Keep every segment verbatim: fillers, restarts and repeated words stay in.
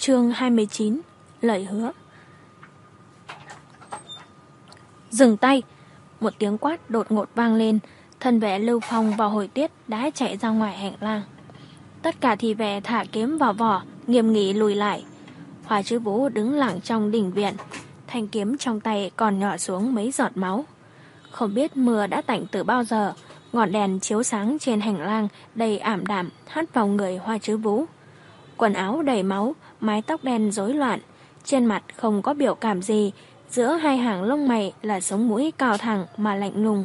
Chương hai mươi chín. Lời hứa. Dừng tay! Một tiếng quát đột ngột vang lên. Thân vệ Lưu Phong và Hồi Tiết đã chạy ra ngoài hành lang. Tất cả thị vệ thả kiếm vào vỏ, nghiêm nghị lùi lại. Hoa Chứ Vũ đứng lặng trong đình viện, thanh kiếm trong tay còn nhỏ xuống mấy giọt máu. Không biết mưa đã tạnh từ bao giờ, ngọn đèn chiếu sáng trên hành lang đầy ảm đạm hắt vào người Hoa Chứ Vũ. Quần áo đầy máu, mái tóc đen rối loạn, trên mặt không có biểu cảm gì, giữa hai hàng lông mày là sống mũi cao thẳng mà lạnh lùng.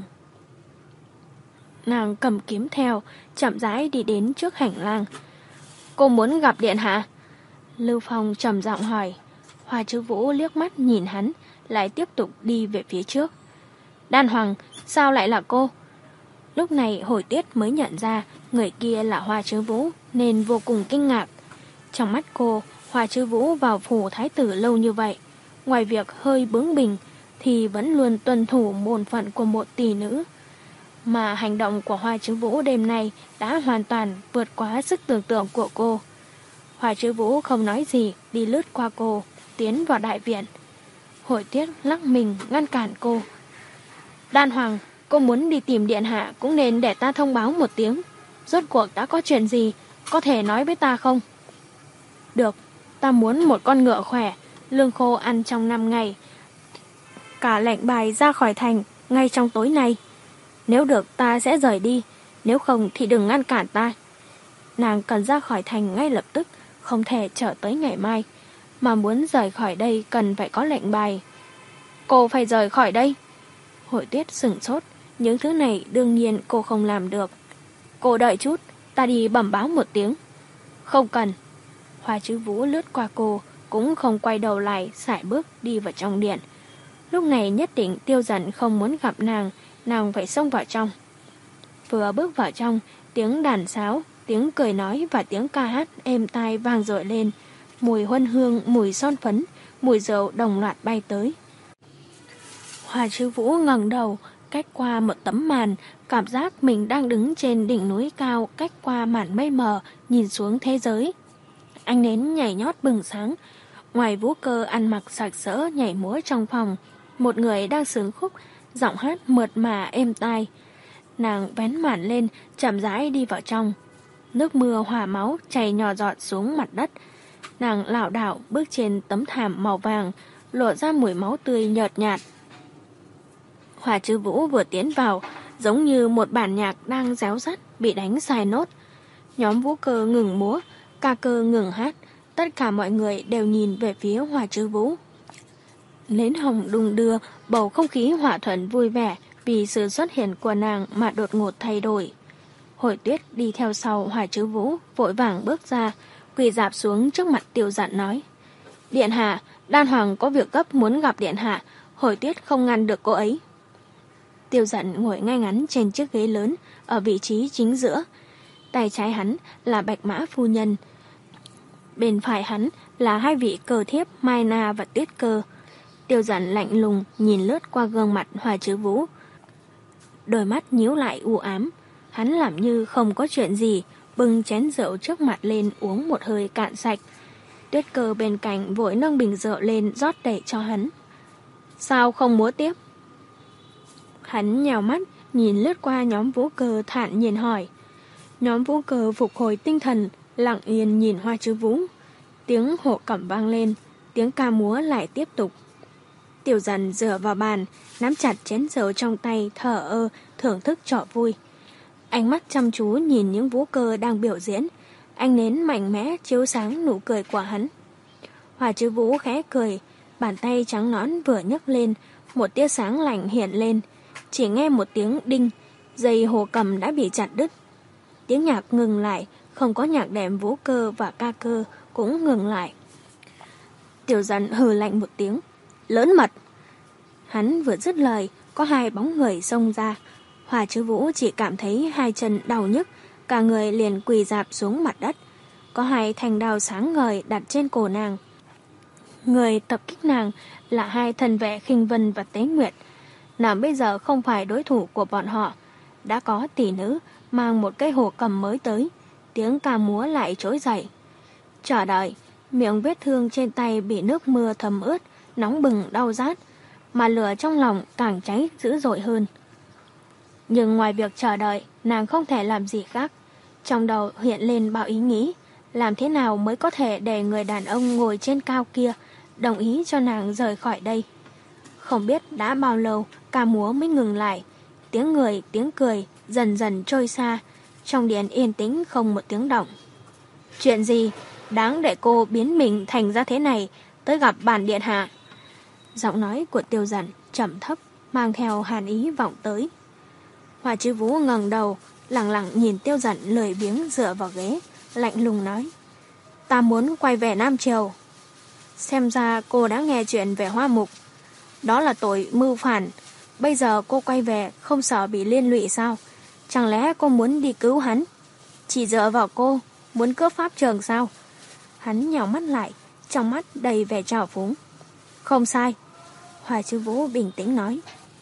Nàng cầm kiếm theo, chậm rãi đi đến trước hành lang. Cô muốn gặp điện hạ? Lưu Phong trầm giọng hỏi. Hoa Chứ Vũ liếc mắt nhìn hắn, lại tiếp tục đi về phía trước. Đan Hoàng, sao lại là cô? Lúc này Hồi Tiết mới nhận ra người kia là Hoa Chứ Vũ nên vô cùng kinh ngạc. Trong mắt cô, Hoa Chứ Vũ vào phủ thái tử lâu như vậy, ngoài việc hơi bướng bỉnh thì vẫn luôn tuân thủ bổn phận của một tỷ nữ. Mà hành động của Hoa Chứ Vũ đêm nay đã hoàn toàn vượt quá sức tưởng tượng của cô. Hoa Chứ Vũ không nói gì, đi lướt qua cô, tiến vào đại viện. Hồi Tiết lắc mình ngăn cản cô. Đan Hoàng, cô muốn đi tìm điện hạ cũng nên để ta thông báo một tiếng. Rốt cuộc đã có chuyện gì, có thể nói với ta không? Được, ta muốn một con ngựa khỏe, lương khô ăn trong năm ngày. Cả lệnh bài ra khỏi thành ngay trong tối nay. Nếu được ta sẽ rời đi, nếu không thì đừng ngăn cản ta. Nàng cần ra khỏi thành ngay lập tức, không thể chờ tới ngày mai. Mà muốn rời khỏi đây cần phải có lệnh bài. Cô phải rời khỏi đây. Hồi Tiết sửng sốt, những thứ này đương nhiên cô không làm được. Cô đợi chút, ta đi bẩm báo một tiếng. Không cần. Hoa Chứ Vũ lướt qua cô, cũng không quay đầu lại, sải bước đi vào trong điện. Lúc này nhất định Tiêu Dận không muốn gặp nàng, nàng phải xông vào trong. Vừa bước vào trong, tiếng đàn sáo, tiếng cười nói và tiếng ca hát êm tai vang dội lên. Mùi huân hương, mùi son phấn, mùi rượu đồng loạt bay tới. Hoa Chứ Vũ ngẩng đầu, cách qua một tấm màn, cảm giác mình đang đứng trên đỉnh núi cao, cách qua màn mây mờ, nhìn xuống thế giới. Ánh nến nhảy nhót bừng sáng. Ngoài Vũ Cơ ăn mặc sặc sỡ nhảy múa trong phòng, một người đang sướng khúc, giọng hát mượt mà êm tai. Nàng vén màn lên, chậm rãi đi vào trong. Nước mưa hòa máu chảy nhỏ giọt xuống mặt đất. Nàng lảo đảo bước trên tấm thảm màu vàng, lộ ra mùi máu tươi nhợt nhạt. Hoa Chứ Vũ vừa tiến vào, giống như một bản nhạc đang réo rắt bị đánh sai nốt. Nhóm Vũ Cơ ngừng múa, ca cơ ngừng hát, tất cả mọi người đều nhìn về phía Hoa Chứ Vũ. Nến hồng đung đưa, bầu không khí hòa thuận vui vẻ vì sự xuất hiện của nàng mà đột ngột thay đổi. Hồi Tuyết đi theo sau Hoa Chứ Vũ, vội vàng bước ra, quỳ rạp xuống trước mặt Tiêu Dận nói. Điện hạ, Đan Hoàng có việc gấp muốn gặp điện hạ, Hồi Tuyết không ngăn được cô ấy. Tiêu Dận ngồi ngay ngắn trên chiếc ghế lớn ở vị trí chính giữa. Tay trái hắn là Bạch Mã phu nhân. Bên phải hắn là hai vị cờ thiếp Mai Na và Tuyết Cơ. Tiêu Dận lạnh lùng nhìn lướt qua gương mặt Hoa Chứ Vũ. Đôi mắt nhíu lại u ám. Hắn làm như không có chuyện gì, bưng chén rượu trước mặt lên uống một hơi cạn sạch. Tuyết Cơ bên cạnh vội nâng bình rượu lên rót đầy cho hắn. Sao không múa tiếp? Hắn nhào mắt nhìn lướt qua nhóm Vũ Cơ thản nhiên hỏi. Nhóm Vũ Cơ phục hồi tinh thần, lặng yên nhìn Hoa Chứ Vũ. Tiếng hộ cẩm vang lên, tiếng ca múa lại tiếp tục. Tiêu Dần dựa vào bàn, nắm chặt chén rượu trong tay, thở ơ, thưởng thức trò vui. Ánh mắt chăm chú nhìn những Vũ Cơ đang biểu diễn, ánh nến mạnh mẽ chiếu sáng nụ cười của hắn. Hoa Chứ Vũ khẽ cười, bàn tay trắng nõn vừa nhấc lên, một tia sáng lạnh hiện lên. Chỉ nghe một tiếng đinh, dây hồ cầm đã bị chặt đứt. Tiếng nhạc ngừng lại, không có nhạc đệm Vũ Cơ và ca cơ cũng ngừng lại. Tiêu Dần hừ lạnh một tiếng, lớn mật. Hắn vừa dứt lời, có hai bóng người xông ra. Hoa Chứ Vũ chỉ cảm thấy hai chân đau nhức, cả người liền quỳ rạp xuống mặt đất. Có hai thanh đao sáng ngời đặt trên cổ nàng. Người tập kích nàng là hai thần vệ Khinh Vân và Tế Nguyệt. Nàng bây giờ không phải đối thủ của bọn họ. Đã có tỷ nữ mang một cây hồ cầm mới tới, tiếng ca múa lại trỗi dậy. Chờ đợi, Miệng vết thương trên tay bị nước mưa thấm ướt, nóng bừng đau rát, mà lửa trong lòng càng cháy dữ dội hơn. Nhưng ngoài việc chờ đợi, nàng không thể làm gì khác. Trong đầu hiện lên bao ý nghĩ, làm thế nào mới có thể để người đàn ông ngồi trên cao kia đồng ý cho nàng rời khỏi đây. Không biết đã bao lâu ca múa mới ngừng lại, tiếng người tiếng cười dần dần trôi xa, trong điện yên tĩnh không một tiếng động. Chuyện gì đáng để cô biến mình thành ra thế này tới gặp bản điện hạ? Giọng nói của Tiêu Dận trầm thấp, mang theo hàn ý vọng tới. Hoa Chứ Vũ ngẩng đầu, lặng lặng nhìn Tiêu Dận lười biếng dựa vào ghế, lạnh lùng nói: Ta muốn quay về Nam Triều. Xem ra cô đã nghe chuyện về Hoa Mục. Đó là tội mưu phản. Bây giờ cô quay về không sợ bị liên lụy sao? Chẳng lẽ cô muốn đi cứu hắn? Chỉ dựa vào cô muốn cướp pháp trường sao? Hắn nhào mắt lại, trong mắt đầy vẻ trào phúng. Không sai. Hoa Chứ Vũ bình tĩnh nói.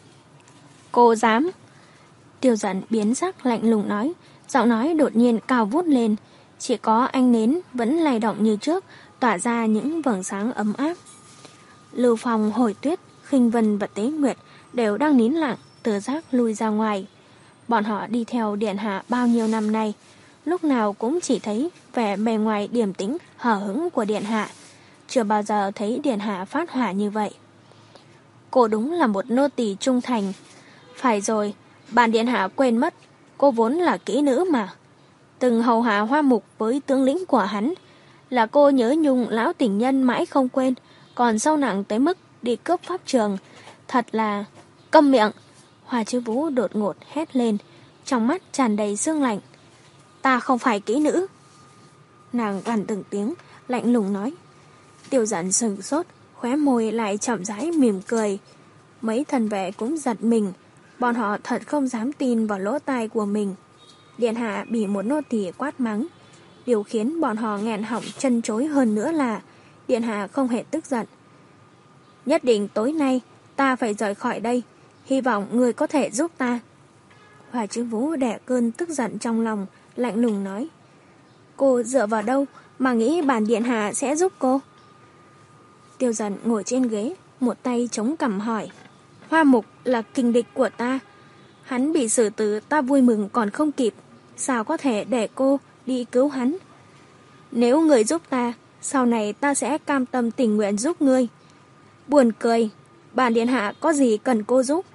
Cô dám? Tiêu Dận biến sắc lạnh lùng nói, giọng nói đột nhiên cao vút lên. Chỉ có ánh nến vẫn lay động như trước, tỏa ra những vầng sáng ấm áp. Lưu Phong, Hồi Tuyết, Khinh Vân và Tế Nguyệt đều đang nín lặng, tự giác lui ra ngoài. Bọn họ đi theo điện hạ bao nhiêu năm nay, lúc nào cũng chỉ thấy vẻ bề ngoài điềm tĩnh, hờ hững của điện hạ, chưa bao giờ thấy điện hạ phát hỏa như vậy. Cô đúng là một nô tỳ trung thành. Phải rồi, bản điện hạ quên mất, cô vốn là kỹ nữ mà. Từng hầu hạ Hoa Mục với tướng lĩnh của hắn, là cô nhớ nhung lão tình nhân mãi không quên, còn sâu nặng tới mức đi cướp pháp trường. Thật là... Câm miệng! Hoa Chứ Vũ đột ngột hét lên, trong mắt tràn đầy sương lạnh. Ta không phải kỹ nữ. Nàng gằn từng tiếng, lạnh lùng nói. Tiêu Dận sừng sốt, khóe môi lại chậm rãi mỉm cười. Mấy thần vệ cũng giật mình, bọn họ thật không dám tin vào lỗ tai của mình. Điện hạ bị một nô tỳ quát mắng. Điều khiến bọn họ nghẹn họng chân chối hơn nữa là điện hạ không hề tức giận. Nhất định tối nay ta phải rời khỏi đây, hy vọng người có thể giúp ta. Hoa Chứ Vũ đè cơn tức giận trong lòng, lạnh lùng nói. Cô dựa vào đâu mà nghĩ bản điện hạ sẽ giúp cô? Tiêu Dận ngồi trên ghế, một tay chống cằm hỏi. Hoa Mục là kình địch của ta, hắn bị xử tử ta vui mừng còn không kịp, sao có thể để cô đi cứu hắn? Nếu người giúp ta, sau này ta sẽ cam tâm tình nguyện giúp ngươi. Buồn cười, bản điện hạ có gì cần cô giúp?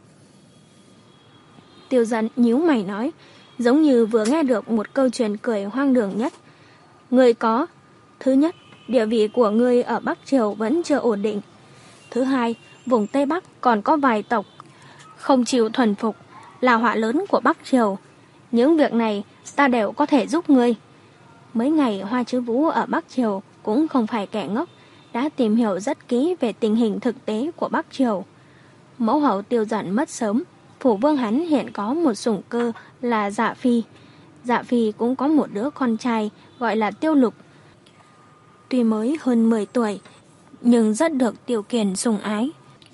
Tiêu Dận nhíu mày nói, giống như vừa nghe được một câu chuyện cười hoang đường nhất. Ngươi có, thứ nhất, địa vị của ngươi ở Bắc Triều vẫn chưa ổn định. Thứ hai, vùng Tây Bắc còn có vài tộc không chịu thuần phục, là họa lớn của Bắc Triều. Những việc này ta đều có thể giúp ngươi. Mấy ngày Hoa Chứ Vũ ở Bắc Triều cũng không phải kẻ ngốc, đã tìm hiểu rất kỹ về tình hình thực tế của Bắc Triều. Mẫu hậu Tiêu Dận mất sớm, phủ vương hắn hiện có một sủng cơ là Dạ Phi. Dạ Phi cũng có một đứa con trai gọi là Tiêu Lục. Tuy mới hơn mười tuổi, nhưng rất được Tiêu Kiền sủng ái.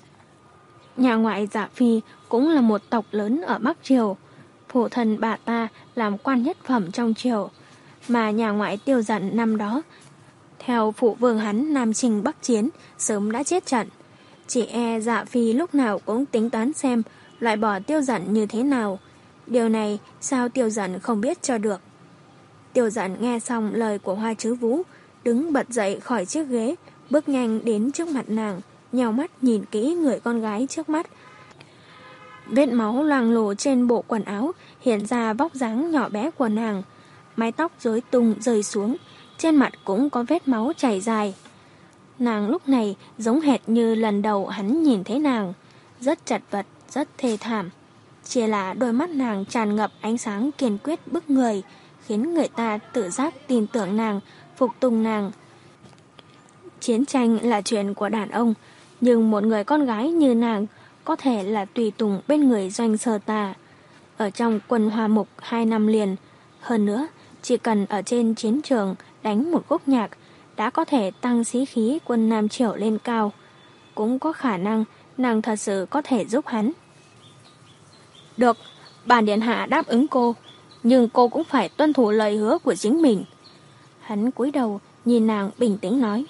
Nhà ngoại Dạ Phi cũng là một tộc lớn ở Bắc Triều. Phụ thân bà ta làm quan nhất phẩm trong triều, mà nhà ngoại Tiêu Dận năm đó, theo phụ vương hắn Nam Chinh Bắc Chiến, sớm đã chết trận. Chỉ e Dạ Phi lúc nào cũng tính toán xem loại bỏ Tiêu Dận như thế nào. Điều này sao Tiêu Dận không biết cho được. Tiêu Dận nghe xong lời của Hoa Chứ Vũ, đứng bật dậy khỏi chiếc ghế, bước nhanh đến trước mặt nàng, nhào mắt nhìn kỹ người con gái trước mắt. Vết máu loang lổ trên bộ quần áo hiện ra vóc dáng nhỏ bé của nàng. Mái tóc rối tung rơi xuống, trên mặt cũng có vết máu chảy dài. Nàng lúc này giống hệt như lần đầu hắn nhìn thấy nàng, rất chật vật, rất thê thảm. Chỉ là đôi mắt nàng tràn ngập ánh sáng kiên quyết bức người, khiến người ta tự giác tin tưởng nàng, phục tùng nàng. Chiến tranh là chuyện của đàn ông, nhưng một người con gái như nàng có thể là tùy tùng bên người Doanh Sơ Tà. Ở trong quân Hoa Mục hai năm liền, hơn nữa, chỉ cần ở trên chiến trường đánh một khúc nhạc đã có thể tăng sĩ khí quân Nam Triều lên cao. Cũng có khả năng nàng thật sự có thể giúp hắn. Được, bản điện hạ đáp ứng cô, nhưng cô cũng phải tuân thủ lời hứa của chính mình. Hắn cúi đầu nhìn nàng bình tĩnh nói.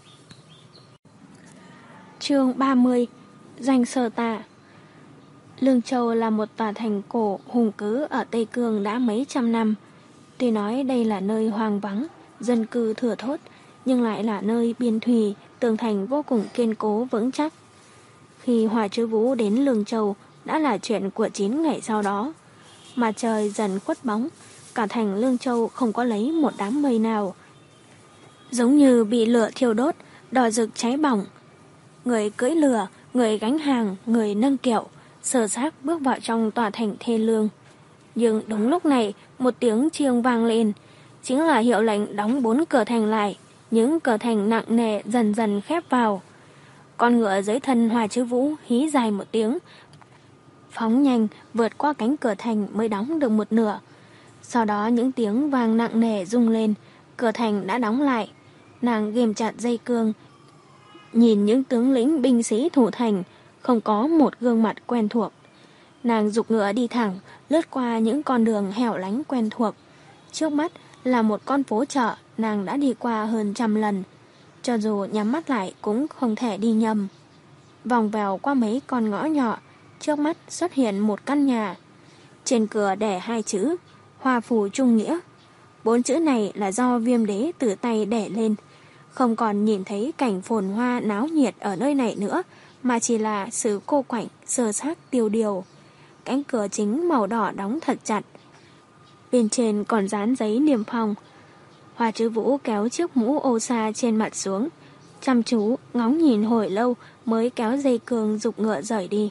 Chương ba mươi. Danh Sơ Tà. Lương Châu là một tòa thành cổ hùng cứ ở Tây Cương đã mấy trăm năm. Tuy nói đây là nơi hoang vắng, dân cư thưa thớt, nhưng lại là nơi biên thùy, tường thành vô cùng kiên cố vững chắc. Khi Hoa Chứ Vũ đến Lương Châu đã là chuyện của chín ngày sau đó. Mà trời dần khuất bóng, cả thành Lương Châu không có lấy một đám mây nào. Giống như bị lửa thiêu đốt, đỏ rực cháy bỏng. Người cưỡi lửa, người gánh hàng, người nâng kiệu, sơ xác bước vào trong tòa thành thê lương. Nhưng đúng lúc này, một tiếng chiêng vang lên, chính là hiệu lệnh đóng bốn cửa thành lại. Những cửa thành nặng nề dần dần khép vào. Con ngựa dưới thân Hoa Chứ Vũ hí dài một tiếng, phóng nhanh vượt qua cánh cửa thành mới đóng được một nửa. Sau đó những tiếng vang nặng nề rung lên, cửa thành đã đóng lại. Nàng ghim chặt dây cương, nhìn những tướng lĩnh binh sĩ thủ thành, không có một gương mặt quen thuộc. Nàng giục ngựa đi thẳng, lướt qua những con đường hẻo lánh quen thuộc. Trước mắt là một con phố chợ nàng đã đi qua hơn trăm lần. Cho dù nhắm mắt lại cũng không thể đi nhầm. Vòng vèo qua mấy con ngõ nhỏ, trước mắt xuất hiện một căn nhà. Trên cửa đẻ hai chữ Hoa Phủ Trung Nghĩa. Bốn chữ này là do Viêm Đế tự tay đẻ lên. Không còn nhìn thấy cảnh phồn hoa náo nhiệt ở nơi này nữa, mà chỉ là sự cô quạnh, sơ xác tiêu điều. Cánh cửa chính màu đỏ đóng thật chặt. Bên trên còn dán giấy niêm phong. Hoa Chứ Vũ kéo chiếc mũ ô sa trên mặt xuống, chăm chú ngóng nhìn hồi lâu mới kéo dây cương giục ngựa rời đi.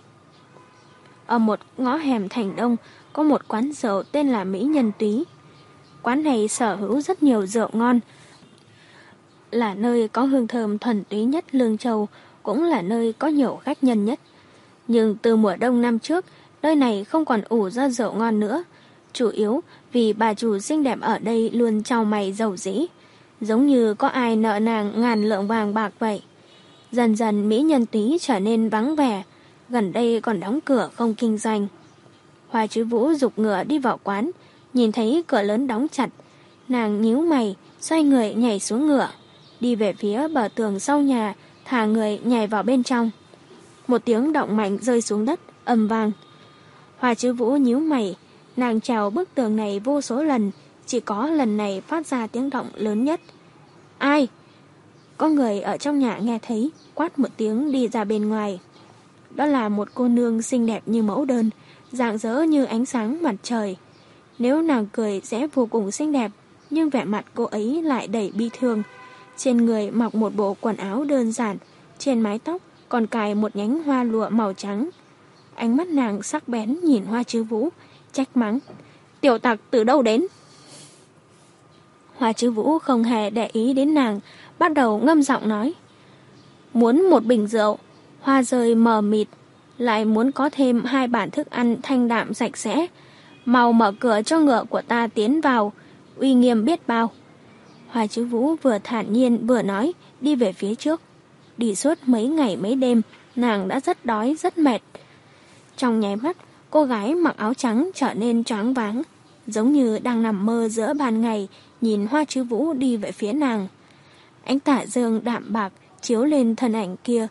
Ở một ngõ hẻm thành đông có một quán rượu tên là Mỹ Nhân Túy. Quán này sở hữu rất nhiều rượu ngon, là nơi có hương thơm thuần túy nhất Lương Châu, cũng là nơi có nhiều khách nhân nhất. Nhưng từ mùa đông năm trước, nơi này không còn ủ ra rượu ngon nữa, chủ yếu vì bà chủ xinh đẹp ở đây luôn trao mày dầu dĩ, giống như có ai nợ nàng ngàn lượng vàng bạc vậy. Dần dần Mỹ Nhân Túy trở nên vắng vẻ, gần đây còn đóng cửa không kinh doanh. Hoa Chứ Vũ giục ngựa đi vào quán, nhìn thấy cửa lớn đóng chặt, nàng nhíu mày, xoay người nhảy xuống ngựa, đi về phía bờ tường sau nhà, thả người nhảy vào bên trong. Một tiếng động mạnh rơi xuống đất, ầm vang. Hoa Chứ Vũ nhíu mày, nàng trèo bức tường này vô số lần, chỉ có lần này phát ra tiếng động lớn nhất. Ai? Có người ở trong nhà nghe thấy, quát một tiếng đi ra bên ngoài. Đó là một cô nương xinh đẹp như mẫu đơn, rạng rỡ như ánh sáng mặt trời. Nếu nàng cười sẽ vô cùng xinh đẹp, nhưng vẻ mặt cô ấy lại đầy bi thương. Trên người mặc một bộ quần áo đơn giản, trên mái tóc còn cài một nhánh hoa lụa màu trắng. Ánh mắt nàng sắc bén nhìn Hoa Chứ Vũ, trách mắng. Tiểu tặc từ đâu đến? Hoa Chứ Vũ không hề để ý đến nàng, bắt đầu ngâm giọng nói. Muốn một bình rượu, hoa rơi mờ mịt, lại muốn có thêm hai bản thức ăn thanh đạm sạch sẽ. Mau mở cửa cho ngựa của ta tiến vào, uy nghiêm biết bao. Hoa Chứ Vũ vừa thản nhiên vừa nói, đi về phía trước. Đi suốt mấy ngày mấy đêm, nàng đã rất đói rất mệt. Trong nháy mắt, cô gái mặc áo trắng trở nên choáng váng, giống như đang nằm mơ giữa ban ngày, nhìn Hoa Chứ Vũ đi về phía nàng. Ánh tà dương đạm bạc chiếu lên thân ảnh kia,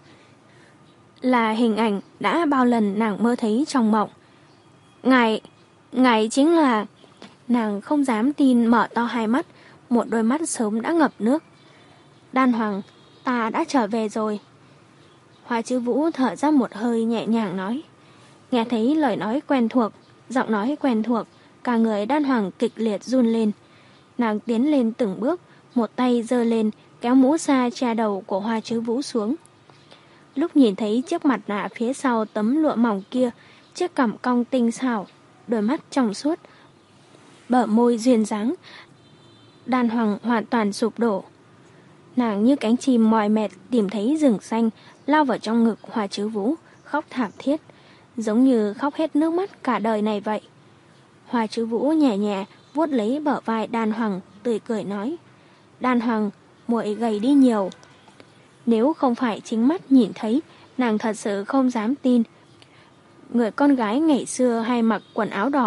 là hình ảnh đã bao lần nàng mơ thấy trong mộng. Ngài, ngài chính là... Nàng không dám tin, mở to hai mắt, một đôi mắt sớm đã ngập nước. Đan Hoàng, ta đã trở về rồi. Hoa Chứ Vũ thở ra một hơi nhẹ nhàng nói. Nghe thấy lời nói quen thuộc, giọng nói quen thuộc, cả người Đan Hoàng kịch liệt run lên. Nàng tiến lên từng bước, một tay giơ lên, kéo mũ sa che đầu của Hoa Chứ Vũ xuống. Lúc nhìn thấy chiếc mặt nạ phía sau tấm lụa mỏng kia, chiếc cằm cong tinh xảo, đôi mắt trong suốt, bờ môi duyên dáng, Đan Hoàng hoàn toàn sụp đổ. Nàng như cánh chim mỏi mệt tìm thấy rừng xanh, lao vào trong ngực Hoa Chứ Vũ, khóc thảm thiết, giống như khóc hết nước mắt cả đời này vậy. Hoa Chứ Vũ nhẹ nhẹ vuốt lấy bờ vai Đan Hoàng, tươi cười nói. Đan Hoàng, muội gầy đi nhiều. Nếu không phải chính mắt nhìn thấy, nàng thật sự không dám tin. Người con gái ngày xưa hay mặc quần áo đỏ,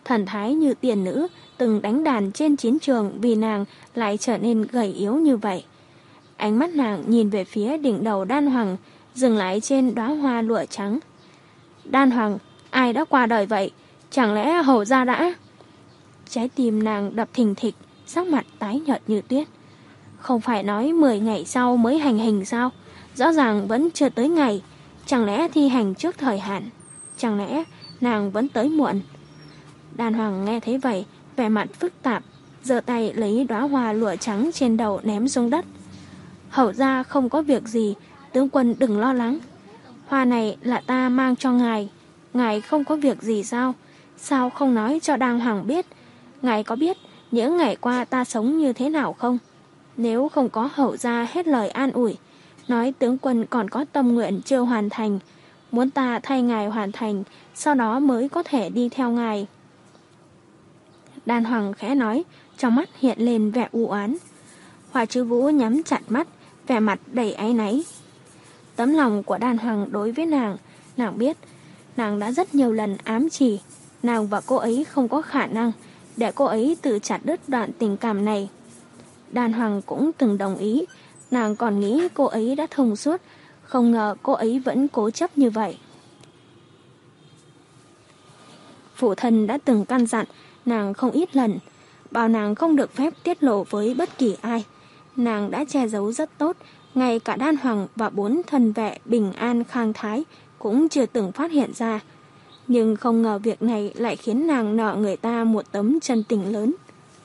thần thái như tiền nữ từng đánh đàn trên chiến trường vì nàng lại trở nên gầy yếu như vậy. Ánh mắt nàng nhìn về phía đỉnh đầu Đan Hoàng, dừng lại trên đóa hoa lụa trắng. Đan Hoàng, ai đã qua đời vậy? Chẳng lẽ hầu gia đã? Trái tim nàng đập thình thịch, sắc mặt tái nhợt như tuyết. Không phải nói mười ngày sau mới hành hình sao? Rõ ràng vẫn chưa tới ngày. Chẳng lẽ thi hành trước thời hạn? Chẳng lẽ nàng vẫn tới muộn? Đan Hoàng nghe thấy vậy, vẻ mặt phức tạp, giơ tay lấy đóa hoa lụa trắng trên đầu ném xuống đất. Hầu gia không có việc gì, tướng quân đừng lo lắng. Hoa này là ta mang cho ngài. Ngài không có việc gì sao? Sao không nói cho Đan Hoàng biết? Ngài có biết những ngày qua ta sống như thế nào không? Nếu không có hầu gia hết lời an ủi, nói tướng quân còn có tâm nguyện chưa hoàn thành, muốn ta thay ngài hoàn thành, sau đó mới có thể đi theo ngài. Đan Hoàng khẽ nói, trong mắt hiện lên vẻ u oán. Hoa Chứ Vũ nhắm chặt mắt, vẻ mặt đầy áy náy. Tấm lòng của Đan Hoàng đối với nàng, nàng biết, nàng đã rất nhiều lần ám chỉ, nàng và cô ấy không có khả năng để cô ấy tự chặt đứt đoạn tình cảm này. Đan Hoàng cũng từng đồng ý, nàng còn nghĩ cô ấy đã thông suốt, không ngờ cô ấy vẫn cố chấp như vậy. Phụ thân đã từng căn dặn nàng không ít lần, bảo nàng không được phép tiết lộ với bất kỳ ai. Nàng đã che giấu rất tốt, ngay cả Đan Hoàng và bốn thân vệ bình an khang thái cũng chưa từng phát hiện ra. Nhưng không ngờ việc này lại khiến nàng nợ người ta một tấm chân tình lớn.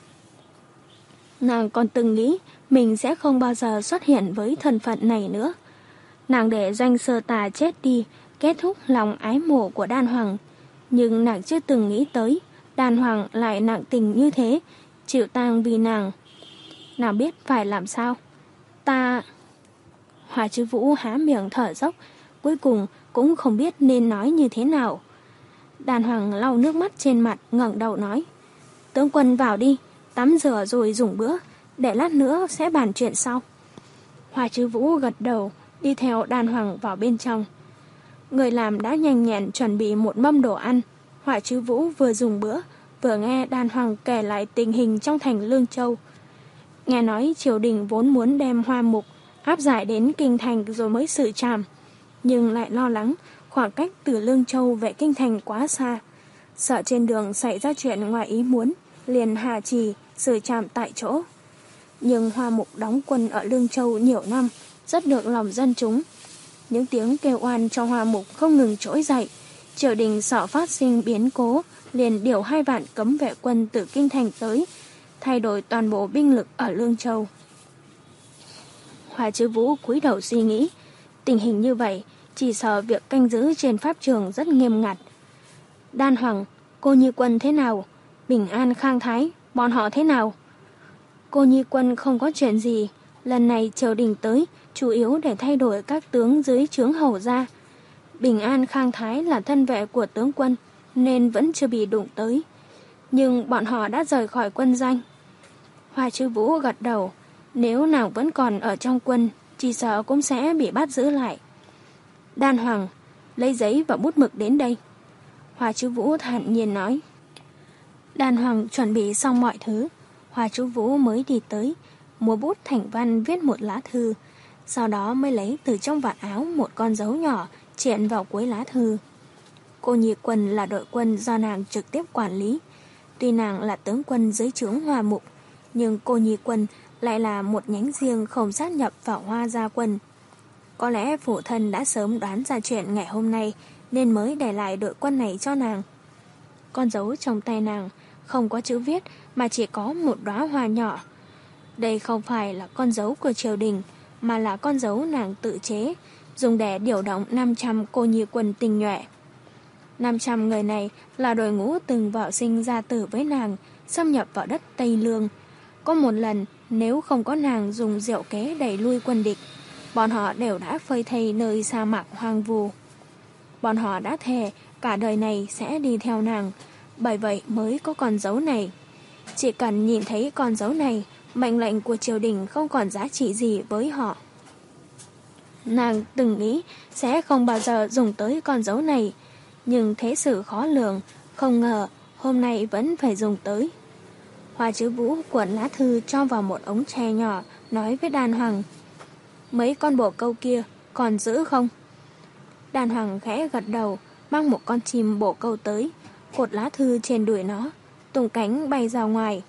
Nàng còn từng nghĩ mình sẽ không bao giờ xuất hiện với thân phận này nữa. Nàng để Doanh Sơ Tà chết đi, kết thúc lòng ái mộ của Đan Hoàng. Nhưng nàng chưa từng nghĩ tới Đan Hoàng lại nặng tình như thế, chịu tang vì nàng. Nàng biết phải làm sao. Ta... Hoa Chứ Vũ há miệng thở dốc, cuối cùng cũng không biết nên nói như thế nào. Đan Hoàng lau nước mắt trên mặt, ngẩng đầu nói, tướng quân vào đi, tắm rửa rồi dùng bữa, để lát nữa sẽ bàn chuyện sau. Hoa Chứ Vũ gật đầu, đi theo Đan Hoàng vào bên trong. Người làm đã nhanh nhẹn chuẩn bị một mâm đồ ăn. Hoa Chứ Vũ vừa dùng bữa, vừa nghe Đan Hoàng kể lại tình hình trong thành Lương Châu. Nghe nói triều đình vốn muốn đem Hoa Mục áp giải đến kinh thành rồi mới xử trảm, nhưng lại lo lắng khoảng cách từ Lương Châu về kinh thành quá xa, sợ trên đường xảy ra chuyện ngoài ý muốn, liền hạ trì xử trảm tại chỗ. Nhưng Hoa Mục đóng quân ở Lương Châu nhiều năm, rất được lòng dân chúng. Những tiếng kêu oan cho Hoa Mục không ngừng trỗi dậy. Triều đình sợ phát sinh biến cố, liền điều hai vạn cấm vệ quân từ kinh thành tới, thay đổi toàn bộ binh lực ở Lương Châu. Hoa Chứ Vũ cúi đầu suy nghĩ, tình hình như vậy, chỉ sợ việc canh giữ trên pháp trường rất nghiêm ngặt. Đan Hoàng, cô Nhi Quân thế nào? Bình an khang thái, bọn họ thế nào? Cô Nhi Quân không có chuyện gì, lần này triều đình tới, chủ yếu để thay đổi các tướng dưới trướng hầu gia. Bình an khang thái là thân vệ của tướng quân, nên vẫn chưa bị đụng tới. Nhưng bọn họ đã rời khỏi quân danh. Hoa Chứ Vũ gật đầu, nếu nàng vẫn còn ở trong quân, chỉ sợ cũng sẽ bị bắt giữ lại. Đan Hoàng, lấy giấy và bút mực đến đây. Hoa Chứ Vũ thản nhiên nói. Đan Hoàng chuẩn bị xong mọi thứ, Hoa Chứ Vũ mới đi tới, mua bút thành văn viết một lá thư, sau đó mới lấy từ trong vạt áo một con dấu nhỏ chèn vào cuối lá thư. Cô Nhi Quân là đội quân do nàng trực tiếp quản lý. Tuy nàng là tướng quân dưới trướng Hoa Mục, nhưng cô Nhi Quân lại là một nhánh riêng không sát nhập vào Hoa Gia Quân. Có lẽ phụ thân đã sớm đoán ra chuyện ngày hôm nay nên mới để lại đội quân này cho nàng. Con dấu trong tay nàng không có chữ viết mà chỉ có một đóa hoa nhỏ. Đây không phải là con dấu của triều đình mà là con dấu nàng tự chế, dùng để điều động năm trăm cô Nhi Quân tinh nhuệ. năm trăm người này là đội ngũ từng vào sinh ra tử với nàng, xâm nhập vào đất Tây Lương. Có một lần, nếu không có nàng dùng diệu kế đẩy lui quân địch, bọn họ đều đã phơi thây nơi sa mạc hoang vu. Bọn họ đã thề cả đời này sẽ đi theo nàng, bởi vậy mới có con dấu này. Chỉ cần nhìn thấy con dấu này, mệnh lệnh của triều đình không còn giá trị gì với họ. Nàng từng nghĩ sẽ không bao giờ dùng tới con dấu này, nhưng thế sự khó lường, không ngờ hôm nay vẫn phải dùng tới. Hoa Chứ Vũ cuộn lá thư cho vào một ống tre nhỏ, nói với Đan Hoàng. Mấy con bồ câu kia còn giữ không? Đan Hoàng khẽ gật đầu, mang một con chim bồ câu tới, cột lá thư trên đuôi nó, tung cánh bay ra ngoài.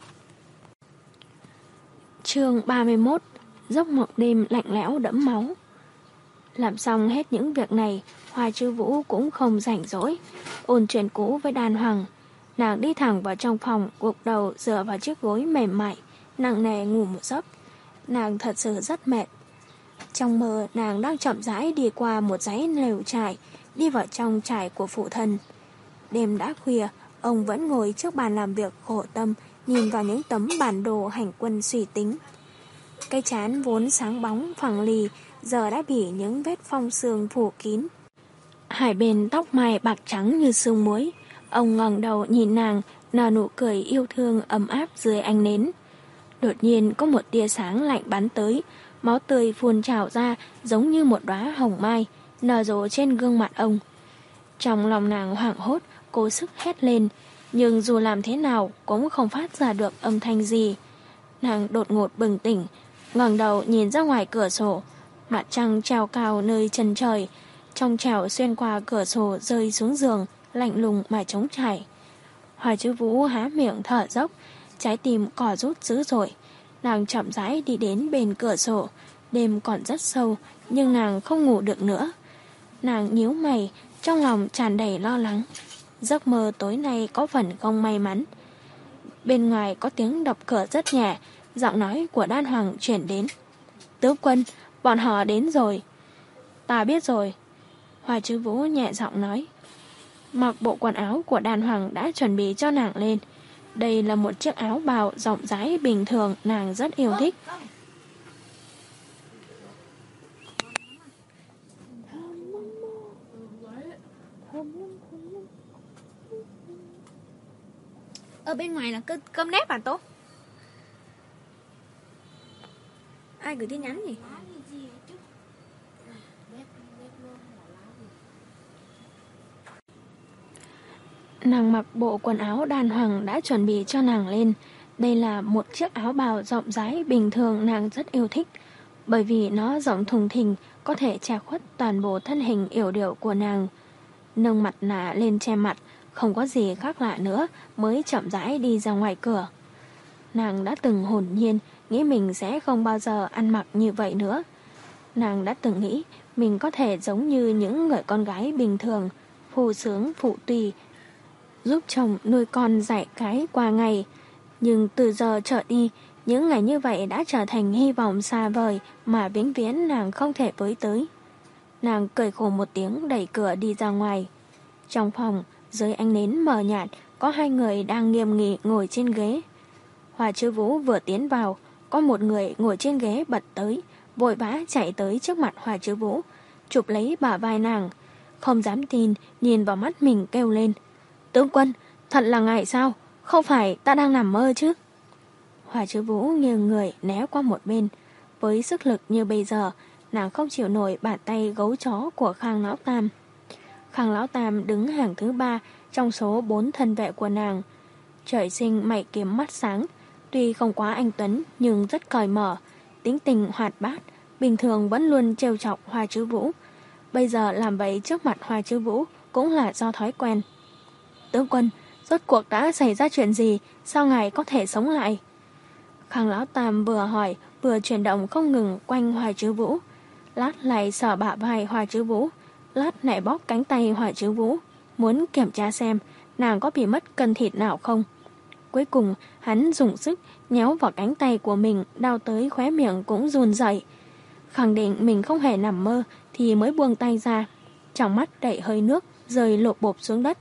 Chương ba mươi mốt. Giấc mộng đêm lạnh lẽo đẫm máu. Làm xong hết những việc này, Hoa Chứ Vũ cũng không rảnh rỗi ôn chuyện cũ với Đan Hoàng. Nàng đi thẳng vào trong phòng, gục đầu dựa vào chiếc gối mềm mại, nặng nề ngủ một giấc. Nàng thật sự rất mệt. Trong mơ, nàng đang chậm rãi đi qua một dãy lều trại, đi vào trong trại của phụ thân. Đêm đã khuya, ông vẫn ngồi trước bàn làm việc khổ tâm, nhìn vào những tấm bản đồ hành quân suy tính. Cái trán vốn sáng bóng phẳng lì, giờ đã bị những vết phong sương phủ kín. Hai bên tóc mai bạc trắng như sương muối. Ông ngẩng đầu nhìn nàng, nở nụ cười yêu thương ấm áp dưới ánh nến. Đột nhiên có một tia sáng lạnh bắn tới, máu tươi phun trào ra giống như một đóa hồng mai, nở rộ trên gương mặt ông. Trong lòng nàng hoảng hốt, cố sức hét lên, nhưng dù làm thế nào cũng không phát ra được âm thanh gì. Nàng đột ngột bừng tỉnh, ngẩng đầu nhìn ra ngoài cửa sổ. Mặt trăng treo cao nơi chân trời, trong trẻo xuyên qua cửa sổ rơi xuống giường, lạnh lùng mà trống trải. Hoa Chứ Vũ há miệng thở dốc, trái tim cò rút dữ dội. Nàng chậm rãi đi đến bên cửa sổ. Đêm còn rất sâu, nhưng nàng không ngủ được nữa. Nàng nhíu mày, trong lòng tràn đầy lo lắng. Giấc mơ tối nay có phần không may mắn. Bên ngoài có tiếng đập cửa rất nhẹ, giọng nói của Đan Hoàng chuyển đến. Tướng quân, bọn họ đến rồi. Ta biết rồi. Hoa Chứ Vũ nhẹ giọng nói. Mặc bộ quần áo của Đan Hoàng đã chuẩn bị cho nàng lên. Đây là một chiếc áo bào rộng rãi bình thường nàng rất yêu thích. Ở bên ngoài là cơm, cơm nếp à Tốt? Ai gửi tin nhắn gì? Nàng mặc bộ quần áo Đan Hoàng đã chuẩn bị cho nàng lên. Đây là một chiếc áo bào rộng rãi bình thường nàng rất yêu thích, bởi vì nó rộng thùng thình, có thể che khuất toàn bộ thân hình yểu điệu của nàng. Nâng mặt nạ lên che mặt, không có gì khác lạ nữa, mới chậm rãi đi ra ngoài cửa. Nàng đã từng hồn nhiên nghĩ mình sẽ không bao giờ ăn mặc như vậy nữa. Nàng đã từng nghĩ mình có thể giống như những người con gái bình thường, phù sướng phụ tùy, giúp chồng nuôi con dạy cái qua ngày. Nhưng từ giờ trở đi, những ngày như vậy đã trở thành hy vọng xa vời mà vĩnh viễn nàng không thể với tới. Nàng cười khổ một tiếng đẩy cửa đi ra ngoài. Trong phòng, dưới ánh nến mờ nhạt, có hai người đang nghiêm nghị ngồi trên ghế. Hoa Chứ Vũ vừa tiến vào, có một người ngồi trên ghế bật tới, vội vã chạy tới trước mặt Hoa Chứ Vũ, chụp lấy bả vai nàng. Không dám tin, nhìn vào mắt mình kêu lên. Tướng quân, thật là ngài sao? Không phải ta đang nằm mơ chứ? Hoa Chứ Vũ nghiêng người né qua một bên. Với sức lực như bây giờ, nàng không chịu nổi bàn tay gấu chó của Khang Lão Tam. Khang Lão Tam đứng hàng thứ ba trong số bốn thân vệ của nàng. Trời sinh mày kiếm mắt sáng, tuy không quá anh tuấn nhưng rất cởi mở, tính tình hoạt bát, bình thường vẫn luôn trêu chọc Hoa Chứ Vũ. Bây giờ làm vậy trước mặt Hoa Chứ Vũ cũng là do thói quen. Tướng quân, rốt cuộc đã xảy ra chuyện gì, sao ngài có thể sống lại? Khang Lão Tam vừa hỏi vừa chuyển động không ngừng quanh Hoa Chứ Vũ. Lát lại sờ bả vai Hoa Chứ Vũ, lát lại bóp cánh tay Hoa Chứ Vũ, muốn kiểm tra xem nàng có bị mất cân thịt nào không. Cuối cùng hắn dùng sức nhéo vào cánh tay của mình, đau tới khóe miệng cũng run rẩy. Khẳng định mình không hề nằm mơ thì mới buông tay ra, trong mắt đầy hơi nước rơi lộp bộp xuống đất.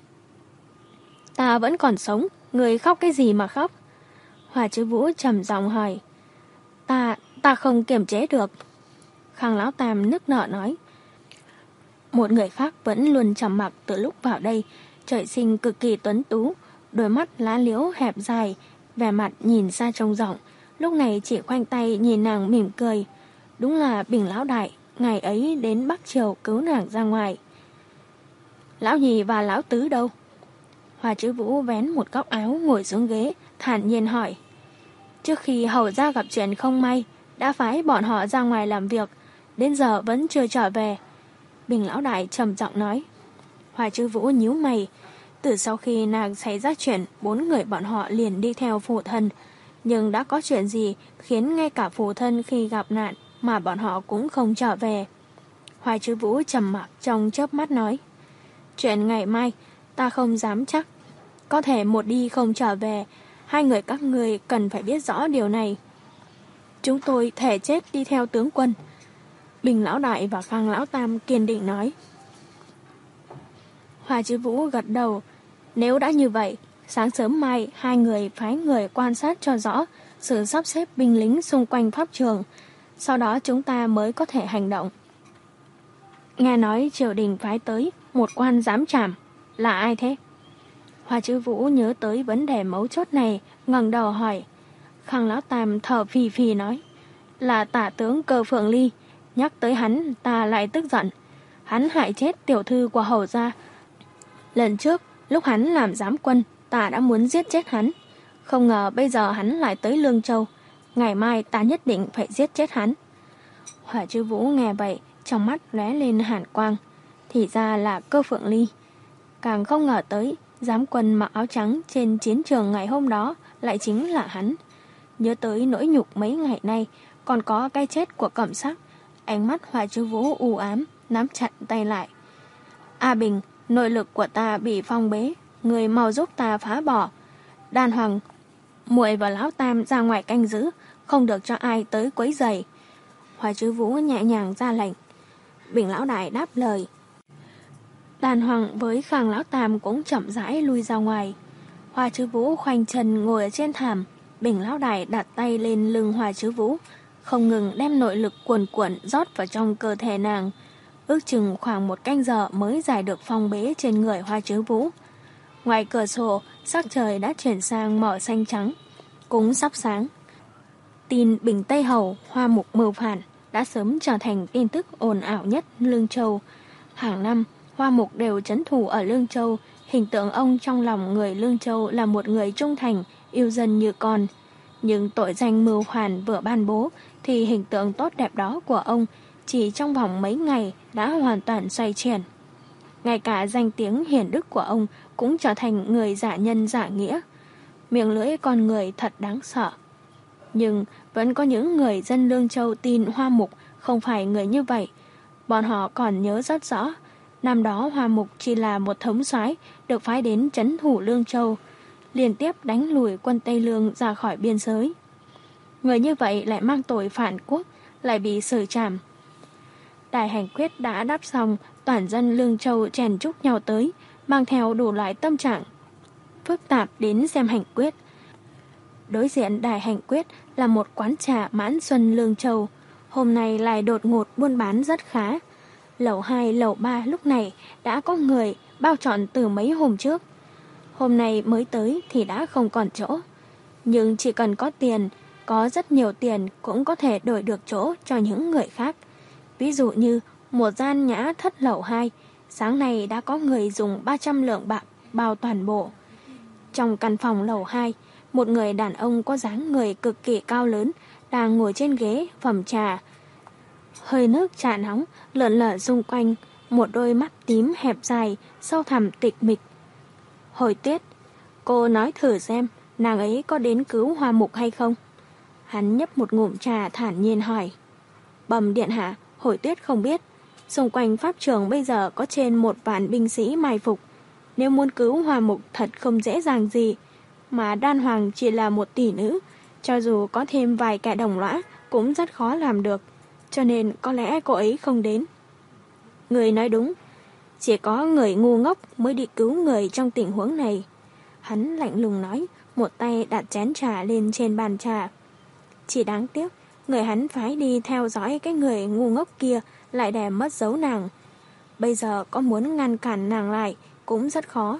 Ta vẫn còn sống, người khóc cái gì mà khóc? Hoa Chứ Vũ trầm giọng hỏi. Ta, ta không kiềm chế được. Khang Lão Tam nức nở nói. Một người khác vẫn luôn trầm mặc từ lúc vào đây, trời sinh cực kỳ tuấn tú, đôi mắt lá liễu hẹp dài, vẻ mặt nhìn xa trông rộng, lúc này chỉ khoanh tay nhìn nàng mỉm cười. Đúng là Bình Lão Đại, ngày ấy đến Bắc Triều cứu nàng ra ngoài. Lão Nhì và Lão Tứ đâu? Hoa Chữ Vũ vén một góc áo ngồi xuống ghế, thản nhiên hỏi. Trước khi hầu gia gặp chuyện không may, đã phái bọn họ ra ngoài làm việc, đến giờ vẫn chưa trở về. Bình lão đại trầm giọng nói. Hoa Chữ Vũ nhíu mày. Từ sau khi nàng xảy ra chuyện, bốn người bọn họ liền đi theo phụ thân. Nhưng đã có chuyện gì khiến ngay cả phụ thân khi gặp nạn mà bọn họ cũng không trở về? Hoa Chữ Vũ trầm mặc trong chớp mắt nói. Chuyện ngày mai, ta không dám chắc. Có thể một đi không trở về, hai người các người cần phải biết rõ điều này. Chúng tôi thể chết đi theo tướng quân. Bình lão đại và Khang lão tam kiên định nói. Hoa Chữ Vũ gật đầu. Nếu đã như vậy, sáng sớm mai hai người phái người quan sát cho rõ sự sắp xếp binh lính xung quanh pháp trường. Sau đó chúng ta mới có thể hành động. Nghe nói triều đình phái tới một quan giám trảm. Là ai thế? Hoa Chữ Vũ nhớ tới vấn đề mấu chốt này, ngẩng đầu hỏi. Khang lão tam thở phì phì nói. Là tả tướng Cơ Phượng Ly. Nhắc tới hắn ta lại tức giận. Hắn hại chết tiểu thư của hầu gia. Lần trước lúc hắn làm giám quân, ta đã muốn giết chết hắn. Không ngờ bây giờ hắn lại tới Lương Châu. Ngày mai ta nhất định phải giết chết hắn. Hoa Chữ Vũ nghe vậy, trong mắt lóe lên hàn quang. Thì ra là Cơ Phượng Ly. Càng không ngờ tới, giám quân mặc áo trắng trên chiến trường ngày hôm đó lại chính là hắn. Nhớ tới nỗi nhục mấy ngày nay, còn có cái chết của Cẩm Sắc. Ánh mắt Hoa Chữ Vũ u ám, nắm chặt tay lại. A Bình, nội lực của ta bị phong bế, người mau giúp ta phá bỏ. Đan Hoàng, muội và lão tam ra ngoài canh giữ, không được cho ai tới quấy rầy. Hoa Chữ Vũ nhẹ nhàng ra lệnh. Bình lão đại đáp lời. Đan Hoàng với Khang lão tam cũng chậm rãi lui ra ngoài. Hoa Chữ Vũ khoanh chân ngồi ở trên thảm. Bình lão đại đặt tay lên lưng Hoa Chữ Vũ, không ngừng đem nội lực cuồn cuộn rót vào trong cơ thể nàng. Ước chừng khoảng một canh giờ mới giải được phong bế trên người Hoa Chữ Vũ. Ngoài cửa sổ, sắc trời đã chuyển sang màu xanh trắng, cũng sắp sáng. Tin Bình Tây Hầu, Hoa Mục mưu phản đã sớm trở thành tin tức ồn ào nhất Lương Châu. Hàng năm, Hoa Mục đều trấn thủ ở Lương Châu. Hình tượng ông trong lòng người Lương Châu là một người trung thành, yêu dân như con. Nhưng tội danh mưu phản vừa ban bố thì hình tượng tốt đẹp đó của ông chỉ trong vòng mấy ngày đã hoàn toàn xoay chuyển. Ngay cả danh tiếng hiển đức của ông cũng trở thành người giả nhân giả nghĩa. Miệng lưỡi con người thật đáng sợ. Nhưng vẫn có những người dân Lương Châu tin Hoa Mục không phải người như vậy. Bọn họ còn nhớ rất rõ, năm đó Hoa Mục chỉ là một thống soái được phái đến trấn thủ Lương Châu, liên tiếp đánh lùi quân Tây Lương ra khỏi biên giới. Người như vậy lại mang tội phản quốc, lại bị xử trảm. Đại hành quyết đã đáp xong, toàn dân Lương Châu chèn chúc nhau tới, mang theo đủ loại tâm trạng phức tạp đến xem hành quyết. Đối diện đại hành quyết là một quán trà Mãn Xuân Lương Châu. Hôm nay lại đột ngột buôn bán rất khá. Lầu hai, lầu ba lúc này đã có người bao trọn từ mấy hôm trước. Hôm nay mới tới thì đã không còn chỗ. Nhưng chỉ cần có tiền, có rất nhiều tiền cũng có thể đổi được chỗ cho những người khác. Ví dụ như một gian nhã thất lầu hai, sáng nay đã có người dùng ba trăm lượng bạc bao toàn bộ. Trong căn phòng lầu hai, một người đàn ông có dáng người cực kỳ cao lớn đang ngồi trên ghế phẩm trà. Hơi nước trà nóng lượn lờ xung quanh, một đôi mắt tím hẹp dài, sâu thẳm tịch mịch. Hồi Tuyết, cô nói thử xem nàng ấy có đến cứu Hoa Mục hay không? Hắn nhấp một ngụm trà thản nhiên hỏi. Bẩm điện hạ, Hồi Tuyết không biết. Xung quanh pháp trường bây giờ có trên một vạn binh sĩ mai phục. Nếu muốn cứu Hoa Mục thật không dễ dàng gì. Mà Đan Hoàng chỉ là một tỷ nữ, cho dù có thêm vài kẻ đồng lõa cũng rất khó làm được. Cho nên có lẽ cô ấy không đến. Người nói đúng, chỉ có người ngu ngốc mới đi cứu người trong tình huống này. Hắn lạnh lùng nói, một tay đặt chén trà lên trên bàn trà. Chỉ đáng tiếc, người hắn phái đi theo dõi cái người ngu ngốc kia lại để mất dấu nàng. Bây giờ có muốn ngăn cản nàng lại cũng rất khó.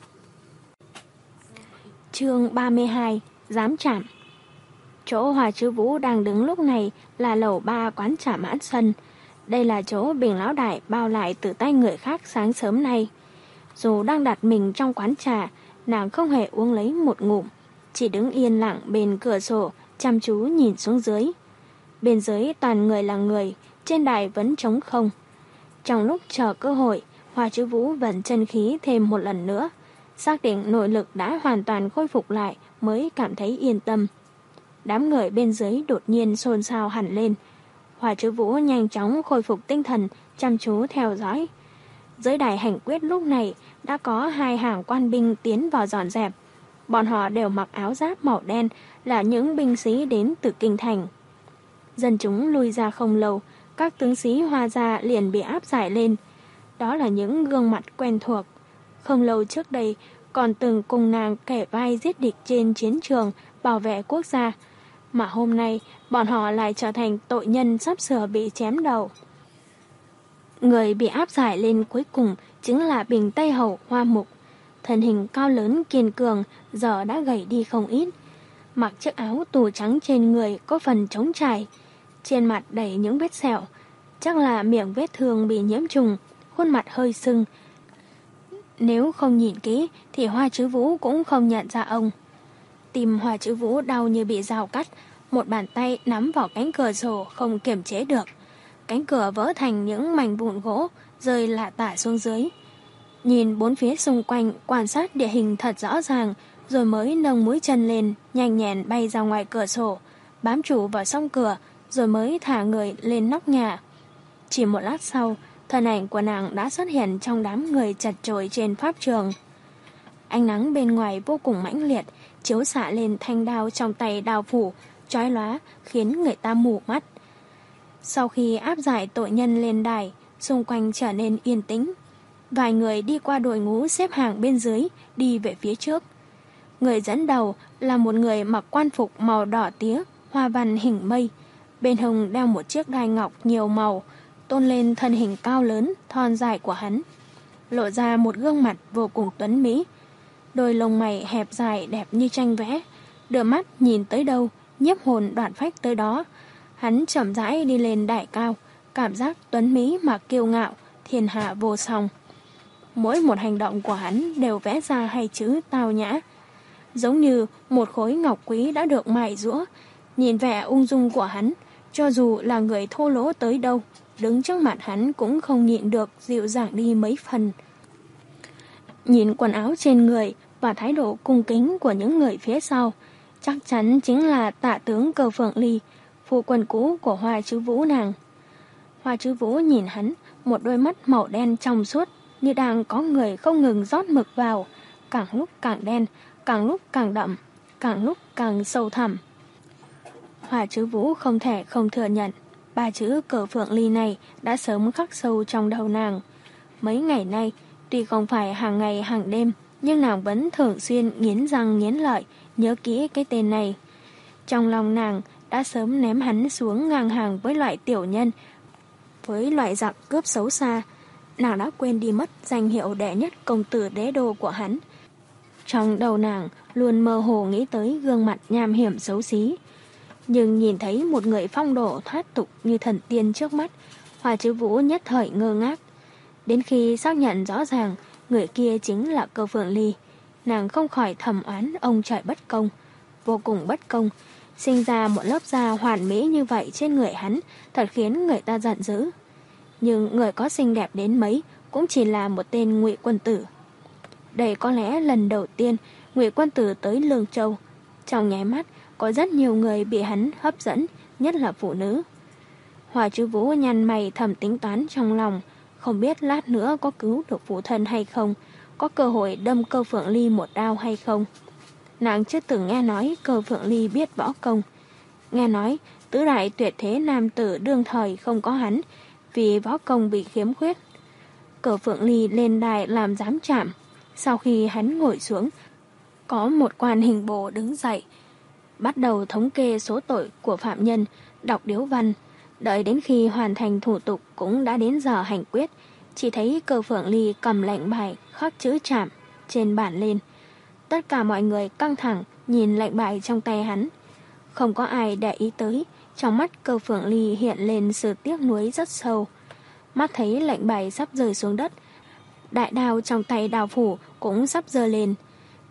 Chương ba mươi hai, Giám trảm. Chỗ Hoa Chữ Vũ đang đứng lúc này là lầu ba quán trà Mãn Xuân. Đây là chỗ Bình lão đại bao lại từ tay người khác sáng sớm nay. Dù đang đặt mình trong quán trà, nàng không hề uống lấy một ngụm, chỉ đứng yên lặng bên cửa sổ, chăm chú nhìn xuống dưới. Bên dưới toàn người là người, trên đài vẫn trống không. Trong lúc chờ cơ hội, Hoa Chứ Vũ vận chân khí thêm một lần nữa, xác định nội lực đã hoàn toàn khôi phục lại mới cảm thấy yên tâm. Đám người bên dưới đột nhiên xôn xao hẳn lên. Hoa Chứ Vũ nhanh chóng khôi phục tinh thần, chăm chú theo dõi. Dưới đài hành quyết lúc này đã có hai hàng quan binh tiến vào dọn dẹp. Bọn họ đều mặc áo giáp màu đen, là những binh sĩ đến từ kinh thành. Dân chúng lui ra không lâu, các tướng sĩ Hoa gia liền bị áp giải lên. Đó là những gương mặt quen thuộc. Không lâu trước đây, còn từng cùng nàng kể vai giết địch trên chiến trường bảo vệ quốc gia. Mà hôm nay, bọn họ lại trở thành tội nhân sắp sửa bị chém đầu. Người bị áp giải lên cuối cùng chính là Bình Tây Hầu Hoa Mục. Thân hình cao lớn kiên cường, giờ đã gầy đi không ít. Mặc chiếc áo tù trắng trên người có phần trống trải. Trên mặt đầy những vết sẹo. Chắc là miệng vết thương bị nhiễm trùng, khuôn mặt hơi sưng. Nếu không nhìn kỹ thì Hoa Chứ Vũ cũng không nhận ra ông. Tim Hoa Chứ Vũ đau như bị dao cắt, một bàn tay nắm vào cánh cửa sổ không kiềm chế được. Cánh cửa vỡ thành những mảnh vụn gỗ, rơi lả tả xuống dưới. Nhìn bốn phía xung quanh, quan sát địa hình thật rõ ràng, rồi mới nâng mũi chân lên, nhanh nhẹn bay ra ngoài cửa sổ, bám trụ vào song cửa, rồi mới thả người lên nóc nhà. Chỉ một lát sau, thân ảnh của nàng đã xuất hiện trong đám người chật chội trên pháp trường. Ánh nắng bên ngoài vô cùng mãnh liệt, chiếu xạ lên thanh đao trong tay đao phủ, chói lóa, khiến người ta mù mắt. Sau khi áp giải tội nhân lên đài, xung quanh trở nên yên tĩnh. Vài người đi qua đội ngũ xếp hàng bên dưới, đi về phía trước. Người dẫn đầu là một người mặc quan phục màu đỏ tía, hoa văn hình mây. Bên hông đeo một chiếc đai ngọc nhiều màu, tôn lên thân hình cao lớn, thon dài của hắn. Lộ ra một gương mặt vô cùng tuấn mỹ. Đôi lông mày hẹp dài đẹp như tranh vẽ, đưa mắt nhìn tới đâu, nhiếp hồn đoạn phách tới đó. Hắn chậm rãi đi lên đài cao, cảm giác tuấn mỹ mà kiêu ngạo, thiên hạ vô song. Mỗi một hành động của hắn đều vẽ ra hai chữ tao nhã, giống như một khối ngọc quý đã được mài giũa. Nhìn vẻ ung dung của hắn, cho dù là người thô lỗ tới đâu, đứng trước mặt hắn cũng không nhịn được dịu dàng đi mấy phần. Nhìn quần áo trên người và thái độ cung kính của những người phía sau, chắc chắn chính là Tạ tướng Cơ Phượng Ly, phu quân cũ của Hoa Chứ Vũ nàng. Hoa Chứ Vũ nhìn hắn, một đôi mắt màu đen trong suốt, như đang có người không ngừng rót mực vào, càng lúc càng đen, càng lúc càng đậm, càng lúc càng sâu thẳm. Hoa Chứ Vũ không thể không thừa nhận, ba chữ Cơ Phượng Ly này đã sớm khắc sâu trong đầu nàng. Mấy ngày nay, tuy không phải hàng ngày hàng đêm, nhưng nàng vẫn thường xuyên nghiến răng nghiến lợi, nhớ kỹ cái tên này. Trong lòng nàng đã sớm ném hắn xuống ngang hàng với loại tiểu nhân, với loại giặc cướp xấu xa. Nàng đã quên đi mất danh hiệu đệ nhất công tử đế đô của hắn. Trong đầu nàng luôn mơ hồ nghĩ tới gương mặt nham hiểm xấu xí. Nhưng nhìn thấy một người phong độ thoát tục như thần tiên trước mắt, Hoa Chứ Vũ nhất thời ngơ ngác. Đến khi xác nhận rõ ràng người kia chính là Cơ Phượng Ly, nàng không khỏi thầm oán ông trời bất công, vô cùng bất công. Sinh ra một lớp da hoàn mỹ như vậy trên người hắn thật khiến người ta giận dữ. Nhưng người có xinh đẹp đến mấy cũng chỉ là một tên Ngụy Quân Tử. Đây có lẽ lần đầu tiên Ngụy Quân Tử tới Lương Châu. Trong nháy mắt có rất nhiều người bị hắn hấp dẫn, nhất là phụ nữ. Hoa Chứ Vũ nhăn mày thầm tính toán trong lòng, không biết lát nữa có cứu được phụ thân hay không, có cơ hội đâm Cơ Phượng Ly một đao hay không. Nàng chưa từng nghe nói Cơ Phượng Ly biết võ công. Nghe nói tứ đại tuyệt thế nam tử đương thời không có hắn, vì võ công bị khiếm khuyết. Cơ Phượng Ly lên đài làm giám trạm. Sau khi hắn ngồi xuống, có một quan hình bộ đứng dậy, bắt đầu thống kê số tội của phạm nhân, đọc điếu văn. Đợi đến khi hoàn thành thủ tục cũng đã đến giờ hành quyết. Chỉ thấy Cơ Phượng Ly cầm lệnh bài khắc chữ trảm trên bản lên. Tất cả mọi người căng thẳng nhìn lệnh bài trong tay hắn. Không có ai để ý tới, trong mắt Cơ Phượng Ly hiện lên sự tiếc nuối rất sâu. Mắt thấy lệnh bài sắp rơi xuống đất, đại đao trong tay đao phủ cũng sắp giơ lên.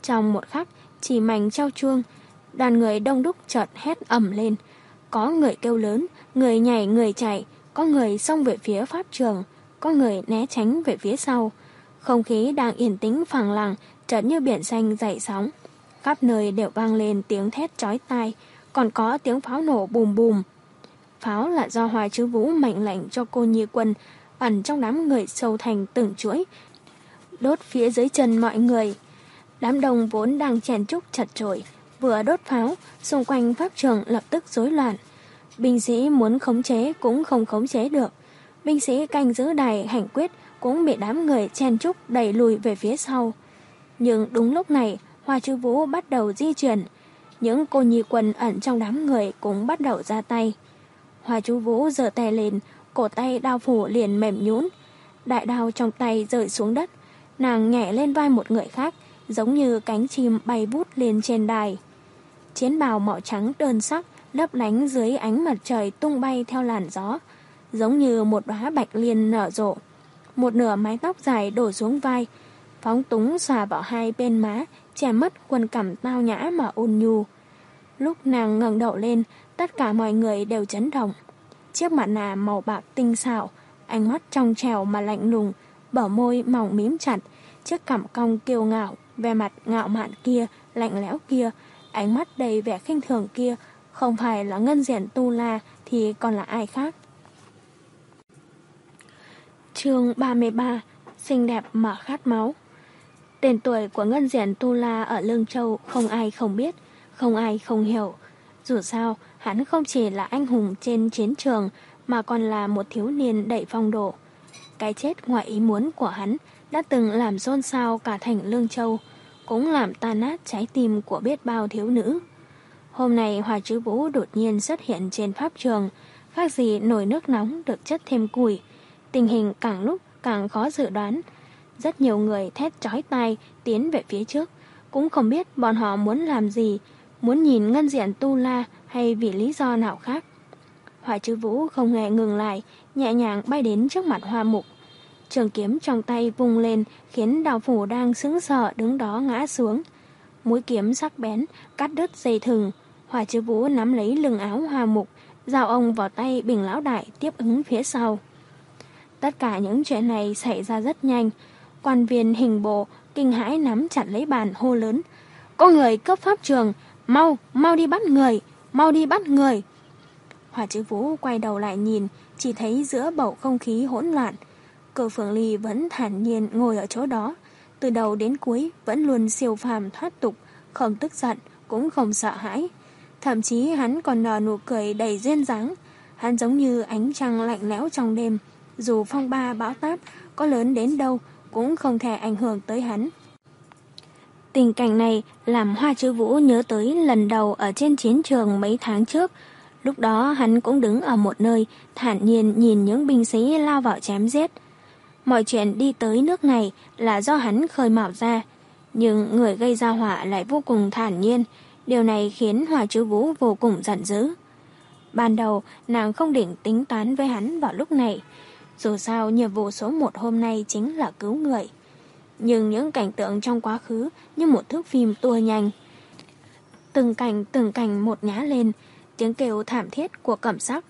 Trong một khắc, chỉ mảnh trao chuông, đoàn người đông đúc chợt hét ầm lên. Có người kêu lớn, người nhảy người chạy, có người xông về phía pháp trường, có người né tránh về phía sau. Không khí đang yên tĩnh phẳng lặng, chợt như biển xanh dậy sóng. Khắp nơi đều vang lên tiếng thét chói tai, còn có tiếng pháo nổ bùm bùm. Pháo là do Hoa Chứ Vũ mệnh lệnh cho cô nhi quân ẩn trong đám người sâu thành từng chuỗi, đốt phía dưới chân mọi người. Đám đông vốn đang chen chúc chật chội, vừa đốt pháo, xung quanh pháp trường lập tức rối loạn. Binh sĩ muốn khống chế cũng không khống chế được. Binh sĩ canh giữ đài hành quyết cũng bị đám người chen chúc đẩy lùi về phía sau. Nhưng đúng lúc này, Hoa Chứ Vũ bắt đầu di chuyển. Những cô nhi quân ẩn trong đám người cũng bắt đầu ra tay. Hoa Chứ Vũ giơ tay lên, cổ tay đao phủ liền mềm nhũn. Đại đao trong tay rơi xuống đất. Nàng nhảy lên vai một người khác, giống như cánh chim bay vút lên trên đài. Chiến bào màu trắng đơn sắc lấp lánh dưới ánh mặt trời tung bay theo làn gió, giống như một đóa bạch liên nở rộ. Một nửa mái tóc dài đổ xuống vai, phóng túng xòa vào hai bên má, che mất khuôn cằm tao nhã mà ôn nhu. Lúc nàng ngẩng đầu lên, tất cả mọi người đều chấn động. Chiếc mặt nạ màu bạc tinh xảo, ánh mắt trong trẻo mà lạnh lùng, bờ môi mỏng mím chặt, chiếc cằm cong kiêu ngạo, vẻ mặt ngạo mạn kia, lạnh lẽo kia, ánh mắt đầy vẻ khinh thường kia, không phải là Ngân Diển Tu La thì còn là ai khác. Chương ba mươi ba. Xinh đẹp mà khát máu. Tên tuổi của Ngân Diển Tu La ở Lương Châu không ai không biết, không ai không hiểu. Dù sao, hắn không chỉ là anh hùng trên chiến trường mà còn là một thiếu niên đầy phong độ. Cái chết ngoài ý muốn của hắn đã từng làm xôn xao cả thành Lương Châu, cũng làm tan nát trái tim của biết bao thiếu nữ. Hôm nay Hoa Chứ Vũ đột nhiên xuất hiện trên pháp trường, khác gì nồi nước nóng được chất thêm củi. Tình hình càng lúc càng khó dự đoán. Rất nhiều người thét chói tai tiến về phía trước, cũng không biết bọn họ muốn làm gì, muốn nhìn Ngân Diển Tu La hay vì lý do nào khác. Hoa Chứ Vũ không hề ngừng lại, nhẹ nhàng bay đến trước mặt Hoa Mục. Trường kiếm trong tay vung lên khiến đào phủ đang sững sờ đứng đó ngã xuống. Mũi kiếm sắc bén cắt đứt dây thừng. Hoa Chứ Vũ nắm lấy lưng áo Hoa Mục, giao ông vào tay Bình Lão Đại tiếp ứng phía sau. Tất cả những chuyện này xảy ra rất nhanh. Quan viên hình bộ kinh hãi nắm chặt lấy bàn hô lớn: "Có người cướp pháp trường, mau, mau đi bắt người, mau đi bắt người." Hoa Chứ Vũ quay đầu lại nhìn, chỉ thấy giữa bầu không khí hỗn loạn, Cơ Phượng Ly vẫn thản nhiên ngồi ở chỗ đó, từ đầu đến cuối vẫn luôn siêu phàm thoát tục, không tức giận, cũng không sợ hãi. Thậm chí hắn còn nở nụ cười đầy duyên dáng. Hắn giống như ánh trăng lạnh lẽo trong đêm, dù phong ba bão táp có lớn đến đâu cũng không thể ảnh hưởng tới hắn. Tình cảnh này làm Hoa Chứ Vũ nhớ tới lần đầu ở trên chiến trường mấy tháng trước. Lúc đó hắn cũng đứng ở một nơi, thản nhiên nhìn những binh sĩ lao vào chém giết. Mọi chuyện đi tới nước này là do hắn khơi mào ra, nhưng người gây ra họa lại vô cùng thản nhiên. Điều này khiến Hoa Chứ Vũ vô cùng giận dữ. Ban đầu nàng không định tính toán với hắn vào lúc này, dù sao nhiệm vụ số một hôm nay chính là cứu người. Nhưng những cảnh tượng trong quá khứ như một thước phim tua nhanh. Từng cảnh từng cảnh một nhá lên, tiếng kêu thảm thiết của Cẩm Sắc,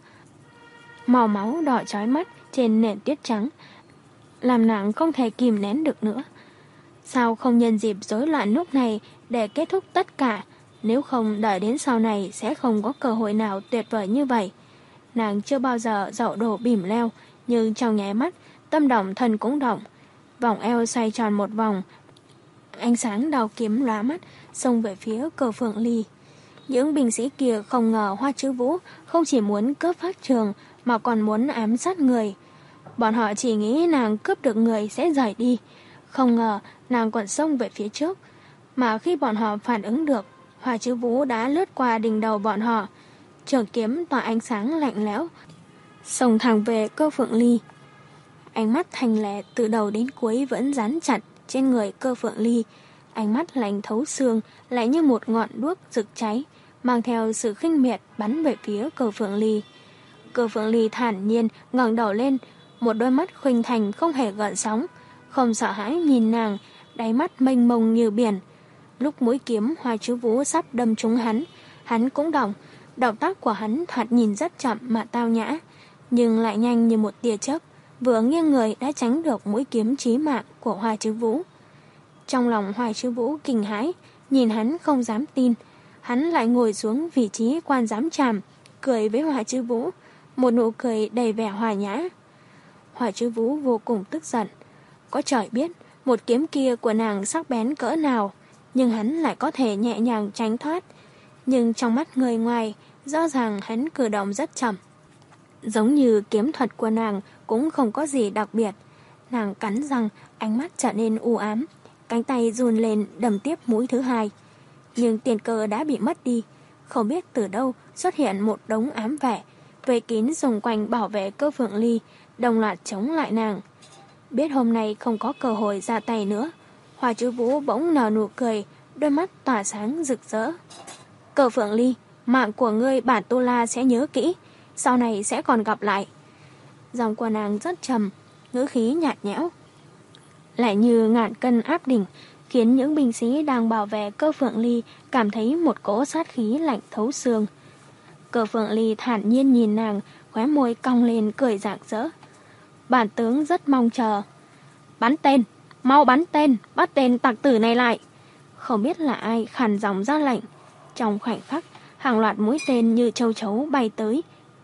màu máu đỏ chói mắt trên nền tuyết trắng, làm nàng không thể kìm nén được nữa. Sao không nhân dịp rối loạn lúc này để kết thúc tất cả, nếu không đợi đến sau này sẽ không có cơ hội nào tuyệt vời như vậy. Nàng chưa bao giờ dậu đổ bìm leo, nhưng trong nháy mắt, tâm động thần cũng động. Vòng eo xoay tròn một vòng, ánh sáng đao kiếm lóa mắt, xông về phía Cơ Phượng Ly. Những binh sĩ kia không ngờ Hoa Chứ Vũ không chỉ muốn cướp pháp trường mà còn muốn ám sát người. Bọn họ chỉ nghĩ nàng cướp được người sẽ rời đi, không ngờ nàng còn xông về phía trước. Mà khi bọn họ phản ứng được, Hoa Chứ Vũ đã lướt qua đỉnh đầu bọn họ, trường kiếm tỏa ánh sáng lạnh lẽo, xông thẳng về Cơ Phượng Ly. Ánh mắt thanh lệ từ đầu đến cuối vẫn dán chặt trên người Cơ Phượng Ly, ánh mắt lạnh thấu xương, lại như một ngọn đuốc rực cháy, mang theo sự khinh miệt bắn về phía Cơ Phượng Ly. Cơ Phượng Ly thản nhiên ngẩng đầu lên, một đôi mắt khuynh thành không hề gợn sóng, không sợ hãi nhìn nàng, đáy mắt mênh mông như biển. Lúc mũi kiếm Hoa Chứ Vũ sắp đâm trúng hắn, hắn cũng động. Động tác của hắn thoạt nhìn rất chậm mà tao nhã, nhưng lại nhanh như một tia chớp, vừa nghiêng người đã tránh được mũi kiếm chí mạng của Hoa Chứ Vũ. Trong lòng Hoa Chứ Vũ kinh hãi, nhìn hắn không dám tin. Hắn lại ngồi xuống vị trí quan giám tràm, cười với Hoa Chứ Vũ, một nụ cười đầy vẻ hòa nhã. Hoa Chứ Vũ vô cùng tức giận. Có trời biết một kiếm kia của nàng sắc bén cỡ nào, nhưng hắn lại có thể nhẹ nhàng tránh thoát. Nhưng trong mắt người ngoài, rõ ràng hắn cử động rất chậm. Giống như kiếm thuật của nàng cũng không có gì đặc biệt. Nàng cắn răng, ánh mắt trở nên u ám, cánh tay run lên đâm tiếp mũi thứ hai. Nhưng tiền cơ đã bị mất đi. Không biết từ đâu xuất hiện một đống ám vệ, vây kín xung quanh bảo vệ Cơ Phượng Ly, đồng loạt chống lại nàng. Biết hôm nay không có cơ hội ra tay nữa, Hoa Chứ Vũ bỗng nở nụ cười, đôi mắt tỏa sáng rực rỡ. Cơ Phượng Ly, mạng của ngươi bản Tu La sẽ nhớ kỹ, sau này sẽ còn gặp lại. Giọng của nàng rất trầm, ngữ khí nhạt nhẽo, lại như ngàn cân áp đỉnh, khiến những binh sĩ đang bảo vệ Cơ Phượng Ly cảm thấy một cỗ sát khí lạnh thấu xương. Cơ Phượng Ly thản nhiên nhìn nàng, khóe môi cong lên cười rạng rỡ. Bản tướng rất mong chờ. Bắn tên, mau bắn tên, bắt tên tặc tử này lại. Không biết là ai khàn giọng ra lệnh. Trong khoảnh khắc, hàng loạt mũi tên như châu chấu bay tới.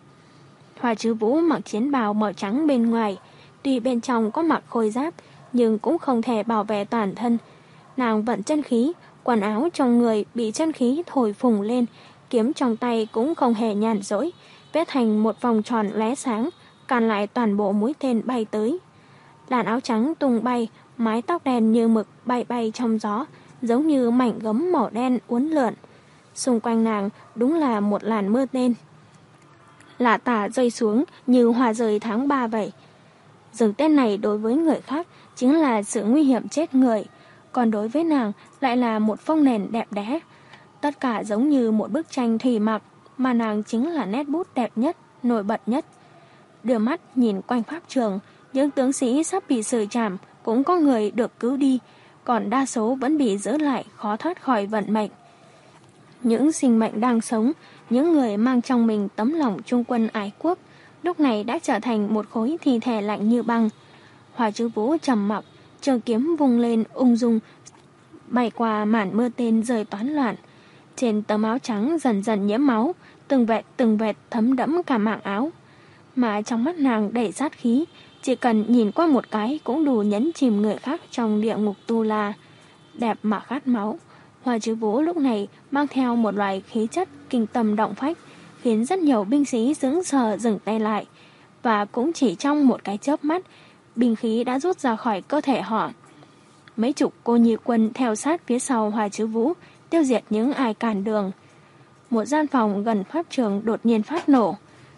Hoa Chứ Vũ mặc chiến bào màu trắng bên ngoài, tuy bên trong có mặc khôi giáp, nhưng cũng không thể bảo vệ toàn thân. Nàng vận chân khí, quần áo trong người bị chân khí thổi phồng lên, kiếm trong tay cũng không hề nhàn rỗi, vẽ thành một vòng tròn lóe sáng, càn lại toàn bộ mũi tên bay tới. Làn áo trắng tung bay, mái tóc đen như mực bay bay trong gió, giống như mảnh gấm màu đen uốn lượn. Xung quanh nàng đúng là một làn mưa tên, lả tả rơi xuống như hoa rơi tháng ba vậy. Rừng tên này đối với người khác chính là sự nguy hiểm chết người, còn đối với nàng lại là một phông nền đẹp đẽ. Tất cả giống như một bức tranh thủy mặc, mà nàng chính là nét bút đẹp nhất, nổi bật nhất. Đưa mắt nhìn quanh pháp trường, những tướng sĩ sắp bị xử trảm cũng có người được cứu đi, còn đa số vẫn bị giữ lại khó thoát khỏi vận mệnh. Những sinh mệnh đang sống, những người mang trong mình tấm lòng trung quân ái quốc, lúc này đã trở thành một khối thi thể lạnh như băng. Hoa Chứ Vũ trầm mặc, trường kiếm vung lên ung dung, bay qua màn mưa tên rơi toán loạn. Trên tấm áo trắng dần dần nhiễm máu, từng vệt từng vệt thấm đẫm cả mảng áo. Mà trong mắt nàng đầy sát khí, chỉ cần nhìn qua một cái cũng đủ nhấn chìm người khác trong địa ngục Tu La. Đẹp mà khát máu. Hoa Chứ Vũ lúc này mang theo một loại khí chất kinh tâm động phách, khiến rất nhiều binh sĩ sững sờ dừng tay lại. Và cũng chỉ trong một cái chớp mắt, binh khí đã rút ra khỏi cơ thể họ. Mấy chục cô nhi quân theo sát phía sau Hoa Chứ Vũ, tiêu diệt những ai cản đường. Một gian phòng gần pháp trường đột nhiên phát nổ.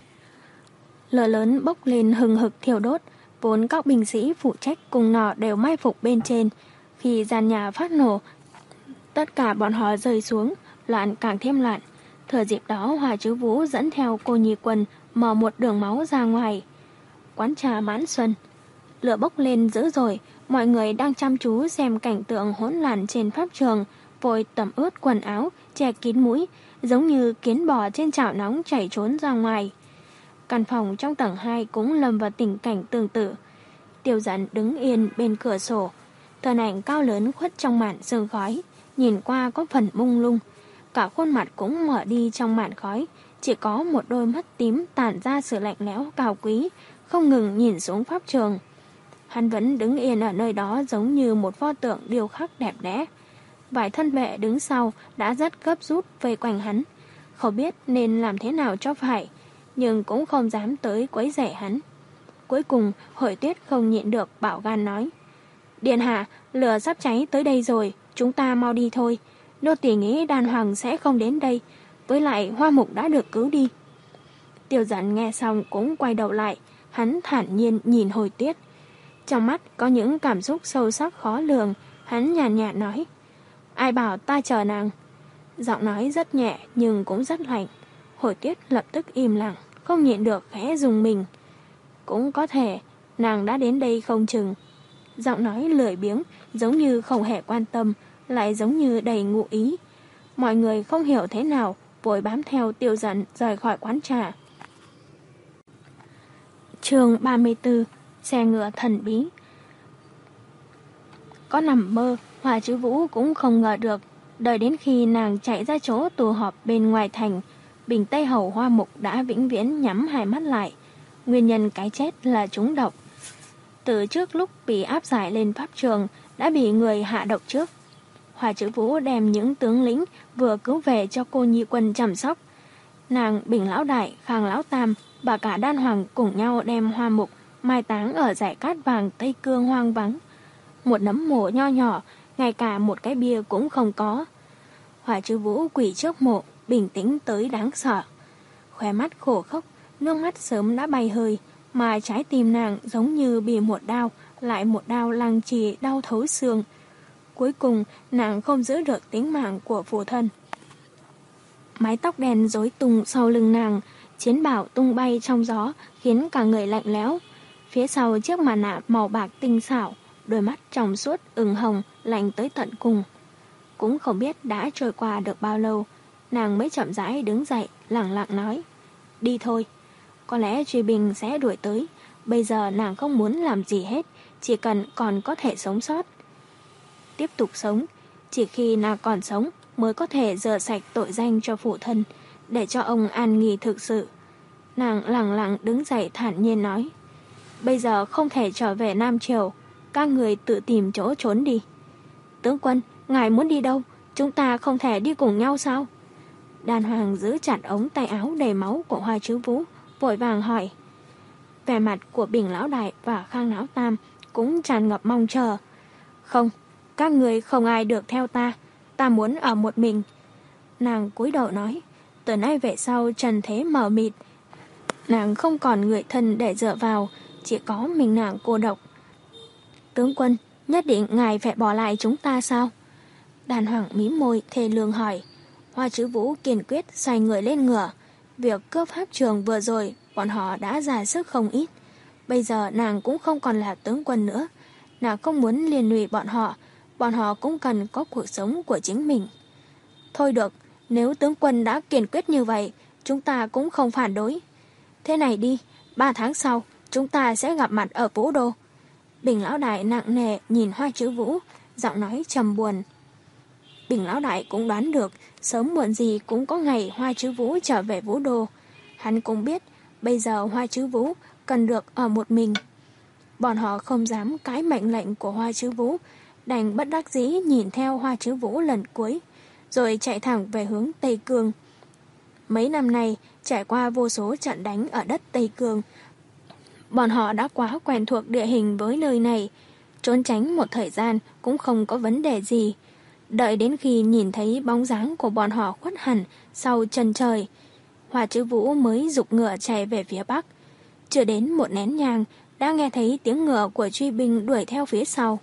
Lửa lớn bốc lên hừng hực thiêu đốt, vốn các binh sĩ phụ trách cùng nỏ đều mai phục bên trên. Khi gian nhà phát nổ, tất cả bọn họ rơi xuống, loạn càng thêm loạn. Thừa dịp đó Hoa Chứ Vũ dẫn theo cô nhi quân mở một đường máu ra ngoài. Quán trà Mãn Xuân. Lửa bốc lên dữ dội, mọi người đang chăm chú xem cảnh tượng hỗn loạn trên pháp trường, vội tẩm ướt quần áo, che kín mũi, giống như kiến bò trên chảo nóng chảy trốn ra ngoài. Căn phòng trong tầng hai cũng lâm vào tình cảnh tương tự. Tiêu Dận đứng yên bên cửa sổ, thân ảnh cao lớn khuất trong màn sương khói, nhìn qua có phần mông lung. Cả khuôn mặt cũng mở đi trong màn khói, chỉ có một đôi mắt tím tản ra sự lạnh lẽo cao quý, không ngừng nhìn xuống pháp trường. Hắn vẫn đứng yên ở nơi đó giống như một pho tượng điêu khắc đẹp đẽ. Vài thân vệ đứng sau đã rất gấp rút vây quanh hắn, không biết nên làm thế nào cho phải, nhưng cũng không dám tới quấy rầy hắn. Cuối cùng Hội Tuyết không nhịn được bảo gan nói: Điện hạ, lửa sắp cháy tới đây rồi, chúng ta mau đi thôi. Nô tỳ nghĩ đàn hoàng sẽ không đến đây, với lại Hoa Mục đã được cứu đi. Tiêu Dận nghe xong cũng quay đầu lại, hắn thản nhiên nhìn Hồi Tuyết. Trong mắt có những cảm xúc sâu sắc khó lường, hắn nhàn nhạt nói: Ai bảo ta chờ nàng? Giọng nói rất nhẹ nhưng cũng rất lạnh. Hồi Tuyết lập tức im lặng, không nhịn được khẽ rùng mình. Cũng có thể nàng đã đến đây không chừng. Giọng nói lười biếng, giống như không hề quan tâm, lại giống như đầy ngụ ý. Mọi người không hiểu thế nào, vội bám theo Tiêu Dần rời khỏi quán trà. Chương ba mươi tư. Xe ngựa thần bí. Có nằm mơ, Hoa Chứ Vũ cũng không ngờ được. Đợi đến khi nàng chạy ra chỗ tụ họp bên ngoài thành, Bình Tây Hầu Hoa Mục đã vĩnh viễn nhắm hai mắt lại. Nguyên nhân cái chết là trúng độc. Từ trước lúc bị áp giải lên pháp trường, đã bị người hạ độc trước. Hoa Chứ Vũ đem những tướng lĩnh vừa cứu về cho cô nhi quân chăm sóc. Nàng, Bình Lão Đại, Khang Lão Tam và cả Đan Hoàng cùng nhau đem Hoa Mục mai táng ở dải cát vàng Tây Cương hoang vắng. Một nấm mộ nho nhỏ, ngay cả một cái bia cũng không có. Hoa Chứ Vũ quỳ trước mộ, bình tĩnh tới đáng sợ. Khóe mắt khổ khốc, nước mắt sớm đã bay hơi, mà trái tim nàng giống như bị một đao, lại một đao lăng trì đau thấu xương. Cuối cùng, nàng không giữ được tính mạng của phụ thân. Mái tóc đen rối tung sau lưng nàng, chiến bảo tung bay trong gió, khiến cả người lạnh lẽo. Phía sau chiếc mặt nạ màu bạc tinh xảo, đôi mắt trong suốt ửng hồng, lạnh tới tận cùng. Cũng không biết đã trôi qua được bao lâu, nàng mới chậm rãi đứng dậy, lẳng lặng nói: đi thôi. Có lẽ Truy Bình sẽ đuổi tới. Bây giờ nàng không muốn làm gì hết, chỉ cần còn có thể sống sót. Tiếp tục sống, chỉ khi nàng còn sống mới có thể rửa sạch tội danh cho phụ thân, để cho ông an nghỉ thực sự. Nàng lẳng lặng đứng dậy thản nhiên nói: bây giờ không thể trở về Nam Triều, các người tự tìm chỗ trốn đi. Tướng quân, ngài muốn đi đâu? Chúng ta không thể đi cùng nhau sao? Đan Hoàng giữ chặt ống tay áo đầy máu của Hoa Chứ Vũ, vội vàng hỏi. Vẻ mặt của Bình Lão Đại và Khang Lão Tam cũng tràn ngập mong chờ. Không, các người không ai được theo ta, ta muốn ở một mình. Nàng cúi đầu nói. Từ nay về sau trần thế mờ mịt, nàng không còn người thân để dựa vào, chỉ có mình nàng cô độc. Tướng quân, nhất định ngài phải bỏ lại chúng ta sao? Đàn Hoàng mím môi thề lương hỏi. Hoa Chứ Vũ kiên quyết xoay người lên ngựa. Việc cướp pháp trường vừa rồi, bọn họ đã ra sức không ít. Bây giờ nàng cũng không còn là tướng quân nữa. Nàng không muốn liên lụy bọn họ. Bọn họ cũng cần có cuộc sống của chính mình. Thôi được, nếu tướng quân đã kiên quyết như vậy, chúng ta cũng không phản đối. Thế này đi, ba tháng sau, chúng ta sẽ gặp mặt ở Vũ Đô. Bình Lão Đại nặng nề nhìn Hoa Chứ Vũ, giọng nói trầm buồn. Bình Lão Đại cũng đoán được, sớm muộn gì cũng có ngày Hoa Chứ Vũ trở về Vũ Đô. Hắn cũng biết, bây giờ Hoa Chứ Vũ cần được ở một mình. Bọn họ không dám cãi mệnh lệnh của Hoa Chứ Vũ, đành bất đắc dĩ nhìn theo Hoa Chứ Vũ lần cuối, rồi chạy thẳng về hướng Tây Cương. Mấy năm nay, trải qua vô số trận đánh ở đất Tây Cương, bọn họ đã quá quen thuộc địa hình với nơi này, trốn tránh một thời gian cũng không có vấn đề gì. Đợi đến khi nhìn thấy bóng dáng của bọn họ khuất hẳn sau chân trời, Hoa Chứ Vũ mới giục ngựa chạy về phía bắc. Chưa đến một nén nhang, đã nghe thấy tiếng ngựa của truy binh đuổi theo phía sau.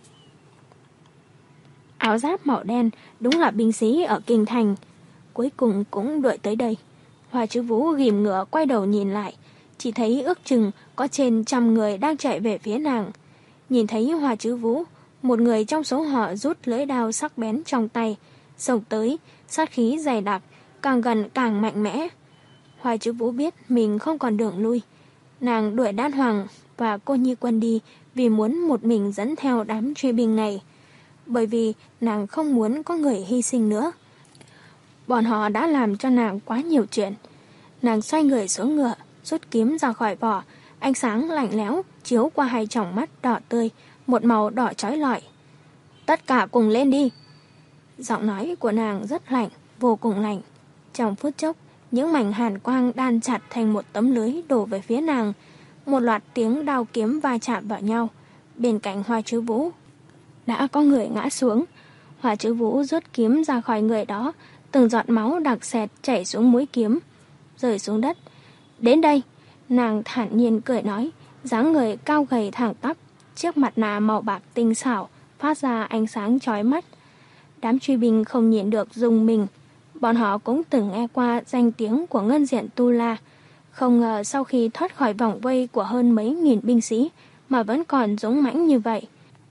Áo giáp màu đen, đúng là binh sĩ ở kinh thành. Cuối cùng cũng đuổi tới đây. Hoa Chứ Vũ ghìm ngựa quay đầu nhìn lại, chỉ thấy ước chừng có trên trăm người đang chạy về phía nàng. Nhìn thấy Hoa Chứ Vũ, một người trong số họ rút lưỡi đao sắc bén trong tay, xông tới, sát khí dày đặc, càng gần càng mạnh mẽ. Hoa Chứ Vũ biết mình không còn đường lui. Nàng đuổi Đan Hoàng và cô nhi quân đi vì muốn một mình dẫn theo đám truy binh này. Bởi vì nàng không muốn có người hy sinh nữa. Bọn họ đã làm cho nàng quá nhiều chuyện. Nàng xoay người xuống ngựa, rút kiếm ra khỏi vỏ, ánh sáng lạnh lẽo chiếu qua hai tròng mắt đỏ tươi, một màu đỏ chói lọi. Tất cả cùng lên đi. Giọng nói của nàng rất lạnh, vô cùng lạnh. Trong phút chốc, những mảnh hàn quang đan chặt thành một tấm lưới đổ về phía nàng. Một loạt tiếng đao kiếm va chạm vào nhau. Bên cạnh Hoa Chứ Vũ đã có người ngã xuống. Hoa Chứ Vũ rút kiếm ra khỏi người đó, từng giọt máu đặc sệt chảy xuống mũi kiếm, rơi xuống đất. Đến đây, nàng thản nhiên cười nói, dáng người cao gầy thẳng tắp, chiếc mặt nạ màu bạc tinh xảo phát ra ánh sáng chói mắt. Đám truy binh không nhịn được rùng mình. Bọn họ cũng từng nghe qua danh tiếng của Ngân Diện Tu La. Không ngờ sau khi thoát khỏi vòng vây của hơn mấy nghìn binh sĩ mà vẫn còn dũng mãnh như vậy.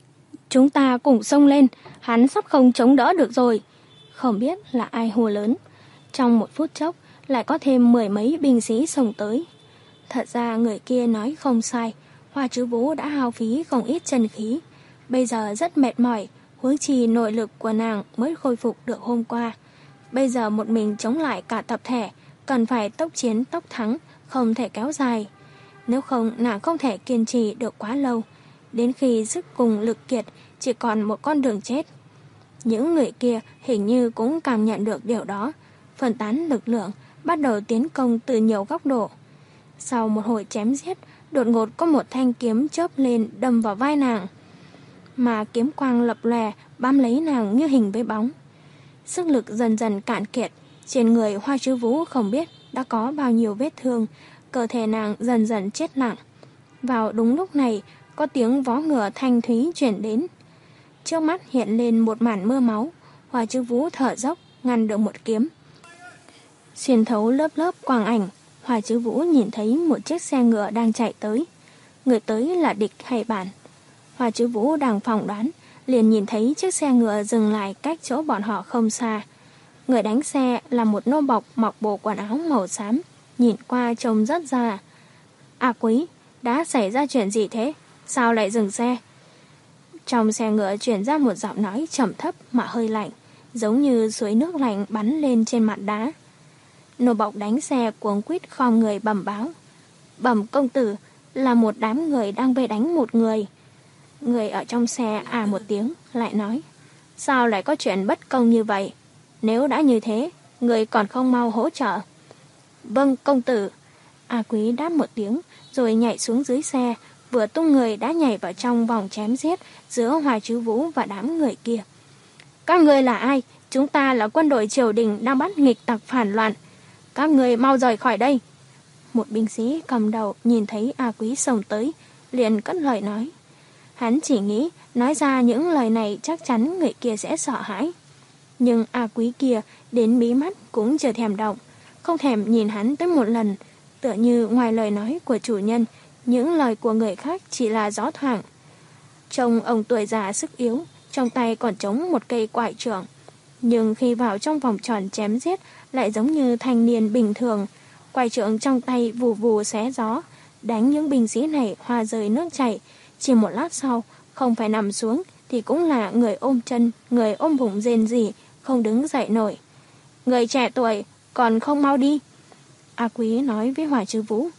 Chúng ta cùng xông lên, hắn sắp không chống đỡ được rồi. Không biết là ai hô lớn. Trong một phút chốc, lại có thêm mười mấy binh sĩ xông tới. Thật ra người kia nói không sai, Hoa Chứ Vũ đã hao phí không ít chân khí. Bây giờ rất mệt mỏi, huống chi nội lực của nàng mới khôi phục được hôm qua. Bây giờ một mình chống lại cả tập thể, cần phải tốc chiến tốc thắng, không thể kéo dài. Nếu không, nàng không thể kiên trì được quá lâu. Đến khi sức cùng lực kiệt, chỉ còn một con đường chết. Những người kia hình như cũng cảm nhận được điều đó, phân tán lực lượng, bắt đầu tiến công từ nhiều góc độ. Sau một hồi chém giết, đột ngột có một thanh kiếm chớp lên đâm vào vai nàng, mà kiếm quang lập lòe bám lấy nàng như hình với bóng. Sức lực dần dần cạn kiệt, trên người Hoa Chứ Vũ không biết đã có bao nhiêu vết thương, cơ thể nàng dần dần chết lặng. Vào đúng lúc này, có tiếng vó ngựa thanh thúy chuyển đến. Trước mắt hiện lên một màn mưa máu, Hoa Chứ Vũ thở dốc ngăn được một kiếm. Xuyên thấu lớp lớp quang ảnh, Hoa Chứ Vũ nhìn thấy một chiếc xe ngựa đang chạy tới. Người tới là địch hay bạn? Hoa Chứ Vũ đang phỏng đoán, liền nhìn thấy chiếc xe ngựa dừng lại cách chỗ bọn họ không xa. Người đánh xe là một nô bộc mặc bộ quần áo màu xám, nhìn qua trông rất già. À Quý, đã xảy ra chuyện gì thế? Sao lại dừng xe? Trong xe ngựa truyền ra một giọng nói trầm thấp mà hơi lạnh, giống như suối nước lạnh bắn lên trên mặt đá. Nô bộc đánh xe cuống quýt khom người bẩm báo. Bẩm công tử, là một đám người đang vây đánh một người. Người ở trong xe à một tiếng, lại nói. Sao lại có chuyện bất công như vậy? Nếu đã như thế, người còn không mau hỗ trợ. Vâng, công tử. A Quý đáp một tiếng, rồi nhảy xuống dưới xe, vừa tung người đã nhảy vào trong vòng chém giết giữa Hoa Chứ Vũ và đám người kia. Các người là ai? Chúng ta là quân đội triều đình đang bắt nghịch tặc phản loạn. Các người mau rời khỏi đây. Một binh sĩ cầm đầu nhìn thấy A Quý xông tới, liền cất lời nói. Hắn chỉ nghĩ nói ra những lời này chắc chắn người kia sẽ sợ hãi. Nhưng A Quý kia đến mí mắt cũng chưa thèm động, không thèm nhìn hắn tới một lần, tựa như ngoài lời nói của chủ nhân, những lời của người khác chỉ là gió thoảng. Trông ông tuổi già sức yếu, trong tay còn chống một cây quải trượng, nhưng khi vào trong vòng tròn chém giết lại giống như thanh niên bình thường. Quải trượng trong tay vù vù xé gió, đánh những binh sĩ này hoa rơi nước chảy. Chỉ một lát sau, không phải nằm xuống thì cũng là người ôm chân, người ôm bụng rên rỉ, không đứng dậy nổi. Người trẻ tuổi, còn không mau đi. A Quý nói với Hoa Chứ Vũ.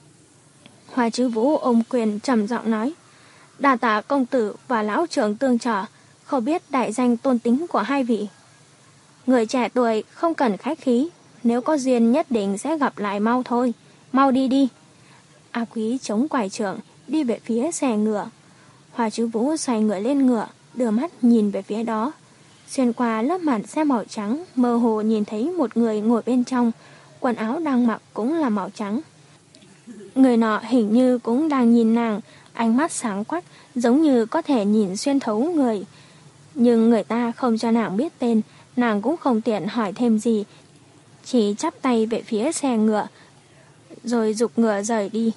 Hoa Chứ Vũ ôm quyền trầm giọng nói. Đa tạ công tử và lão trưởng tương trợ, không biết đại danh tôn tính của hai vị. Người trẻ tuổi không cần khách khí, nếu có duyên nhất định sẽ gặp lại mau thôi, mau đi đi. A Quý chống quải trượng, đi về phía xe ngựa. Hoa Chứ Vũ xoay người lên ngựa, đưa mắt nhìn về phía đó. Xuyên qua lớp màn xe màu trắng, mơ hồ nhìn thấy một người ngồi bên trong, quần áo đang mặc cũng là màu trắng. Người nọ hình như cũng đang nhìn nàng, ánh mắt sáng quắc, giống như có thể nhìn xuyên thấu người. Nhưng người ta không cho nàng biết tên, nàng cũng không tiện hỏi thêm gì, chỉ chắp tay về phía xe ngựa, rồi giục ngựa rời đi.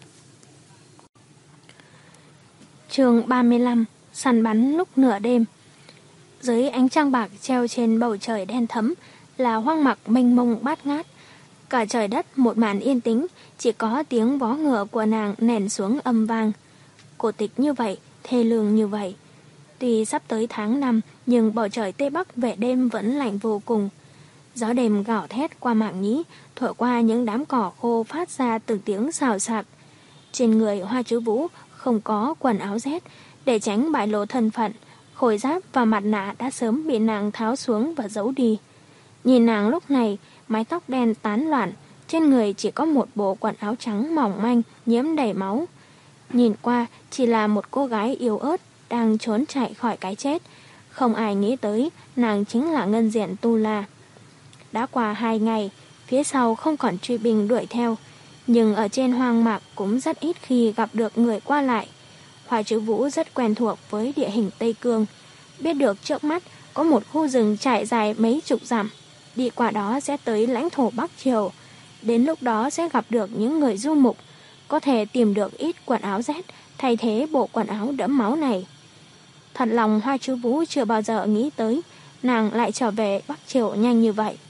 Chương ba mươi lăm. Săn bắn lúc nửa đêm. Dưới ánh trăng bạc treo trên bầu trời đen thẫm là hoang mạc mênh mông bát ngát. Cả trời đất một màn yên tĩnh, chỉ có tiếng vó ngựa của nàng nền xuống âm vang. Cổ tịch như vậy, thê lương như vậy. Tuy sắp tới tháng năm, nhưng bầu trời Tây Bắc về đêm vẫn lạnh vô cùng. Gió đêm gào thét qua mảng nhĩ, thổi qua những đám cỏ khô phát ra từng tiếng xào xạc. Trên người Hoa Chứ Vũ không có quần áo rét, để tránh bại lộ thân phận, khôi giáp và mặt nạ đã sớm bị nàng tháo xuống và giấu đi. Nhìn nàng lúc này, mái tóc đen tán loạn, trên người chỉ có một bộ quần áo trắng mỏng manh, nhiễm đầy máu. Nhìn qua chỉ là một cô gái yếu ớt đang trốn chạy khỏi cái chết. Không ai nghĩ tới nàng chính là Ngân Diện Tu La. Đã qua hai ngày, phía sau không còn truy binh đuổi theo, nhưng ở trên hoang mạc cũng rất ít khi gặp được người qua lại. Hoa Chứ Vũ rất quen thuộc với địa hình Tây Cương, biết được trước mắt có một khu rừng trải dài mấy chục dặm, đi qua đó sẽ tới lãnh thổ Bắc Triều. Đến lúc đó sẽ gặp được những người du mục, có thể tìm được ít quần áo rét thay thế bộ quần áo đẫm máu này. Thật lòng Hoa Chứ Vũ chưa bao giờ nghĩ tới nàng lại trở về Bắc Triều nhanh như vậy.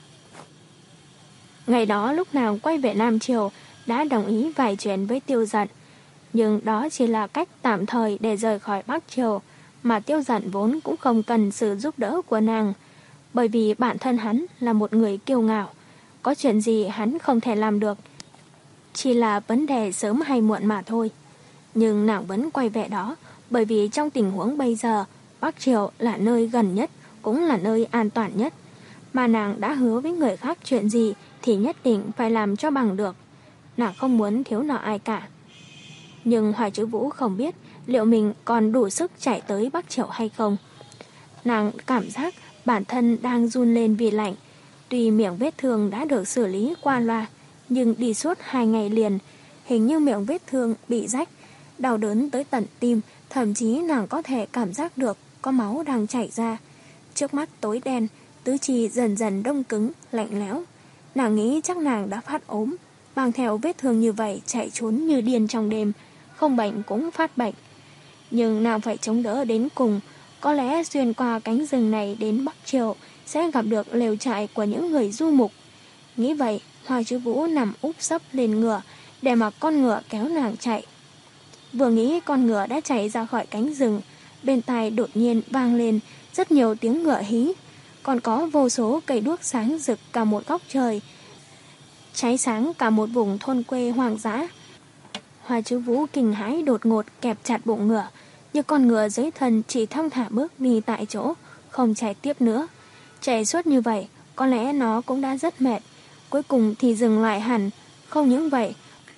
Ngày đó lúc nàng quay về Nam Triều đã đồng ý vài chuyện với Tiêu Dận, nhưng đó chỉ là cách tạm thời để rời khỏi Bắc Triều, mà Tiêu Dận vốn cũng không cần sự giúp đỡ của nàng, bởi vì bản thân hắn là một người kiêu ngạo, có chuyện gì hắn không thể làm được, chỉ là vấn đề sớm hay muộn mà thôi. Nhưng nàng vẫn quay về đó, bởi vì trong tình huống bây giờ, Bắc Triều là nơi gần nhất, cũng là nơi an toàn nhất, mà nàng đã hứa với người khác chuyện gì thì nhất định phải làm cho bằng được. Nàng không muốn thiếu nợ ai cả. Nhưng Hoa Chứ Vũ không biết liệu mình còn đủ sức chạy tới Bắc Triều hay không. Nàng cảm giác bản thân đang run lên vì lạnh. Tuy miệng vết thương đã được xử lý qua loa, nhưng đi suốt hai ngày liền, hình như miệng vết thương bị rách, đau đớn tới tận tim, thậm chí nàng có thể cảm giác được có máu đang chảy ra. Trước mắt tối đen, tứ chi dần dần đông cứng, lạnh lẽo. Nàng nghĩ chắc nàng đã phát ốm, mang theo vết thương như vậy chạy trốn như điên trong đêm, không bệnh cũng phát bệnh. Nhưng nàng phải chống đỡ đến cùng, có lẽ xuyên qua cánh rừng này đến Bắc Triều sẽ gặp được lều trại của những người du mục. Nghĩ vậy, Hoa Chứ Vũ nằm úp sấp lên ngựa để mặc con ngựa kéo nàng chạy. Vừa nghĩ con ngựa đã chạy ra khỏi cánh rừng, bên tai đột nhiên vang lên rất nhiều tiếng ngựa hí, còn có vô số cây đuốc sáng rực cả một góc trời, cháy sáng cả một vùng thôn quê hoang dã. Hoa Chứ Vũ kinh hãi đột ngột kẹp chặt bụng ngựa, nhưng con ngựa dưới thân chỉ thong thả bước đi tại chỗ, không chạy tiếp nữa. Chạy suốt như vậy, có lẽ nó cũng đã rất mệt, cuối cùng thì dừng lại hẳn. Không những vậy,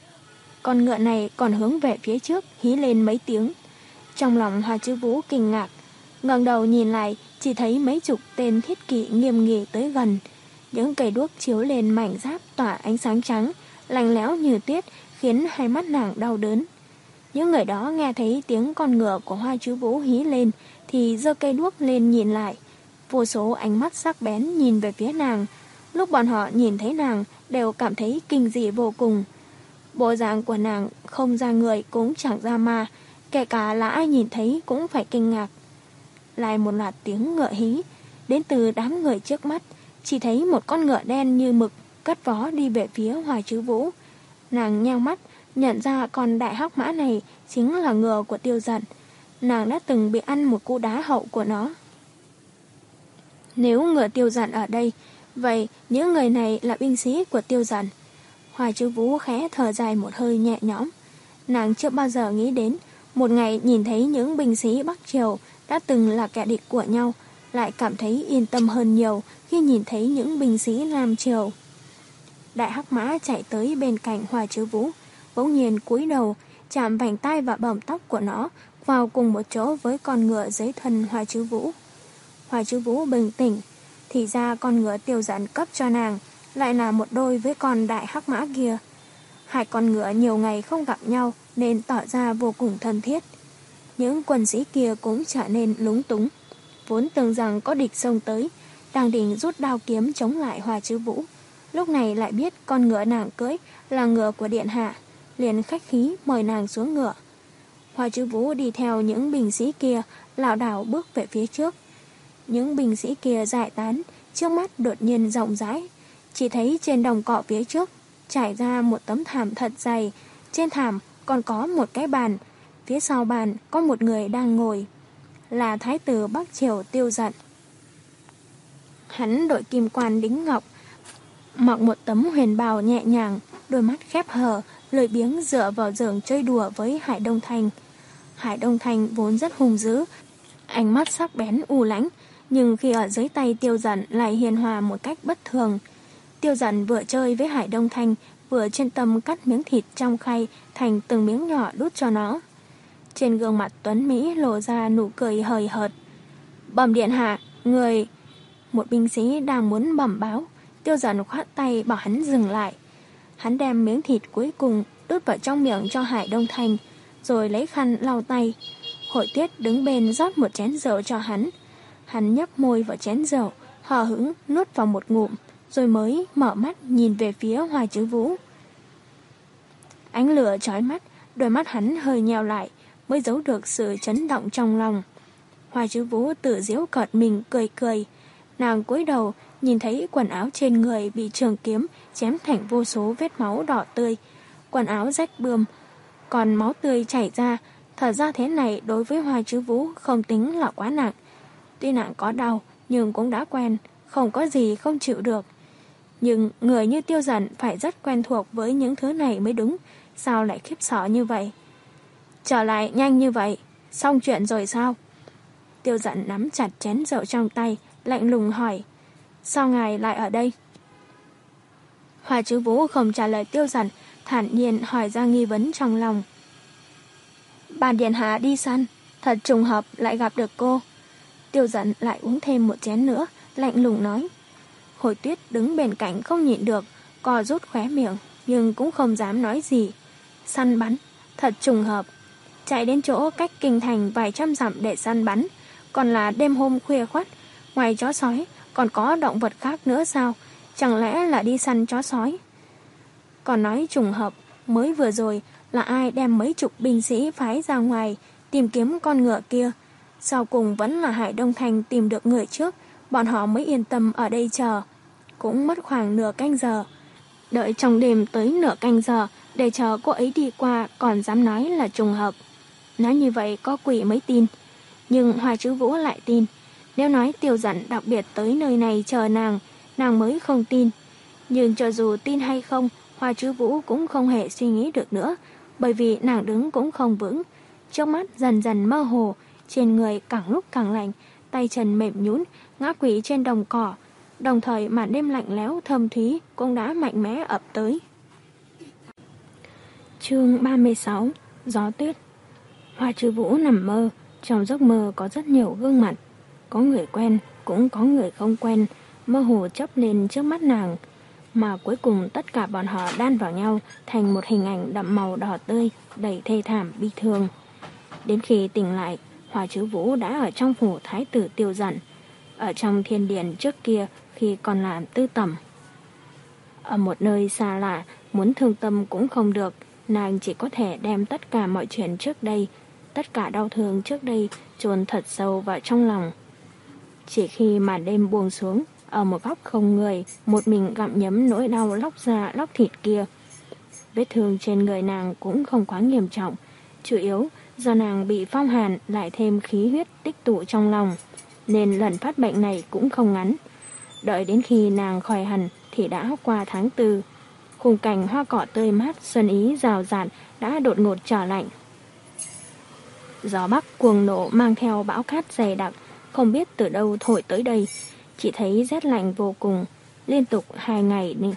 con ngựa này còn hướng về phía trước hí lên mấy tiếng. Trong lòng Hoa Chứ Vũ kinh ngạc, ngẩng đầu nhìn lại, chỉ thấy mấy chục tên thiết kỵ nghiêm nghị tới gần. Những cây đuốc chiếu lên mảnh giáp tỏa ánh sáng trắng, lạnh lẽo như tuyết, khiến hai mắt nàng đau đớn. Những người đó nghe thấy tiếng con ngựa của Hoa Chứ Vũ hí lên thì giơ cây đuốc lên nhìn lại. Vô số ánh mắt sắc bén nhìn về phía nàng. Lúc bọn họ nhìn thấy nàng đều cảm thấy kinh dị vô cùng. Bộ dạng của nàng không ra người cũng chẳng ra ma, kể cả là ai nhìn thấy cũng phải kinh ngạc. Lại một loạt tiếng ngựa hí đến từ đám người trước mắt, chỉ thấy một con ngựa đen như mực cất vó đi về phía Hoa Chứ Vũ. Nàng nheo mắt nhận ra con đại hắc mã này chính là ngựa của Tiêu Dận. Nàng đã từng bị ăn một cú đá hậu của nó. Nếu ngựa Tiêu Dận ở đây, vậy những người này là binh sĩ của Tiêu Dận. Hoa Chứ Vũ khẽ thở dài một hơi nhẹ nhõm. Nàng chưa bao giờ nghĩ đến một ngày nhìn thấy những binh sĩ Bắc Triều đã từng là kẻ địch của nhau, lại cảm thấy yên tâm hơn nhiều khi nhìn thấy những binh sĩ Nam Triều. Đại hắc mã chạy tới bên cạnh Hoa Chứ Vũ, bỗng nhiên cúi đầu chạm vành tai và bọng tóc của nó vào cùng một chỗ với con ngựa dưới thân Hoa Chứ Vũ. Hoa Chứ Vũ bình tĩnh, thì ra con ngựa Tiêu Dận cấp cho nàng lại là một đôi với con đại hắc mã kia. Hai con ngựa nhiều ngày không gặp nhau nên tỏ ra vô cùng thân thiết. Những quân sĩ kia cũng trở nên lúng túng, vốn tưởng rằng có địch xông tới, đang định rút đao kiếm chống lại Hoa Chứ Vũ, lúc này lại biết con ngựa nàng cưỡi là ngựa của điện hạ, liền khách khí mời nàng xuống ngựa. Hoa Chứ Vũ đi theo những binh sĩ kia lảo đảo bước về phía trước. Những binh sĩ kia giải tán, trước mắt đột nhiên rộng rãi, chỉ thấy trên đồng cỏ phía trước trải ra một tấm thảm thật dày, trên thảm còn có một cái bàn, phía sau bàn có một người đang ngồi, là thái tử Bắc Triều Tiêu Dận. Hắn đội kim quan đính ngọc, mặc một tấm huyền bào nhẹ nhàng, đôi mắt khép hờ, lười biếng dựa vào giường chơi đùa với Hải Đông Thanh. Hải Đông Thanh vốn rất hung dữ, ánh mắt sắc bén u lãnh, nhưng khi ở dưới tay Tiêu Dận lại hiền hòa một cách bất thường. Tiêu Dận vừa chơi với Hải Đông Thanh, vừa chuyên tâm cắt miếng thịt trong khay thành từng miếng nhỏ đút cho nó. Trên gương mặt tuấn Mỹ lộ ra nụ cười hời hợt. Bẩm điện hạ, người... Một binh sĩ đang muốn bẩm báo, Tiêu Dận khoát tay bảo hắn dừng lại. Hắn đem miếng thịt cuối cùng đút vào trong miệng cho Hải Đông Thanh, rồi lấy khăn lau tay. Hội Tuyết đứng bên rót một chén rượu cho hắn. Hắn nhấp môi vào chén rượu, hờ hững nuốt vào một ngụm, rồi mới mở mắt nhìn về phía Hoa Chứ Vũ. Ánh lửa chói mắt, đôi mắt hắn hơi nheo lại, mới giấu được sự chấn động trong lòng. Hoa Chứ Vũ tự giễu cợt mình cười cười. Nàng cúi đầu nhìn thấy quần áo trên người bị trường kiếm chém thành vô số vết máu đỏ tươi. Quần áo rách bươm, còn máu tươi chảy ra. Thật ra thế này đối với Hoa Chứ Vũ không tính là quá nặng. Tuy nặng có đau nhưng cũng đã quen, không có gì không chịu được. Nhưng người như Tiêu Dần phải rất quen thuộc với những thứ này mới đúng. Sao lại khiếp sợ như vậy? Trở lại nhanh như vậy, xong chuyện rồi sao? Tiêu Dần nắm chặt chén rượu trong tay, lạnh lùng hỏi. Sao ngài lại ở đây? Hoa Chứ Vũ không trả lời Tiêu Dần, thản nhiên hỏi ra nghi vấn trong lòng. Bà điện hạ đi săn, thật trùng hợp lại gặp được cô. Tiêu Dần lại uống thêm một chén nữa, lạnh lùng nói. Hồi Tuyết đứng bên cạnh không nhịn được, co rút khóe miệng, nhưng cũng không dám nói gì. Săn bắn, thật trùng hợp. Chạy đến chỗ cách kinh thành vài trăm dặm để săn bắn, còn là đêm hôm khuya khoắt. Ngoài chó sói, còn có động vật khác nữa sao? Chẳng lẽ là đi săn chó sói? Còn nói trùng hợp, mới vừa rồi là ai đem mấy chục binh sĩ phái ra ngoài tìm kiếm con ngựa kia. Sau cùng vẫn là Hải Đông Thành tìm được người trước, bọn họ mới yên tâm ở đây chờ. Cũng mất khoảng nửa canh giờ. Đợi trong đêm tới nửa canh giờ để chờ cô ấy đi qua còn dám nói là trùng hợp. Nói như vậy có quỷ mới tin. Nhưng Hoa Chứ Vũ lại tin. Nếu nói Tiêu Dần đặc biệt tới nơi này chờ nàng, nàng mới không tin. Nhưng cho dù tin hay không, Hoa Chứ Vũ cũng không hề suy nghĩ được nữa, bởi vì nàng đứng cũng không vững. Trước mắt dần dần mơ hồ, trên người càng lúc càng lạnh, tay chân mềm nhũn, ngã quỵ trên đồng cỏ. Đồng thời màn đêm lạnh lẽo thâm thúy cũng đã mạnh mẽ ập tới. Chương ba mươi sáu. Gió tuyết. Hoa Chứ Vũ nằm mơ, trong giấc mơ có rất nhiều gương mặt. Có người quen, cũng có người không quen, mơ hồ chớp lên trước mắt nàng. Mà cuối cùng tất cả bọn họ đan vào nhau thành một hình ảnh đậm màu đỏ tươi, đầy thê thảm bi thương. Đến khi tỉnh lại, Hoa Chứ Vũ đã ở trong phủ thái tử Tiêu Dần, ở trong thiên điện trước kia khi còn làm tư tẩm. Ở một nơi xa lạ, muốn thương tâm cũng không được, nàng chỉ có thể đem tất cả mọi chuyện trước đây, tất cả đau thương trước đây chôn thật sâu vào trong lòng. Chỉ khi màn đêm buông xuống, ở một góc không người, một mình gặm nhấm nỗi đau lóc da lóc thịt kia. Vết thương trên người nàng cũng không quá nghiêm trọng, chủ yếu do nàng bị phong hàn lại thêm khí huyết tích tụ trong lòng, nên lần phát bệnh này cũng không ngắn. Đợi đến khi nàng khỏi hẳn thì đã qua tháng tư. Khung cảnh hoa cỏ tươi mát, xuân ý rào rạt đã đột ngột trở lạnh. Gió bắc cuồng nổ mang theo bão cát dày đặc, không biết từ đâu thổi tới đây. Chỉ thấy rét lạnh vô cùng, liên tục hai ngày đi.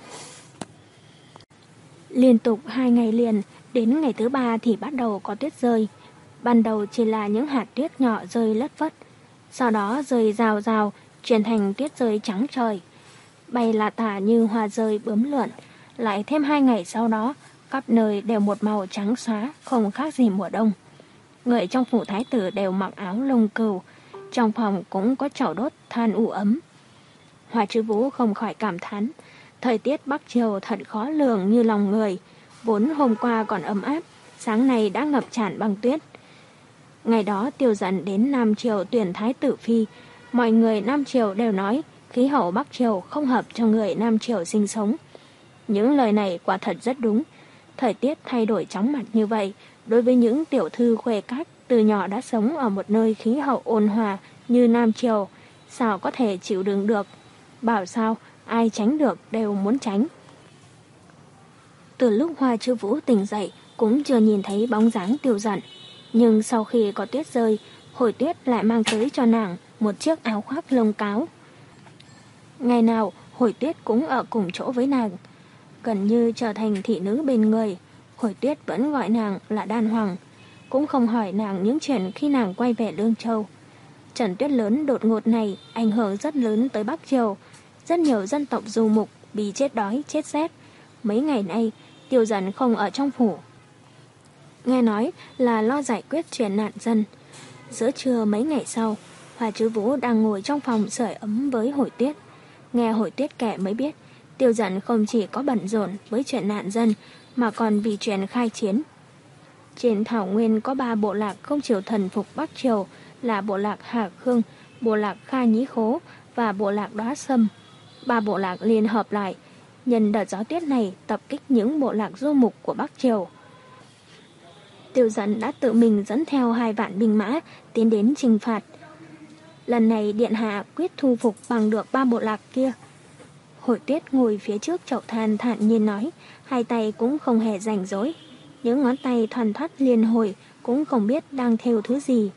Liên tục hai ngày liền, đến ngày thứ ba thì bắt đầu có tuyết rơi. Ban đầu chỉ là những hạt tuyết nhỏ rơi lất phất, sau đó rơi rào rào, chuyển thành tuyết rơi trắng trời. Bay là tả như hoa rơi bướm lượn. Lại thêm hai ngày sau đó, khắp nơi đều một màu trắng xóa, không khác gì mùa đông. Người trong phủ thái tử đều mặc áo lông cừu, trong phòng cũng có chảo đốt than ủ ấm. Hoa Chứ Vũ không khỏi cảm thán, thời tiết Bắc Triều thật khó lường như lòng người, vốn hôm qua còn ấm áp, sáng nay đã ngập tràn băng tuyết. Ngày đó Tiêu Dần đến Nam Triều tuyển thái tử phi, mọi người Nam Triều đều nói khí hậu Bắc Triều không hợp cho người Nam Triều sinh sống. Những lời này quả thật rất đúng. Thời tiết thay đổi chóng mặt như vậy, đối với những tiểu thư khuê các từ nhỏ đã sống ở một nơi khí hậu ôn hòa như Nam Triều, sao có thể chịu đựng được. Bảo sao, ai tránh được đều muốn tránh. Từ lúc Hoa Chứ Vũ tỉnh dậy, cũng chưa nhìn thấy bóng dáng Tiêu Dần. Nhưng sau khi có tuyết rơi, Hồi Tuyết lại mang tới cho nàng một chiếc áo khoác lông cáo. Ngày nào, Hồi Tuyết cũng ở cùng chỗ với nàng, gần như trở thành thị nữ bên người. Hồi Tuyết vẫn gọi nàng là Đan Hoàng, cũng không hỏi nàng những chuyện khi nàng quay về Lương Châu. Trận tuyết lớn đột ngột này ảnh hưởng rất lớn tới Bắc Triều. Rất nhiều dân tộc du mục bị chết đói, chết rét. Mấy ngày nay, Tiêu Dần không ở trong phủ. Nghe nói là lo giải quyết chuyện nạn dân. Giữa trưa mấy ngày sau, Hoa Chứ Vũ đang ngồi trong phòng sưởi ấm với Hồi Tuyết. Nghe Hồi Tuyết kể mới biết, Tiêu Dần không chỉ có bận rộn với chuyện nạn dân, mà còn vì chuyện khai chiến. Trên thảo nguyên có ba bộ lạc không chịu thần phục Bắc Triều, là bộ lạc Hà Khương, bộ lạc Kha Nhĩ Khố và bộ lạc Đóa Sâm. Ba bộ lạc liên hợp lại, nhân đợt gió tuyết này tập kích những bộ lạc du mục của Bắc Triều. Tiêu Dận đã tự mình dẫn theo hai vạn binh mã tiến đến trừng phạt. Lần này điện hạ quyết thu phục bằng được ba bộ lạc kia. Hồi Tuyết ngồi phía trước chậu than thản nhiên nói, hai tay cũng không hề rảnh rỗi. Những ngón tay thoăn thoắt liên hồi cũng không biết đang thêu thứ gì.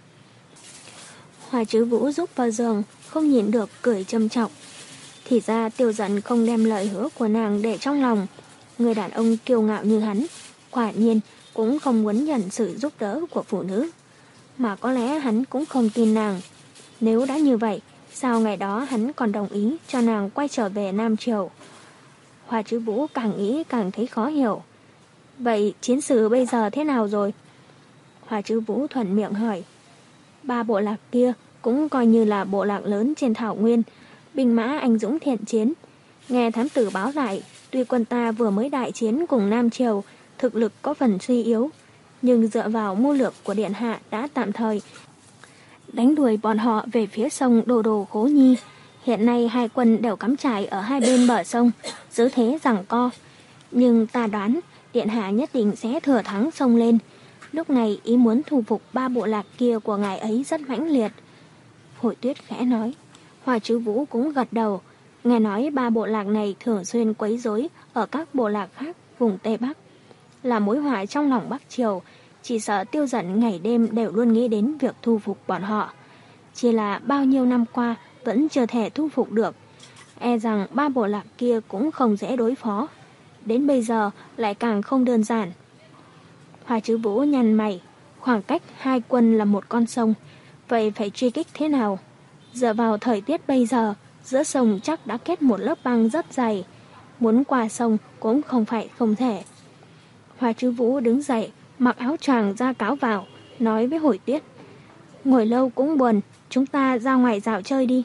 Hoa Trứ Vũ rúc vào giường, không nhịn được cười châm chọc. Thì ra Tiêu Dận không đem lời hứa của nàng để trong lòng. Người đàn ông kiêu ngạo như hắn, quả nhiên cũng không muốn nhận sự giúp đỡ của phụ nữ. Mà có lẽ hắn cũng không tin nàng. Nếu đã như vậy, sao ngày đó hắn còn đồng ý cho nàng quay trở về Nam Triều? Hoa Trứ Vũ càng nghĩ càng thấy khó hiểu. Vậy chiến sự bây giờ thế nào rồi? Hoa Trứ Vũ thuận miệng hỏi. Ba bộ lạc kia cũng coi như là bộ lạc lớn trên thảo nguyên, binh mã anh dũng thiện chiến. Nghe thám tử báo lại, tuy quân ta vừa mới đại chiến cùng Nam Triều, thực lực có phần suy yếu, nhưng dựa vào mưu lược của điện hạ đã tạm thời đánh đuổi bọn họ về phía sông Đồ Đồ Khố Nhi. Hiện nay hai quân đều cắm trại ở hai bên bờ sông, giữ thế giằng co. Nhưng ta đoán điện hạ nhất định sẽ thừa thắng xông lên. Lúc này ý muốn thu phục ba bộ lạc kia của ngài ấy rất mãnh liệt. Hồi Tuyết khẽ nói. Hoa Trứ Vũ cũng gật đầu. Nghe nói ba bộ lạc này thường xuyên quấy rối ở các bộ lạc khác vùng Tây Bắc, là mối họa trong lòng Bắc Triều. Chỉ sợ Tiêu Dận ngày đêm đều luôn nghĩ đến việc thu phục bọn họ. Chỉ là bao nhiêu năm qua vẫn chưa thể thu phục được. E rằng ba bộ lạc kia cũng không dễ đối phó. Đến bây giờ lại càng không đơn giản. Hoa Trứ Vũ nhăn mày. Khoảng cách hai quân là một con sông, vậy phải truy kích thế nào? Dựa vào thời tiết bây giờ, giữa sông chắc đã kết một lớp băng rất dày. Muốn qua sông cũng không phải không thể. Hoa Trứ Vũ đứng dậy, mặc áo choàng ra cáo vào, nói với Hồi Tuyết. Ngồi lâu cũng buồn, chúng ta ra ngoài dạo chơi đi.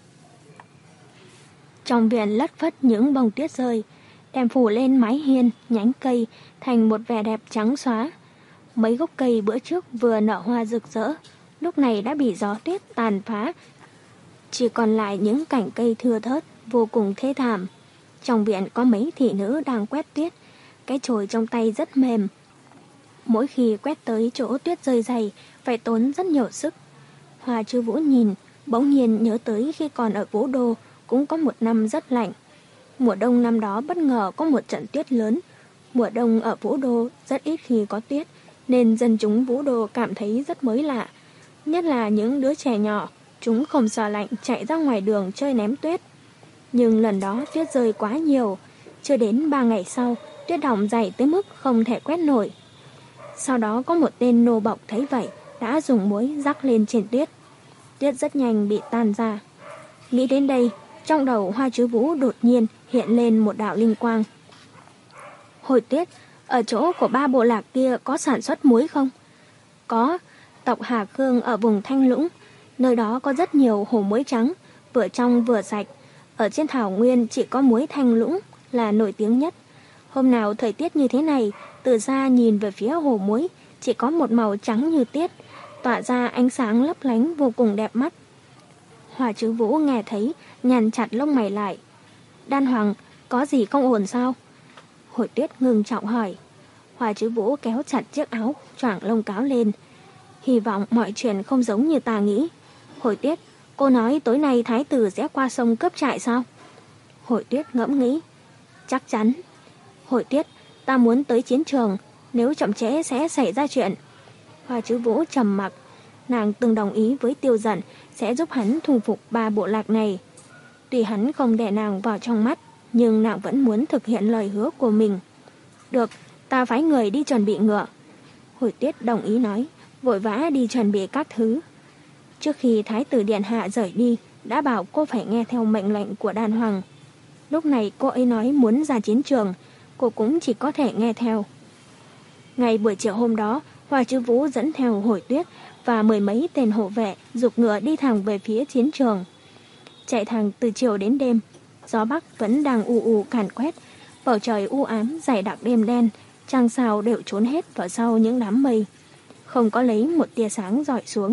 Trong viện lất phất những bông tuyết rơi, đem phủ lên mái hiên, nhánh cây, thành một vẻ đẹp trắng xóa. Mấy gốc cây bữa trước vừa nở hoa rực rỡ, lúc này đã bị gió tuyết tàn phá. Chỉ còn lại những cành cây thưa thớt, vô cùng thê thảm. Trong viện có mấy thị nữ đang quét tuyết, cái chổi trong tay rất mềm. Mỗi khi quét tới chỗ tuyết rơi dày, phải tốn rất nhiều sức. Hoa Trứ Vũ nhìn, bỗng nhiên nhớ tới khi còn ở Vũ Đô, cũng có một năm rất lạnh. Mùa đông năm đó bất ngờ có một trận tuyết lớn. Mùa đông ở Vũ Đô rất ít khi có tuyết, nên dân chúng Vũ Đô cảm thấy rất mới lạ. Nhất là những đứa trẻ nhỏ, chúng không sợ lạnh chạy ra ngoài đường chơi ném tuyết. Nhưng lần đó tuyết rơi quá nhiều, chưa đến ba ngày sau, tuyết đọng dày tới mức không thể quét nổi. Sau đó có một tên nô bộc thấy vậy, đã dùng muối rắc lên trên tuyết. Tuyết rất nhanh bị tan ra. Nghĩ đến đây, trong đầu Hoa Trứ Vũ đột nhiên hiện lên một đạo linh quang. Hồi Tuyết, ở chỗ của ba bộ lạc kia có sản xuất muối không? Có, tộc Hà Khương ở vùng Thanh Lũng, nơi đó có rất nhiều hồ muối trắng, vừa trong vừa sạch. Ở trên thảo nguyên chỉ có muối Thanh Lũng là nổi tiếng nhất. Hôm nào thời tiết như thế này, từ xa nhìn về phía hồ muối, chỉ có một màu trắng như tiết, tỏa ra ánh sáng lấp lánh vô cùng đẹp mắt. Hoa Trứ Vũ nghe thấy, nhăn chặt lông mày lại. Đan Hoàng, có gì không ổn sao? Hồi Tuyết ngừng trọng hỏi. Hoa Trứ Vũ kéo chặt chiếc áo, choàng lông cáo lên. Hy vọng mọi chuyện không giống như ta nghĩ. Hồi Tuyết, cô nói tối nay thái tử sẽ qua sông cướp trại sao? Hồi Tuyết ngẫm nghĩ. Chắc chắn. Hồi Tuyết, ta muốn tới chiến trường, nếu chậm trễ sẽ xảy ra chuyện. Hoa Trứ Vũ trầm mặc. Nàng từng đồng ý với Tiêu Dận sẽ giúp hắn thu phục ba bộ lạc này. Tuy hắn không để nàng vào trong mắt, nhưng nàng vẫn muốn thực hiện lời hứa của mình. Được, ta phái người đi chuẩn bị ngựa. Hồi Tuyết đồng ý nói, vội vã đi chuẩn bị các thứ. Trước khi Thái tử Điện Hạ rời đi, đã bảo cô phải nghe theo mệnh lệnh của Đan Hoàng. Lúc này cô ấy nói muốn ra chiến trường, cô cũng chỉ có thể nghe theo. Ngày buổi chiều hôm đó, Hoa Trứ Vũ dẫn theo Hồi Tuyết và mười mấy tên hộ vệ giục ngựa đi thẳng về phía chiến trường. Chạy thẳng từ chiều đến đêm, gió bắc vẫn đang u u càn quét, bầu trời u ám dày đặc đêm đen, trăng sao đều trốn hết vào sau những đám mây. Không có lấy một tia sáng rọi xuống,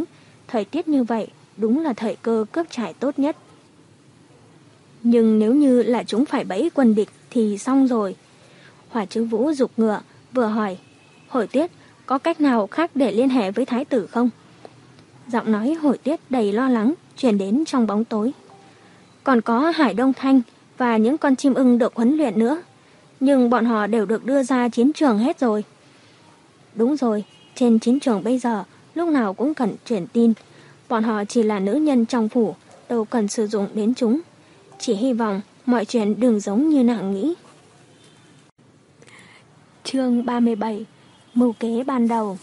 thời tiết như vậy đúng là thời cơ cướp trại tốt nhất. Nhưng nếu như là chúng phải bẫy quân địch thì xong rồi. Hỏa Trư Vũ giục ngựa, vừa hỏi, Hồi Tuyết, có cách nào khác để liên hệ với thái tử không? Giọng nói Hồi Tuyết đầy lo lắng, truyền đến trong bóng tối. Còn có Hải Đông Thanh và những con chim ưng được huấn luyện nữa. Nhưng bọn họ đều được đưa ra chiến trường hết rồi. Đúng rồi, trên chiến trường bây giờ, lúc nào cũng cần truyền tin. Bọn họ chỉ là nữ nhân trong phủ, đâu cần sử dụng đến chúng. Chỉ hy vọng mọi chuyện đừng giống như nàng nghĩ. Chương ba mươi bảy. Mưu kế ban đầu.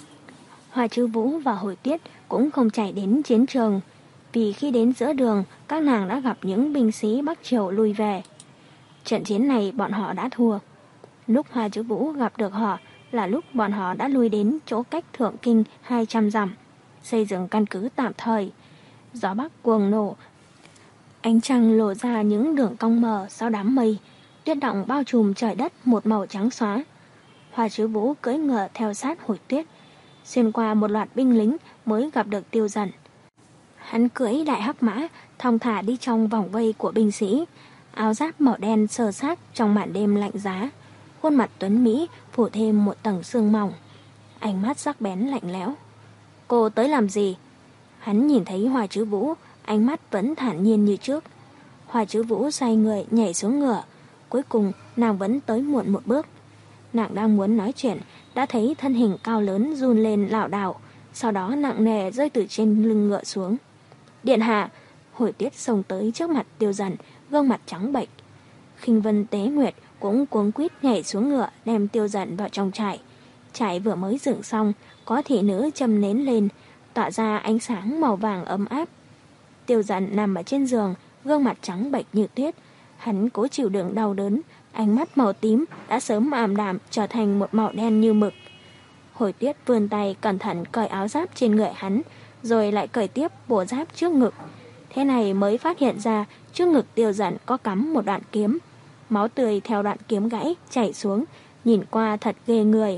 Hỏa Trư Vũ và Hồi Tuyết cũng không chạy đến chiến trường, vì khi đến giữa đường, các nàng đã gặp những binh sĩ Bắc Triều lui về. Trận chiến này bọn họ đã thua. Lúc Hỏa Trư Vũ gặp được họ là lúc bọn họ đã lui đến chỗ cách Thượng Kinh hai trăm dặm, xây dựng căn cứ tạm thời. Gió bắc cuồng nổ, ánh trăng lộ ra những đường cong mờ sau đám mây, tuyết động bao trùm trời đất một màu trắng xóa. Hỏa Trư Vũ cưỡi ngựa theo sát Hồi Tuyết, xuyên qua một loạt binh lính mới gặp được Tiêu Dần. Hắn cưỡi đại hắc mã, thong thả đi trong vòng vây của binh sĩ, áo giáp màu đen sơ sát trong màn đêm lạnh giá, khuôn mặt tuấn mỹ phủ thêm một tầng sương mỏng, ánh mắt sắc bén lạnh lẽo. Cô tới làm gì? Hắn nhìn thấy Hỏa Trư Vũ, ánh mắt vẫn thản nhiên như trước. Hỏa Trư Vũ xoay người nhảy xuống ngựa, cuối cùng nàng vẫn tới muộn một bước. Nàng đang muốn nói chuyện, đã thấy thân hình cao lớn run lên lảo đảo, sau đó nặng nề rơi từ trên lưng ngựa xuống. Điện hạ! Hồi Tuyết xông tới trước mặt Tiêu Dần, gương mặt trắng bệch. Khinh Vân Tế Nguyệt cũng cuống quýt nhảy xuống ngựa, đem Tiêu Dần vào trong trại. Trại vừa mới dựng xong, có thị nữ châm nến lên, tỏa ra ánh sáng màu vàng ấm áp. Tiêu Dần nằm ở trên giường, gương mặt trắng bệch như tuyết. Hắn cố chịu đựng đau đớn, ánh mắt màu tím đã sớm ảm đạm trở thành một màu đen như mực. Hồi Tuyết vươn tay cẩn thận cởi áo giáp trên người hắn, rồi lại cởi tiếp bộ giáp trước ngực. Thế này mới phát hiện ra trước ngực Tiêu Dần có cắm một đoạn kiếm. Máu tươi theo đoạn kiếm gãy chảy xuống, nhìn qua thật ghê người.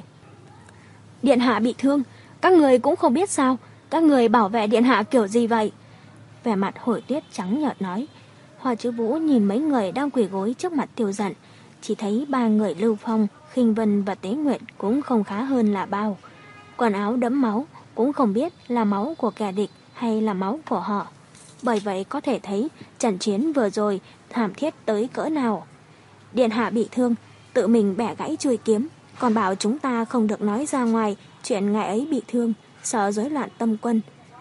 Điện hạ bị thương, các người cũng không biết sao, các người bảo vệ điện hạ kiểu gì vậy? Vẻ mặt Hồi Tuyết trắng nhợt nói. Hỏa Trư Vũ nhìn mấy người đang quỳ gối trước mặt Tiêu Dần, chỉ thấy ba người Lưu Phong, Khinh Vân và Tế Nguyệt cũng không khá hơn là bao. Quần áo đẫm máu, cũng không biết là máu của kẻ địch hay là máu của họ. Bởi vậy có thể thấy trận chiến vừa rồi thảm thiết tới cỡ nào. Điện hạ bị thương, tự mình bẻ gãy chuôi kiếm, còn bảo chúng ta không được nói ra ngoài chuyện ngài ấy bị thương, sợ rối loạn tâm quân.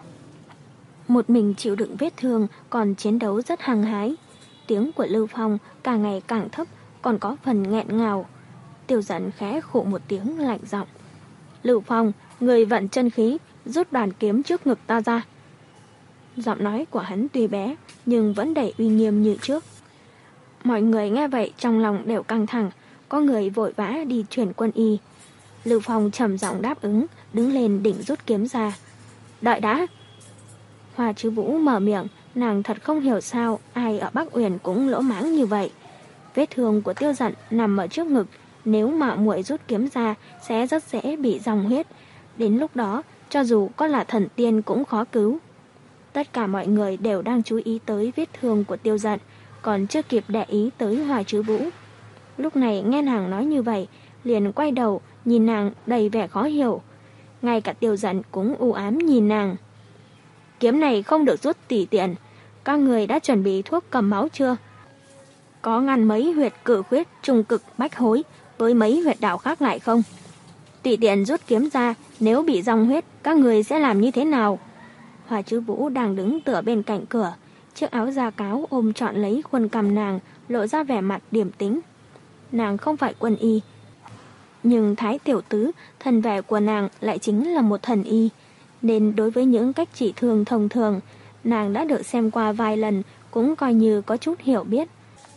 Một mình chịu đựng vết thương, còn chiến đấu rất hăng hái. Tiếng của Lưu Phong càng ngày càng thấp, còn có phần nghẹn ngào. Tiêu Dần khẽ khụ một tiếng lạnh giọng. Lưu Phong, người vận chân khí, rút đoàn kiếm trước ngực ta ra. Giọng nói của hắn tuy bé, nhưng vẫn đầy uy nghiêm như trước. Mọi người nghe vậy trong lòng đều căng thẳng, có người vội vã đi chuyển quân y. Lưu Phong trầm giọng đáp ứng, đứng lên định rút kiếm ra. Đợi đã! Hỏa Trư Vũ mở miệng, nàng thật không hiểu sao ai ở Bắc Uyển cũng lỗ mãng như vậy. Vết thương của Tiêu Dần nằm ở trước ngực, nếu mà muội rút kiếm ra sẽ rất dễ bị dòng huyết. Đến lúc đó, cho dù có là thần tiên cũng khó cứu. Tất cả mọi người đều đang chú ý tới vết thương của Tiêu Dần, còn chưa kịp để ý tới Hỏa Trư Vũ. Lúc này nghe nàng nói như vậy, liền quay đầu nhìn nàng đầy vẻ khó hiểu. Ngay cả Tiêu Dần cũng u ám nhìn nàng. Kiếm này không được rút tùy tiện. Các người đã chuẩn bị thuốc cầm máu chưa? Có ngăn mấy huyệt cử khuyết, trung cực, bách hối với mấy huyệt đạo khác lại không? Tùy tiện rút kiếm ra, nếu bị dòng huyết, các người sẽ làm như thế nào? Hỏa Trư Vũ đang đứng tựa bên cạnh cửa, chiếc áo da cáo ôm trọn lấy khuôn cằm nàng, lộ ra vẻ mặt điềm tĩnh. Nàng không phải quân y, nhưng Thái tiểu tứ, thần vẻ của nàng lại chính là một thần y, nên đối với những cách trị thương thông thường, nàng đã được xem qua vài lần, cũng coi như có chút hiểu biết.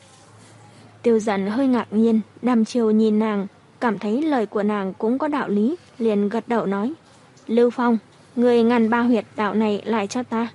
Tiêu Dần hơi ngạc nhiên, đăm chiều nhìn nàng, cảm thấy lời của nàng cũng có đạo lý, liền gật đầu nói. Lưu Phong, người ngăn ba huyệt đạo này lại cho ta.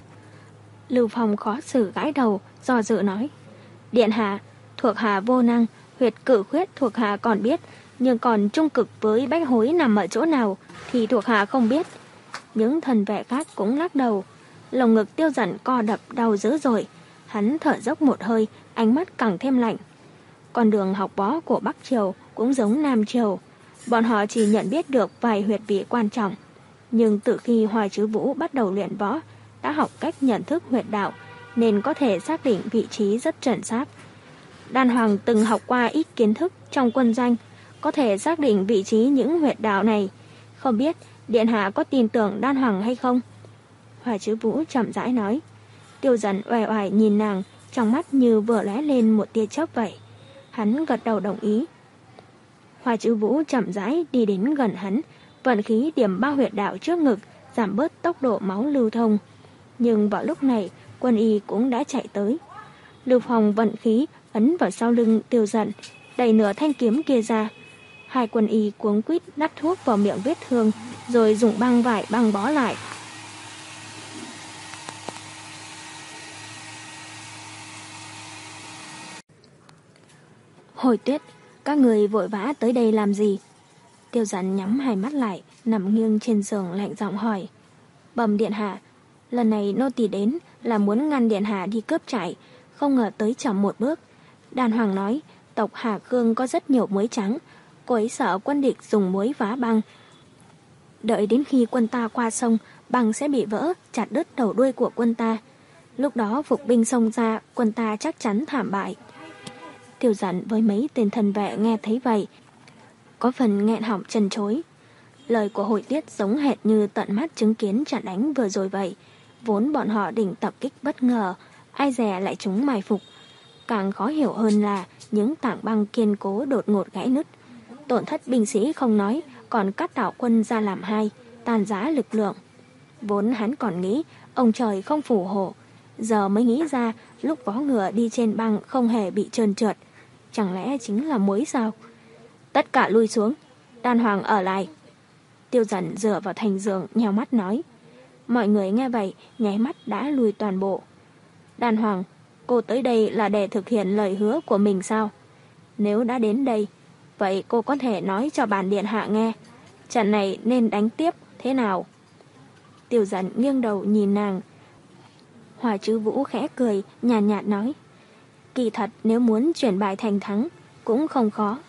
Lưu Phong khó xử gãi đầu, do dự nói. Điện hạ, thuộc hạ vô năng, huyệt cử khuyết thuộc hạ còn biết, nhưng còn trung cực với bách hối nằm ở chỗ nào thì thuộc hạ không biết. những thần vệ khác cũng lắc đầu. Lồng ngực Tiêu Dận co đập đau dữ dội. Hắn thở dốc một hơi, ánh mắt càng thêm lạnh. Con đường học võ của Bắc Triều cũng giống Nam Triều. Bọn họ chỉ nhận biết được vài huyệt vị quan trọng. Nhưng từ khi Hoài Trứ Vũ bắt đầu luyện võ, đã học cách nhận thức huyệt đạo, nên có thể xác định vị trí rất chuẩn xác. Đan Hoàng từng học qua ít kiến thức trong quân doanh, có thể xác định vị trí những huyệt đạo này. Không biết điện hạ có tin tưởng Đan Hoàng hay không? Hoài Trứ Vũ chậm rãi nói. Tiêu Dận oải oải nhìn nàng, trong mắt như vừa lóe lên một tia chớp vậy. Hắn gật đầu đồng ý. Hoài Trứ Vũ chậm rãi đi đến gần hắn, vận khí điểm ba huyệt đạo trước ngực, giảm bớt tốc độ máu lưu thông. Nhưng vào lúc này, Quân Y cũng đã chạy tới. Lưu Phong vận khí ấn vào sau lưng Tiêu Dận, đẩy nửa thanh kiếm kia ra. Hai Quân Y cuống quýt đắp thuốc vào miệng vết thương, rồi dùng băng vải băng bó lại. Hồi Tuyết, các người vội vã tới đây làm gì? Tiêu Dận nhắm hai mắt lại, nằm nghiêng trên giường lạnh giọng hỏi. Bẩm điện hạ, lần này nô tỳ đến là muốn ngăn điện hạ đi cướp trại, không ngờ tới chậm một bước. Đan Hoàng nói tộc Hà Khương có rất nhiều muối trắng, cô ấy sợ quân địch dùng muối vá băng. Đợi đến khi quân ta qua sông, băng sẽ bị vỡ, chặt đứt đầu đuôi của quân ta. Lúc đó phục binh xông ra, quân ta chắc chắn thảm bại. Tiêu Dận với mấy tên thần vệ nghe thấy vậy, có phần nghẹn họng chân chối. Lời của Hồi Tuyết giống hệt như tận mắt chứng kiến trận đánh vừa rồi vậy. Vốn bọn họ định tập kích bất ngờ, ai dè lại chúng mai phục. Càng khó hiểu hơn là những tảng băng kiên cố đột ngột gãy nứt. Tổn thất binh sĩ không nói, còn cắt đảo quân ra làm hai, tàn rã lực lượng. Vốn hắn còn nghĩ ông trời không phù hộ, giờ mới nghĩ ra lúc vó ngựa đi trên băng không hề bị trơn trượt. Chẳng lẽ chính là muối sao? Tất cả lui xuống, Đan Hoàng ở lại. Tiêu Dận dựa vào thành giường nheo mắt nói. Mọi người nghe vậy nháy mắt đã lùi toàn bộ. Đan Hoàng, cô tới đây là để thực hiện lời hứa của mình sao? Nếu đã đến đây, vậy cô có thể nói cho bản điện hạ nghe, trận này nên đánh tiếp thế nào? Tiêu Dận nghiêng đầu nhìn nàng. Hoài Trứ Vũ khẽ cười, nhàn nhạt, nhạt nói. Kỳ thật nếu muốn chuyển bài thành thắng cũng không khó.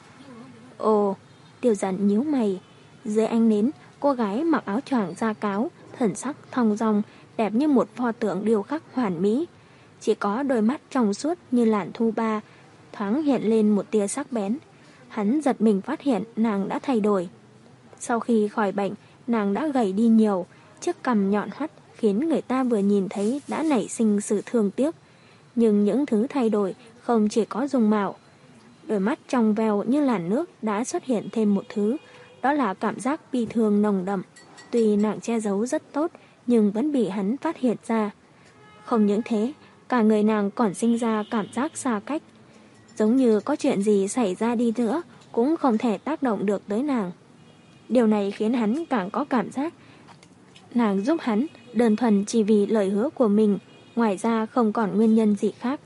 Ồ, Tiêu Dận nhíu mày. Dưới ánh nến, cô gái mặc áo choàng da cáo, thần sắc thong dong, đẹp như một pho tượng điêu khắc hoàn mỹ. Chỉ có đôi mắt trong suốt như làn thu ba, thoáng hiện lên một tia sắc bén. Hắn giật mình phát hiện nàng đã thay đổi. Sau khi khỏi bệnh, nàng đã gầy đi nhiều, chiếc cằm nhọn hoắt khiến người ta vừa nhìn thấy đã nảy sinh sự thương tiếc. Nhưng những thứ thay đổi không chỉ có dung mạo. Đôi mắt trong veo như làn nước đã xuất hiện thêm một thứ, đó là cảm giác bi thương nồng đậm. Tuy nàng che giấu rất tốt, nhưng vẫn bị hắn phát hiện ra. Không những thế, cả người nàng còn sinh ra cảm giác xa cách. Giống như có chuyện gì xảy ra đi nữa, cũng không thể tác động được tới nàng. Điều này khiến hắn càng có cảm giác nàng giúp hắn đơn thuần chỉ vì lời hứa của mình, ngoài ra không còn nguyên nhân gì khác.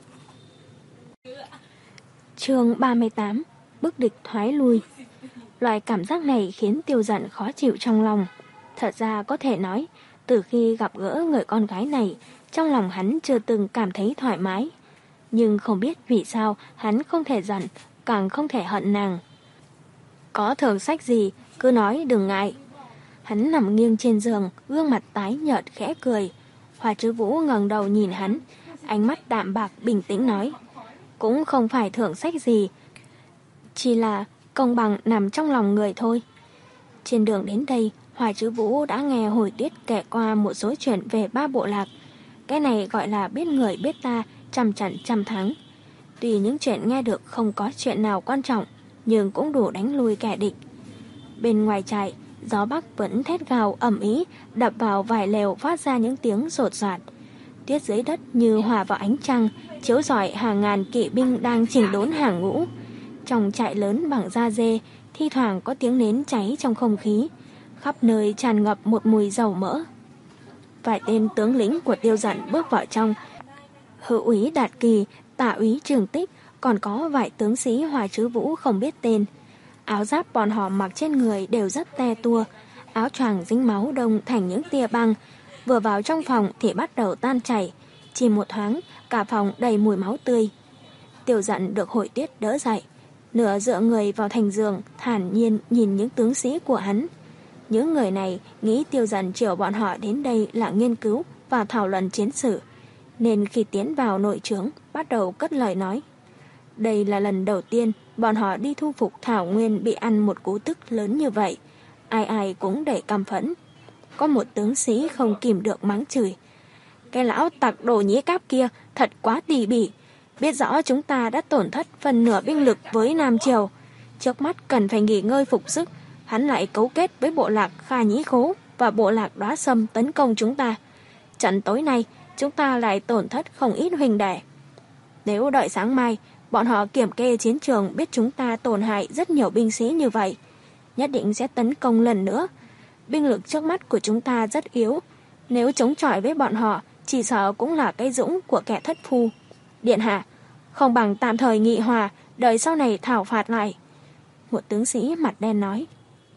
Chương ba mươi tám. Bức địch thoái lui. Loại cảm giác này khiến Tiêu Dận khó chịu trong lòng. Thật ra có thể nói, từ khi gặp gỡ người con gái này, trong lòng hắn chưa từng cảm thấy thoải mái. Nhưng không biết vì sao hắn không thể giận, càng không thể hận nàng. Có thường sách gì, cứ nói đừng ngại. Hắn nằm nghiêng trên giường, gương mặt tái nhợt khẽ cười. Hoa Trứ Vũ ngẩng đầu nhìn hắn, ánh mắt đạm bạc bình tĩnh nói. Cũng không phải thưởng sách gì, chỉ là công bằng nằm trong lòng người thôi. Trên đường đến đây, Hoài Trứ Vũ đã nghe Hồi Tuyết kể qua một số chuyện về ba bộ lạc. Cái này gọi là biết người biết ta, trăm trận trăm thắng. Tuy những chuyện nghe được không có chuyện nào quan trọng, nhưng cũng đủ đánh lui kẻ địch. Bên ngoài trại, gió bắc vẫn thét gào ầm ĩ, đập vào vài lều phát ra những tiếng sột soạt. Tuyết dưới đất như hòa vào ánh trăng, chiếu rọi hàng ngàn kỵ binh đang chỉnh đốn hàng ngũ. Trong trại lớn bằng da dê, thi thoảng có tiếng nến cháy trong không khí, khắp nơi tràn ngập một mùi dầu mỡ. Vài tên tướng lĩnh của Tiêu Dận bước vào trong. Hữu úy Đạt Kỳ, tả úy Trường Tích, còn có vài tướng sĩ Hoài Trứ Vũ không biết tên. Áo giáp bọn họ mặc trên người đều rất te tua, áo choàng dính máu đông thành những tia băng, vừa vào trong phòng thì bắt đầu tan chảy, chỉ một thoáng cả phòng đầy mùi máu tươi. Tiêu Dận được Hội Tuyết đỡ dậy, nửa dựa người vào thành giường, thản nhiên nhìn những tướng sĩ của hắn. Những người này nghĩ Tiêu Dận chiều bọn họ đến đây là nghiên cứu và thảo luận chiến sự, nên khi tiến vào nội trướng bắt đầu cất lời nói. Đây là lần đầu tiên bọn họ đi thu phục Thảo Nguyên bị ăn một cú tức lớn như vậy. Ai ai cũng đầy căm phẫn. Có một tướng sĩ không kìm được mắng chửi. Cái lão tặc đồ nhĩ cáp kia thật quá tỉ bỉ. Biết rõ chúng ta đã tổn thất phần nửa binh lực với Nam Triều. Trước mắt cần phải nghỉ ngơi phục sức. Hắn lại cấu kết với bộ lạc Kha Nhĩ Khố và bộ lạc Đóa Sâm tấn công chúng ta. Trận tối nay chúng ta lại tổn thất không ít huynh đệ. Nếu đợi sáng mai bọn họ kiểm kê chiến trường biết chúng ta tổn hại rất nhiều binh sĩ như vậy, nhất định sẽ tấn công lần nữa. Binh lực trước mắt của chúng ta rất yếu. Nếu chống chọi với bọn họ, chỉ sợ cũng là cái dũng của kẻ thất phu. Điện hạ, không bằng tạm thời nghị hòa, đợi sau này thảo phạt lại. Một tướng sĩ mặt đen nói.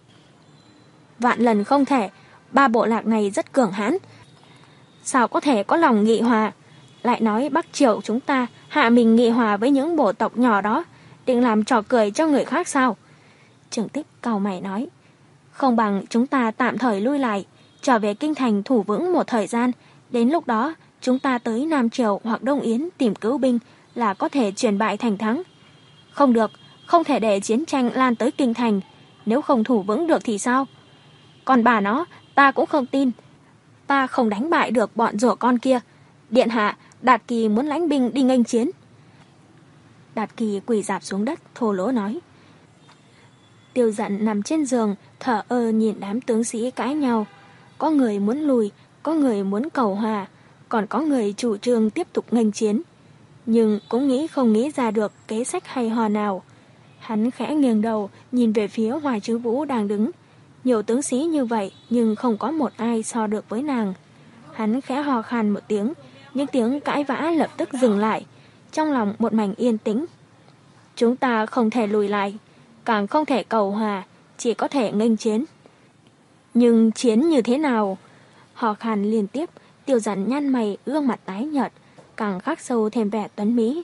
Vạn lần không thể, ba bộ lạc này rất cường hãn. Sao có thể có lòng nghị hòa? Lại nói Bắc Triều chúng ta hạ mình nghị hòa với những bộ tộc nhỏ đó, định làm trò cười cho người khác sao? Trường Tích cau mày nói. Không bằng chúng ta tạm thời lui lại, trở về kinh thành thủ vững một thời gian. Đến lúc đó chúng ta tới Nam Triều hoặc Đông Yến tìm cứu binh là có thể chuyển bại thành thắng. Không được, không thể để chiến tranh lan tới kinh thành. Nếu không thủ vững được thì sao? Còn bà nó, ta cũng không tin. Ta không đánh bại được bọn rủa con kia. Điện hạ, Đạt Kỳ muốn lãnh binh đi nghênh chiến. Đạt Kỳ quỳ rạp xuống đất, thô lỗ nói. Tiêu Dận nằm trên giường, thở ơ nhìn đám tướng sĩ cãi nhau. Có người muốn lùi, có người muốn cầu hòa, còn có người chủ trương tiếp tục nghênh chiến. Nhưng cũng nghĩ không nghĩ ra được kế sách hay ho nào. Hắn khẽ nghiêng đầu, nhìn về phía Hoài Trứ Vũ đang đứng. Nhiều tướng sĩ như vậy, nhưng không có một ai so được với nàng. Hắn khẽ hò khan một tiếng, những tiếng cãi vã lập tức dừng lại. Trong lòng một mảnh yên tĩnh. Chúng ta không thể lùi lại, càng không thể cầu hòa, chỉ có thể nghênh chiến. Nhưng chiến như thế nào? Hò khan liên tiếp, Tiêu Dận nhăn mày, gương mặt tái nhợt, càng khắc sâu thêm vẻ tuấn mỹ.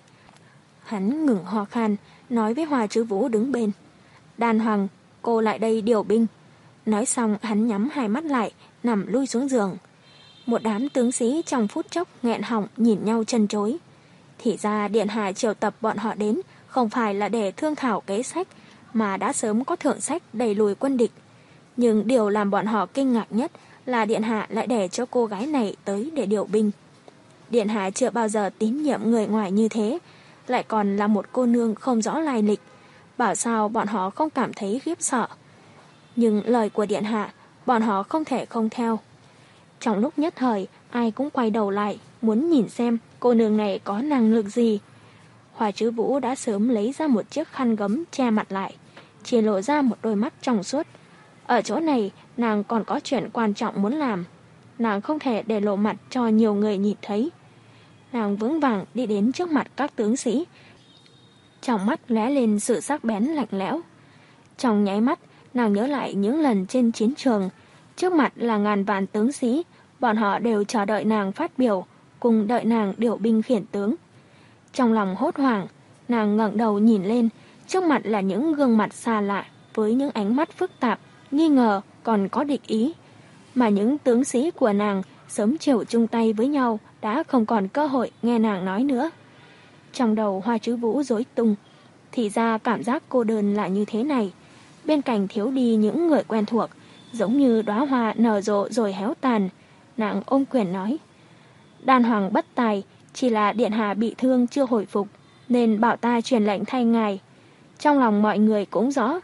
Hắn ngừng hò khan, nói với Hoa Trứ Vũ đứng bên. Đàn Hoàng, cô lại đây điều binh. Nói xong hắn nhắm hai mắt lại, nằm lui xuống giường. Một đám tướng sĩ trong phút chốc nghẹn họng nhìn nhau chân chối. Thì ra điện hạ triệu tập bọn họ đến không phải là để thương thảo kế sách, mà đã sớm có thượng sách đẩy lùi quân địch. Nhưng điều làm bọn họ kinh ngạc nhất là điện hạ lại để cho cô gái này tới để điều binh. Điện hạ chưa bao giờ tín nhiệm người ngoài như thế, lại còn là một cô nương không rõ lai lịch. Bảo sao bọn họ không cảm thấy khiếp sợ. Nhưng lời của điện hạ, bọn họ không thể không theo. Trong lúc nhất thời, ai cũng quay đầu lại, muốn nhìn xem cô nương này có năng lực gì. Hoa Trứ Vũ đã sớm lấy ra một chiếc khăn gấm che mặt lại, chỉ lộ ra một đôi mắt trong suốt. Ở chỗ này, nàng còn có chuyện quan trọng muốn làm. Nàng không thể để lộ mặt cho nhiều người nhìn thấy. Nàng vững vàng đi đến trước mặt các tướng sĩ. Trong mắt lóe lên sự sắc bén lạnh lẽo. Trong nháy mắt, nàng nhớ lại những lần trên chiến trường. Trước mặt là ngàn vạn tướng sĩ, bọn họ đều chờ đợi nàng phát biểu, cùng đợi nàng điều binh khiển tướng. Trong lòng hốt hoảng, nàng ngẩng đầu nhìn lên, trước mặt là những gương mặt xa lạ, với những ánh mắt phức tạp, nghi ngờ, còn có địch ý. Mà những tướng sĩ của nàng sớm chiều chung tay với nhau đã không còn cơ hội nghe nàng nói nữa. Trong đầu Hoa Trứ Vũ rối tung, thì ra cảm giác cô đơn là như thế này. Bên cạnh thiếu đi những người quen thuộc, giống như đóa hoa nở rộ rồi héo tàn. Nàng ôm quyền nói, Đan Hoàng bất tài, chỉ là điện hạ bị thương chưa hồi phục, nên bảo ta truyền lệnh thay ngài. Trong lòng mọi người cũng rõ,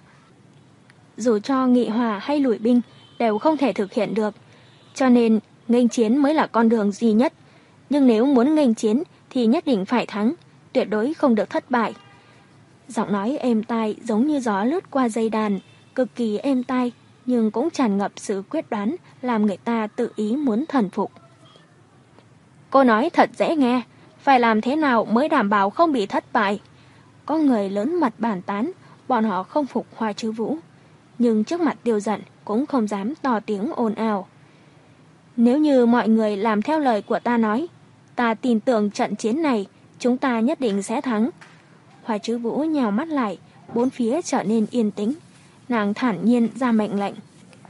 dù cho nghị hòa hay lùi binh đều không thể thực hiện được, cho nên nghênh chiến mới là con đường duy nhất. Nhưng nếu muốn nghênh chiến thì nhất định phải thắng, tuyệt đối không được thất bại. Giọng nói êm tai giống như gió lướt qua dây đàn, cực kỳ êm tai, nhưng cũng tràn ngập sự quyết đoán, làm người ta tự ý muốn thần phục. Cô nói thật dễ nghe, phải làm thế nào mới đảm bảo không bị thất bại? Có người lớn mật bàn tán, bọn họ không phục Hoa Trứ Vũ. Nhưng trước mặt Tiêu Dận, cũng không dám to tiếng ồn ào. Nếu như mọi người làm theo lời của ta nói, ta tin tưởng trận chiến này chúng ta nhất định sẽ thắng. Hoa Chứ Vũ nhào mắt lại, bốn phía trở nên yên tĩnh. Nàng thản nhiên ra mệnh lệnh.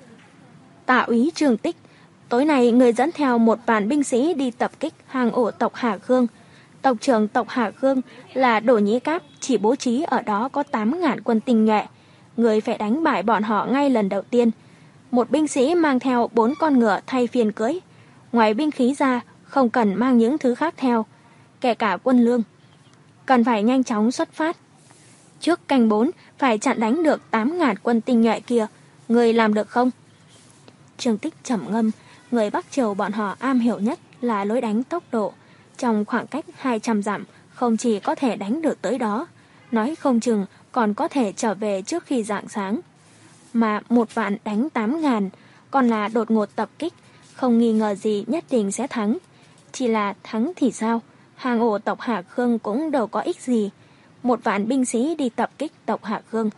Tạ úy Trương Tích, tối nay người dẫn theo một vạn binh sĩ đi tập kích hang ổ tộc Hà Khương. Tộc trưởng tộc Hà Khương là Đỗ Nhĩ Cáp, chỉ bố trí ở đó có tám ngàn quân tinh nhuệ. Người phải đánh bại bọn họ ngay lần đầu tiên. Một binh sĩ mang theo bốn con ngựa thay phiên cưỡi. Ngoài binh khí ra, không cần mang những thứ khác theo, kể cả quân lương. Cần phải nhanh chóng xuất phát. Trước canh bốn phải chặn đánh được tám ngàn quân tinh nhuệ kia. Người làm được không? Trương Tích trầm ngâm. Người Bắc Triều bọn họ am hiểu nhất là lối đánh tốc độ. Trong khoảng cách hai trăm dặm, không chỉ có thể đánh được tới đó, nói không chừng còn có thể trở về trước khi rạng sáng. Mà một vạn đánh tám ngàn, còn là đột ngột tập kích, không nghi ngờ gì nhất định sẽ thắng. Chỉ là thắng thì sao? Hàng ổ tộc Hà Khương cũng đâu có ích gì. Một vạn binh sĩ đi tập kích tộc Hà Khương.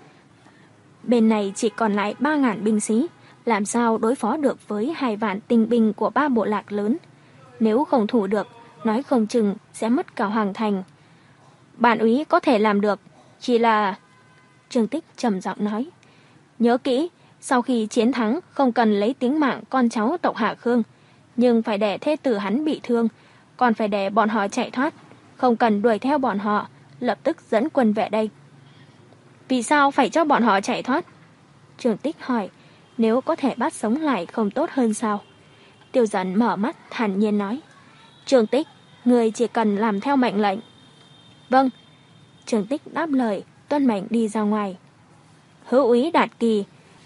Bên này chỉ còn lại ba ngàn binh sĩ, làm sao đối phó được với hai vạn tinh binh của ba bộ lạc lớn? Nếu không thủ được, nói không chừng sẽ mất cả hoàng thành. Bản úy có thể làm được, chỉ là... Trương Tích trầm giọng nói. Nhớ kỹ, sau khi chiến thắng không cần lấy tính mạng con cháu tộc Hà Khương, nhưng phải để thê tử hắn bị thương, còn phải để bọn họ chạy thoát, không cần đuổi theo bọn họ, lập tức dẫn quân về đây. Vì sao phải cho bọn họ chạy thoát? Trương Tích hỏi. Nếu có thể bắt sống lại không tốt hơn sao? Tiêu Dần mở mắt thản nhiên nói. Trương Tích, người chỉ cần làm theo mệnh lệnh. Vâng. Trương Tích đáp lời, tuân mệnh đi ra ngoài. Hữu úy Đạt Kỳ,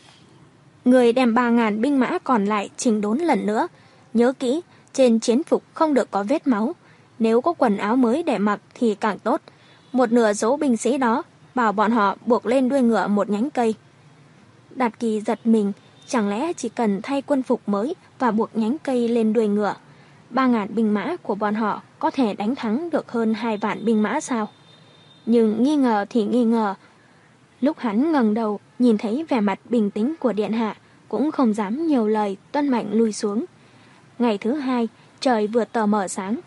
người đem ba ngàn binh mã còn lại chỉnh đốn lần nữa. Nhớ kỹ, trên chiến phục không được có vết máu. Nếu có quần áo mới để mặc thì càng tốt. Một nửa số binh sĩ đó, bảo bọn họ buộc lên đuôi ngựa một nhánh cây. Đạt Kỳ giật mình, chẳng lẽ chỉ cần thay quân phục mới và buộc nhánh cây lên đuôi ngựa, ba ngàn binh mã của bọn họ có thể đánh thắng được hơn hai vạn binh mã sao? Nhưng nghi ngờ thì nghi ngờ. Lúc hắn ngẩng đầu nhìn thấy vẻ mặt bình tĩnh của điện hạ, cũng không dám nhiều lời, tuân mệnh lui xuống. Ngày thứ hai, trời vừa tờ mờ sáng.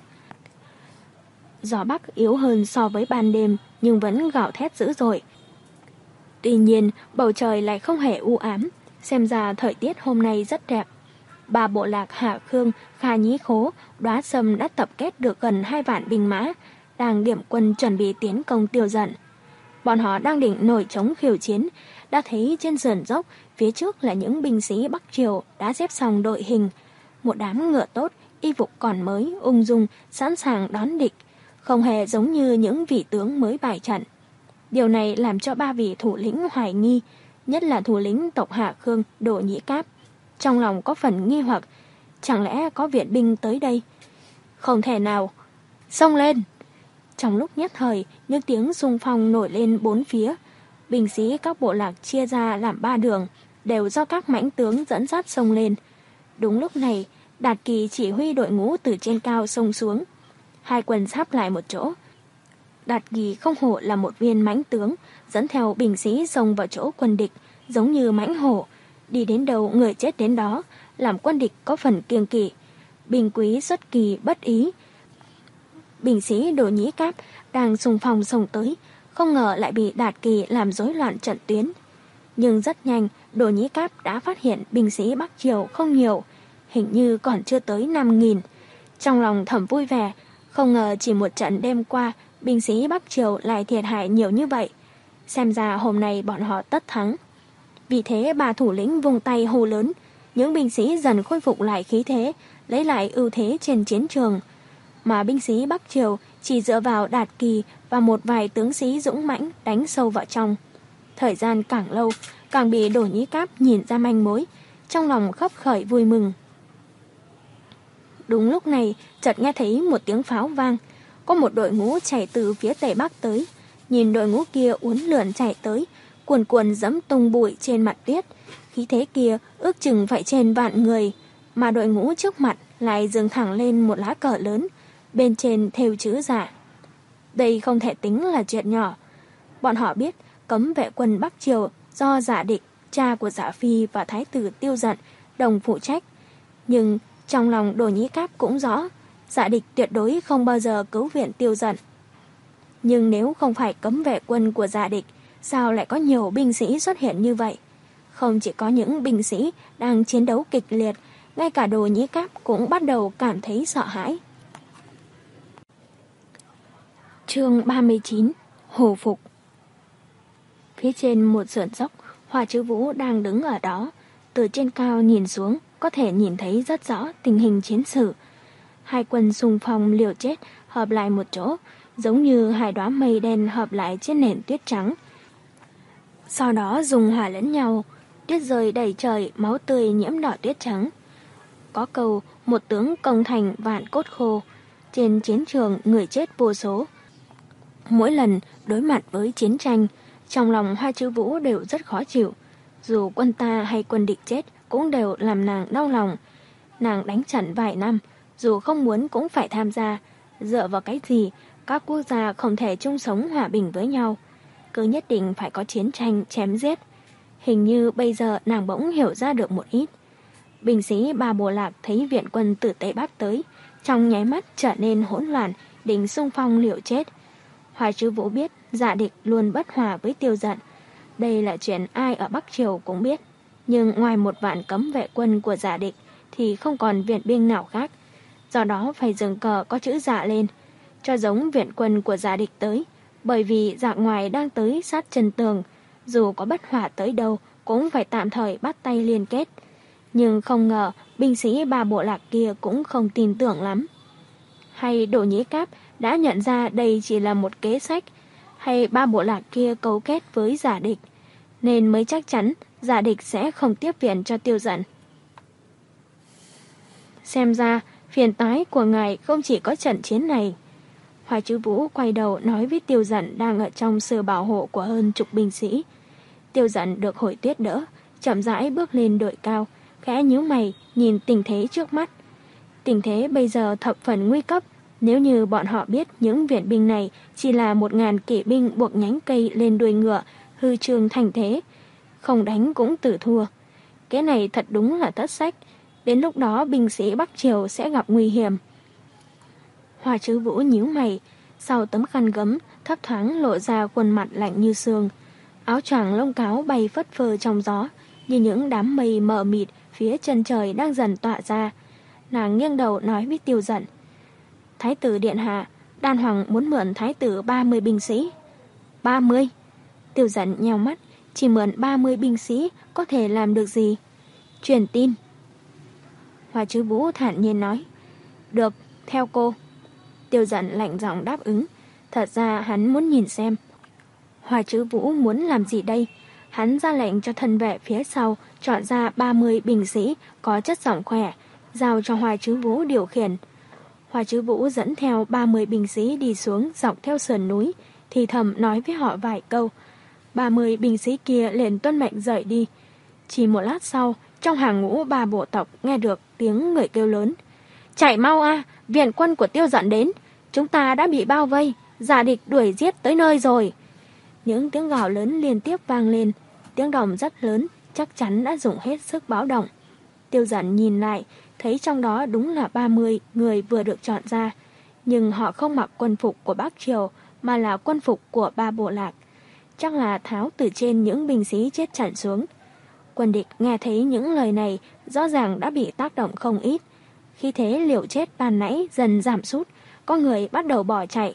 Gió bắc yếu hơn so với ban đêm, nhưng vẫn gào thét dữ dội. Tuy nhiên, bầu trời lại không hề u ám, xem ra thời tiết hôm nay rất đẹp. Ba bộ lạc Hà Khương, Kha Nhĩ Khố, Đoá Sâm đã tập kết được gần hai vạn binh mã, đang điểm quân chuẩn bị tiến công Tiêu Dận. Bọn họ đang định nổi trống khiêu chiến, đã thấy trên sườn dốc, phía trước là những binh sĩ Bắc Triều đã xếp xong đội hình. Một đám ngựa tốt, y phục còn mới, ung dung, sẵn sàng đón địch, không hề giống như những vị tướng mới bài trận. Điều này làm cho ba vị thủ lĩnh hoài nghi, nhất là thủ lĩnh tộc Hà Khương Đỗ Nhĩ Cáp. Trong lòng có phần nghi hoặc, chẳng lẽ có viện binh tới đây? Không thể nào, xông lên! Trong lúc nhất thời, những tiếng xung phong nổi lên bốn phía. Binh sĩ các bộ lạc chia ra làm ba đường, đều do các mãnh tướng dẫn dắt xông lên. Đúng lúc này, Đạt Kỳ chỉ huy đội ngũ từ trên cao xông xuống. Hai quân sáp lại một chỗ. Đạt Kỳ không hổ là một viên mãnh tướng, dẫn theo binh sĩ xông vào chỗ quân địch, giống như mãnh hổ. Đi đến đâu người chết đến đó, làm quân địch có phần kiêng kỵ. Binh quý xuất kỳ bất ý. Binh sĩ Đỗ Nhĩ Cáp đang xung phong xông tới, không ngờ lại bị Đạt Kỳ làm rối loạn trận tuyến. Nhưng rất nhanh, Đỗ Nhĩ Cáp đã phát hiện binh sĩ Bắc Triều không nhiều, hình như còn chưa tới năm nghìn. Trong lòng thầm vui vẻ, không ngờ chỉ một trận đêm qua, binh sĩ Bắc Triều lại thiệt hại nhiều như vậy. Xem ra hôm nay bọn họ tất thắng. Vì thế bà thủ lĩnh vùng tay hô lớn, những binh sĩ dần khôi phục lại khí thế, lấy lại ưu thế trên chiến trường. Mà binh sĩ Bắc Triều chỉ dựa vào Đạt Kỳ và một vài tướng sĩ dũng mãnh đánh sâu vào trong. Thời gian càng lâu, càng bị Đỗ Nhĩ Cáp nhìn ra manh mối, trong lòng khấp khởi vui mừng. Đúng lúc này, chợt nghe thấy một tiếng pháo vang. Có một đội ngũ chạy từ phía tây bắc tới. Nhìn đội ngũ kia uốn lượn chạy tới, cuồn cuộn dẫm tung bụi trên mặt tuyết. Khí thế kia ước chừng phải trên vạn người, mà đội ngũ trước mặt lại dừng thẳng lên một lá cờ lớn, bên trên thêu chữ Giả. Đây không thể tính là chuyện nhỏ. Bọn họ biết cấm vệ quân Bắc Triều do Giả địch cha của Dạ Phi và Thái tử Tiêu Dận đồng phụ trách. Nhưng trong lòng Đồ Nhĩ Cáp cũng rõ, Dạ Địch tuyệt đối không bao giờ cứu viện Tiêu Dận. Nhưng nếu không phải cấm vệ quân của Dạ Địch, sao lại có nhiều binh sĩ xuất hiện như vậy? Không chỉ có những binh sĩ đang chiến đấu kịch liệt, ngay cả Đồ Nhĩ Cáp cũng bắt đầu cảm thấy sợ hãi. Chương ba mươi chín. Hồ phục. Phía trên một sườn dốc, Hoa Chứ Vũ đang đứng ở đó. Từ trên cao nhìn xuống, có thể nhìn thấy rất rõ tình hình chiến sự. Hai quân xung phong liều chết hợp lại một chỗ, giống như hai đóa mây đen hợp lại trên nền tuyết trắng. Sau đó dùng hỏa lẫn nhau, tuyết rơi đầy trời, máu tươi nhiễm đỏ tuyết trắng. Có câu, một tướng công thành vạn cốt khô. Trên chiến trường người chết vô số. Mỗi lần đối mặt với chiến tranh, trong lòng Hoa Chứ Vũ đều rất khó chịu. Dù quân ta hay quân địch chết cũng đều làm nàng đau lòng. Nàng đánh trận vài năm, dù không muốn cũng phải tham gia. Dựa vào cái gì, các quốc gia không thể chung sống hòa bình với nhau. Cứ nhất định phải có chiến tranh chém giết. Hình như bây giờ nàng bỗng hiểu ra được một ít. Binh sĩ Ba Bộ Lạc thấy viện quân từ Tây Bắc tới, trong nháy mắt trở nên hỗn loạn, định xung phong liều chết. Hoa Chứ Vũ biết Dạ Địch luôn bất hòa với Tiêu Dận. Đây là chuyện ai ở Bắc Triều cũng biết. Nhưng ngoài một vạn cấm vệ quân của Dạ Địch thì không còn viện binh nào khác. Do đó phải dừng cờ có chữ Dạ lên, cho giống viện quân của Dạ Địch tới. Bởi vì Dạ ngoài đang tới sát chân tường, dù có bất hòa tới đâu cũng phải tạm thời bắt tay liên kết. Nhưng không ngờ binh sĩ Ba Bộ Lạc kia cũng không tin tưởng lắm. Hay Đồ Nhĩ Cáp đã nhận ra đây chỉ là một kế sách, hay Ba Bộ Lạc kia cấu kết với Dạ Địch, nên mới chắc chắn Dạ Địch sẽ không tiếp viện cho Tiêu Dận. Xem ra phiền toái của ngài không chỉ có trận chiến này. Hoa Chứ Vũ quay đầu nói với Tiêu Dận đang ở trong sự bảo hộ của hơn chục binh sĩ. Tiêu Dận được Hồi Tuyết đỡ, chậm rãi bước lên đội cao, khẽ nhíu mày nhìn tình thế trước mắt. Tình thế bây giờ thập phần nguy cấp. Nếu như bọn họ biết những viện binh này chỉ là một ngàn kỵ binh buộc nhánh cây lên đuôi ngựa, hư trương thành thế, không đánh cũng tử thua. Cái này thật đúng là thất sách. Đến lúc đó binh sĩ Bắc Triều sẽ gặp nguy hiểm. Hoa Chứ Vũ nhíu mày, sau tấm khăn gấm thấp thoáng lộ ra khuôn mặt lạnh như sương. Áo choàng lông cáo bay phất phơ trong gió, như những đám mây mờ mịt phía chân trời đang dần tỏa ra. Nàng nghiêng đầu nói với Tiêu Dận: Thái tử điện hạ, Đan Hoàng muốn mượn thái tử ba mươi binh sĩ. ba mươi? Tiêu Dận nheo mắt, chỉ mượn ba mươi binh sĩ có thể làm được gì? Truyền tin. Hoa Chứ Vũ thản nhiên nói: Được, theo cô. Tiêu Dận lạnh giọng đáp ứng. Thật ra hắn muốn nhìn xem Hoa Chứ Vũ muốn làm gì đây. Hắn ra lệnh cho thân vệ phía sau chọn ra ba mươi binh sĩ có chất giọng khỏe, giao cho Hoa Chứ Vũ điều khiển. Hoa Chứ Vũ dẫn theo ba mươi binh sĩ đi xuống dọc theo sườn núi, thì thầm nói với họ vài câu. ba mươi binh sĩ kia liền tuân mệnh rời đi. Chỉ một lát sau, trong hàng ngũ ba bộ tộc nghe được tiếng người kêu lớn: Chạy mau a, à, viện quân của Tiêu Dận đến, chúng ta đã bị bao vây, Dạ Địch đuổi giết tới nơi rồi. Những tiếng gào lớn liên tiếp vang lên, tiếng động rất lớn, chắc chắn đã dùng hết sức báo động. Tiêu Dận nhìn lại, thấy trong đó đúng là ba mươi người vừa được chọn ra, nhưng họ không mặc quân phục của Bắc Triều mà là quân phục của Ba Bộ Lạc. Chắc là tháo từ trên những binh sĩ chết trận xuống. Quân địch nghe thấy những lời này rõ ràng đã bị tác động không ít. Khi thế liều chết ban nãy dần giảm sút, có người bắt đầu bỏ chạy.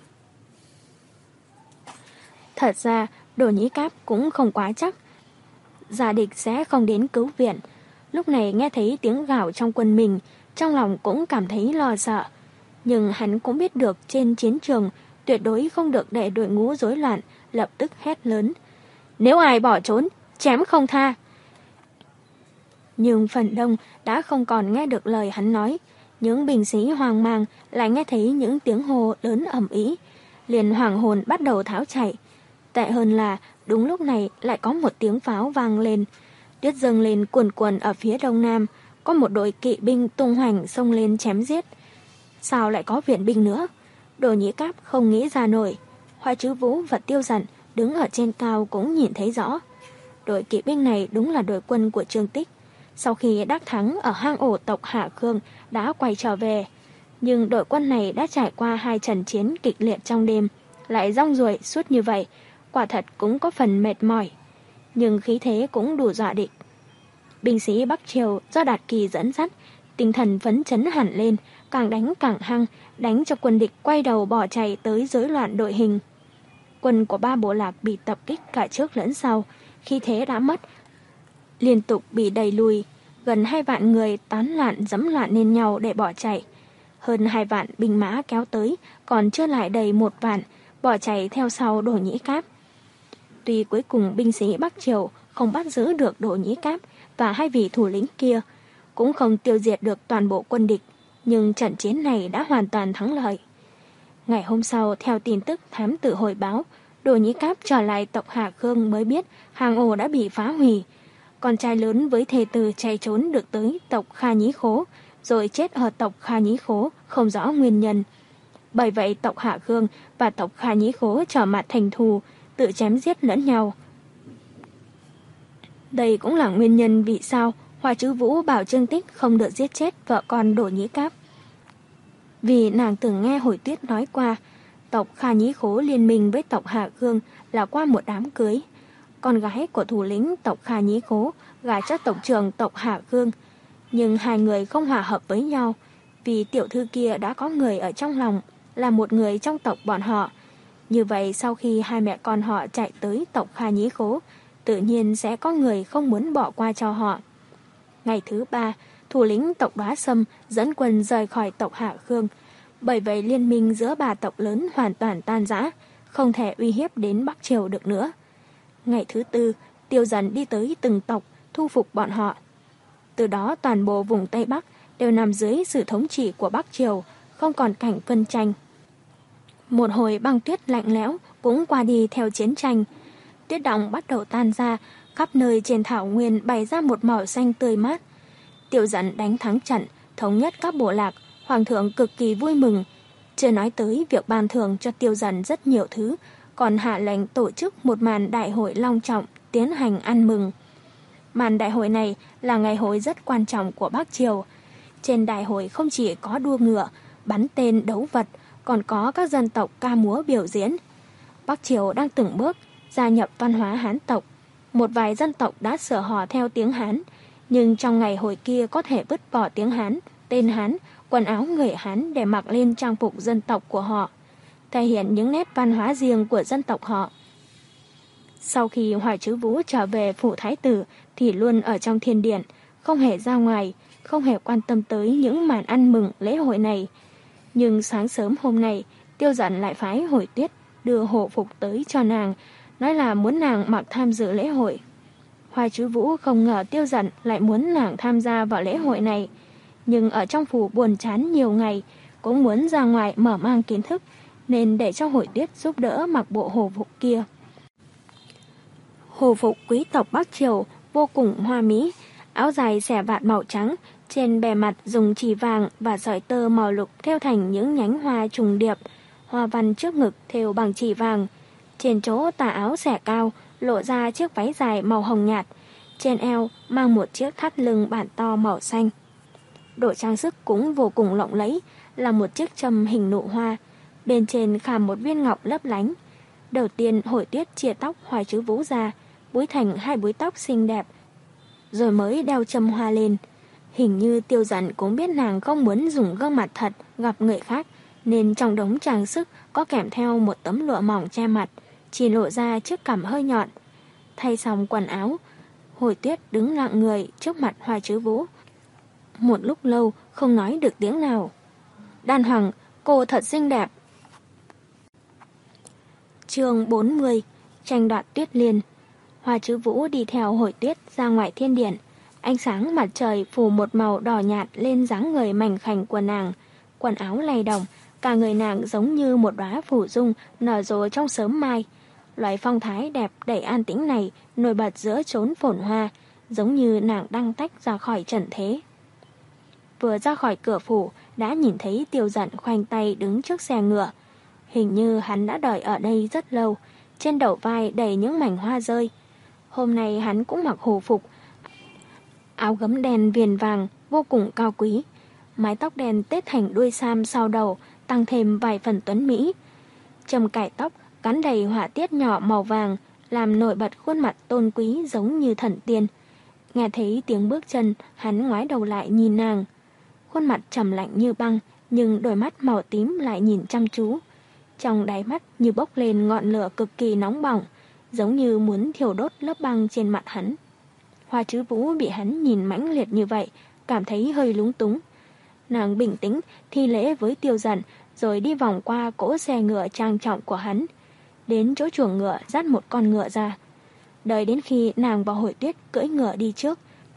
Thật ra Đồ Nhĩ Cáp cũng không quá chắc Dạ Địch sẽ không đến cứu viện. Lúc này nghe thấy tiếng gào trong quân mình, trong lòng cũng cảm thấy lo sợ. Nhưng hắn cũng biết được trên chiến trường tuyệt đối không được để đội ngũ rối loạn, lập tức hét lớn: Nếu ai bỏ trốn, chém không tha. Nhưng phần đông đã không còn nghe được lời hắn nói. Những binh sĩ hoang mang lại nghe thấy những tiếng hô lớn ầm ĩ, liền hoảng hồn bắt đầu tháo chạy. Tệ hơn là đúng lúc này lại có một tiếng pháo vang lên. Tuyết dâng lên cuồn cuộn ở phía đông nam, có một đội kỵ binh tung hoành xông lên chém giết. Sao lại có viện binh nữa? Đồ Nhĩ Cáp không nghĩ ra nổi. Hoa Chứ Vũ và Tiêu Dận đứng ở trên cao cũng nhìn thấy rõ. đội kỵ binh này đúng là đội quân của Trương Tích. Sau khi đắc thắng ở hang ổ tộc Hạ Khương đã quay trở về. Nhưng đội quân này đã trải qua hai trận chiến kịch liệt trong đêm, lại rong ruổi suốt như vậy, quả thật cũng có phần mệt mỏi. Nhưng khí thế cũng đủ dọa địch. Binh sĩ Bắc Triều do Đạt Kỳ dẫn dắt, tinh thần phấn chấn hẳn lên, càng đánh càng hăng, đánh cho quân địch quay đầu bỏ chạy tới rối loạn đội hình. Quân của ba bộ lạc bị tập kích cả trước lẫn sau, khí thế đã mất, liên tục bị đẩy lùi, gần hai vạn người tán loạn dẫm loạn lên nhau để bỏ chạy. Hơn hai vạn binh mã kéo tới, còn chưa lại đầy một vạn, bỏ chạy theo sau Đỗ Nhĩ Cáp. Tuy cuối cùng binh sĩ Bắc Triều không bắt giữ được Đỗ Nhĩ Cáp và hai vị thủ lĩnh kia, cũng không tiêu diệt được toàn bộ quân địch, nhưng trận chiến này đã hoàn toàn thắng lợi. Ngày hôm sau, theo tin tức thám tử hồi báo, Đỗ Nhĩ Cáp trở lại tộc Hà Khương mới biết hang ổ đã bị phá hủy. Con trai lớn với thê tử chạy trốn được tới tộc Kha Nhĩ Khố, rồi chết ở tộc Kha Nhĩ Khố, không rõ nguyên nhân. Bởi vậy tộc Hạ Khương và tộc Kha Nhĩ Khố trở mặt thành thù, tự chém giết lẫn nhau. Đây cũng là nguyên nhân vì sao Hoa Trứ Vũ bảo Trương Tích không được giết chết vợ con Đỗ Nhĩ Cáp. Vì nàng từng nghe Hồi Tuyết nói qua, tộc Kha Nhĩ Khố liên minh với tộc Hạ Khương là qua một đám cưới. Con gái của thủ lĩnh tộc Kha Nhĩ Khố gả cho tộc trưởng tộc Hạ Khương, nhưng hai người không hòa hợp với nhau, vì tiểu thư kia đã có người ở trong lòng, là một người trong tộc bọn họ. Như vậy sau khi hai mẹ con họ chạy tới tộc Kha Nhĩ Khố, tự nhiên sẽ có người không muốn bỏ qua cho họ. Ngày thứ ba, thủ lĩnh tộc Đoá Sâm dẫn quân rời khỏi tộc Hạ Khương, bởi vậy liên minh giữa ba tộc lớn hoàn toàn tan rã, không thể uy hiếp đến Bắc Triều được nữa. Ngày thứ tư, Tiêu Dần đi tới từng tộc, thu phục bọn họ. Từ đó toàn bộ vùng Tây Bắc đều nằm dưới sự thống trị của Bắc Triều, không còn cảnh phân tranh. Một hồi băng tuyết lạnh lẽo cũng qua đi theo chiến tranh. Tuyết động bắt đầu tan ra, khắp nơi trên thảo nguyên bày ra một màu xanh tươi mát. Tiêu Dần đánh thắng trận, thống nhất các bộ lạc, hoàng thượng cực kỳ vui mừng. Chưa nói tới việc ban thưởng cho Tiêu Dần rất nhiều thứ, còn hạ lệnh tổ chức một màn đại hội long trọng tiến hành ăn mừng. Màn đại hội này là ngày hội rất quan trọng của Bắc Triều. Trên đại hội không chỉ có đua ngựa, bắn tên đấu vật, còn có các dân tộc ca múa biểu diễn. Bắc Triều đang từng bước gia nhập văn hóa Hán tộc. Một vài dân tộc đã sửa họ theo tiếng Hán, nhưng trong ngày hội kia có thể vứt bỏ tiếng Hán, tên Hán, quần áo người Hán để mặc lên trang phục dân tộc của họ, thể hiện những nét văn hóa riêng của dân tộc họ. Sau khi Hoài Trứ Vũ trở về phủ thái tử thì luôn ở trong thiên điện, không hề ra ngoài, không hề quan tâm tới những màn ăn mừng lễ hội này. Nhưng sáng sớm hôm nay, Tiêu Dần lại phái Hồi Tuyết đưa hộ phục tới cho nàng, nói là muốn nàng mặc tham dự lễ hội. Hoài Trứ Vũ không ngờ Tiêu Dần lại muốn nàng tham gia vào lễ hội này, nhưng ở trong phủ buồn chán nhiều ngày, cũng muốn ra ngoài mở mang kiến thức, nên để cho Hồi Tuyết giúp đỡ mặc bộ hồ phục kia. Hồ phục quý tộc Bắc Triều vô cùng hoa mỹ, áo dài xẻ vạt màu trắng, trên bề mặt dùng chỉ vàng và sợi tơ màu lục thêu thành những nhánh hoa trùng điệp, hoa văn trước ngực thêu bằng chỉ vàng. Trên chỗ tà áo xẻ cao lộ ra chiếc váy dài màu hồng nhạt, trên eo mang một chiếc thắt lưng bản to màu xanh. Đồ trang sức cũng vô cùng lộng lẫy, là một chiếc trầm hình nụ hoa, bên trên khảm một viên ngọc lấp lánh. Đầu tiên Hồi Tuyết chia tóc Hoài Trứ Vũ ra, búi thành hai búi tóc xinh đẹp, rồi mới đeo châm hoa lên. Hình như Tiêu Dần cũng biết nàng không muốn dùng gương mặt thật gặp người khác, nên trong đống trang sức có kèm theo một tấm lụa mỏng che mặt, chỉ lộ ra chiếc cằm hơi nhọn. Thay xong quần áo, Hồi Tuyết đứng lặng người trước mặt Hoài Trứ Vũ. Một lúc lâu không nói được tiếng nào. Đan Hoàng, cô thật xinh đẹp. Chương bốn mươi. Tranh đoạt tuyết liên. Hoài Trứ Vũ đi theo Hồi Tuyết ra ngoài thiên điện. Ánh sáng mặt trời phủ một màu đỏ nhạt lên dáng người mảnh khảnh của nàng. Quần áo lay động, cả người nàng giống như một đóa phủ dung nở rộ trong sớm mai. Loại phong thái đẹp đầy an tĩnh này nổi bật giữa chốn phồn hoa, giống như nàng đang tách ra khỏi trần thế. Vừa ra khỏi cửa phủ đã nhìn thấy Tiêu Dần khoanh tay đứng trước xe ngựa. Hình như hắn đã đợi ở đây rất lâu, trên đầu vai đầy những mảnh hoa rơi. Hôm nay hắn cũng mặc hồ phục, áo gấm đen viền vàng vô cùng cao quý, mái tóc đen tết thành đuôi sam sau đầu, tăng thêm vài phần tuấn mỹ. Châm cài tóc gắn đầy họa tiết nhỏ màu vàng, làm nổi bật khuôn mặt tôn quý giống như thần tiên. Nghe thấy tiếng bước chân, hắn ngoái đầu lại nhìn nàng. Khuôn mặt trầm lạnh như băng, nhưng đôi mắt màu tím lại nhìn chăm chú. Trong đáy mắt như bốc lên ngọn lửa cực kỳ nóng bỏng, giống như muốn thiêu đốt lớp băng trên mặt hắn. Hoa Trứ Vũ bị hắn nhìn mãnh liệt như vậy, cảm thấy hơi lúng túng. Nàng bình tĩnh thi lễ với Tiêu Dần, rồi đi vòng qua cỗ xe ngựa trang trọng của hắn, đến chỗ chuồng ngựa dắt một con ngựa ra. Đợi đến khi nàng và Hồi Tuyết cưỡi ngựa đi trước,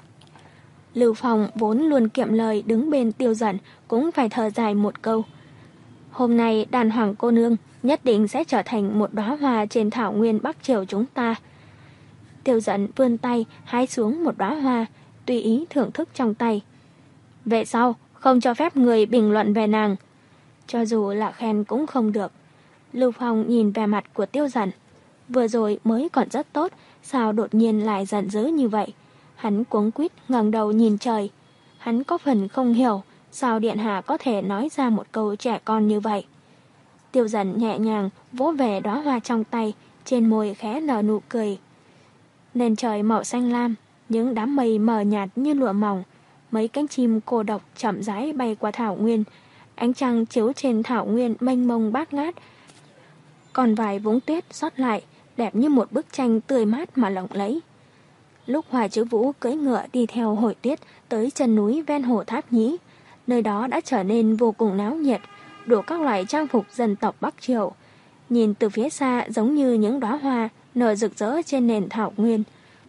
Lưu Phong vốn luôn kiệm lời đứng bên Tiêu Dần cũng phải thở dài một câu. Hôm nay đàn hoàng cô nương nhất định sẽ trở thành một đóa hoa trên thảo nguyên Bắc Triều chúng ta. Tiêu Dần vươn tay hái xuống một đóa hoa, tùy ý thưởng thức trong tay. Về sau không cho phép người bình luận về nàng, cho dù là khen cũng không được. Lưu Phong nhìn vẻ mặt của Tiêu Dần, vừa rồi mới còn rất tốt, sao đột nhiên lại giận dữ như vậy? Hắn cuống quýt ngẩng đầu nhìn trời. Hắn có phần không hiểu sao điện hạ có thể nói ra một câu trẻ con như vậy. Tiêu Dần nhẹ nhàng vỗ về đóa hoa trong tay, trên môi khẽ nở nụ cười. Nền trời màu xanh lam, những đám mây mờ nhạt như lụa mỏng, mấy cánh chim cô độc chậm rãi bay qua thảo nguyên, ánh trăng chiếu trên thảo nguyên mênh mông bát ngát. Còn vài vũng tuyết sót lại, đẹp như một bức tranh tươi mát mà lộng lẫy. Lúc Hoa Trứ Vũ cưỡi ngựa đi theo Hồi Tuyết tới chân núi ven hồ Tháp Nhĩ, nơi đó đã trở nên vô cùng náo nhiệt, đủ các loại trang phục dân tộc Bắc Triều. Nhìn từ phía xa giống như những đóa hoa nở rực rỡ trên nền thảo nguyên.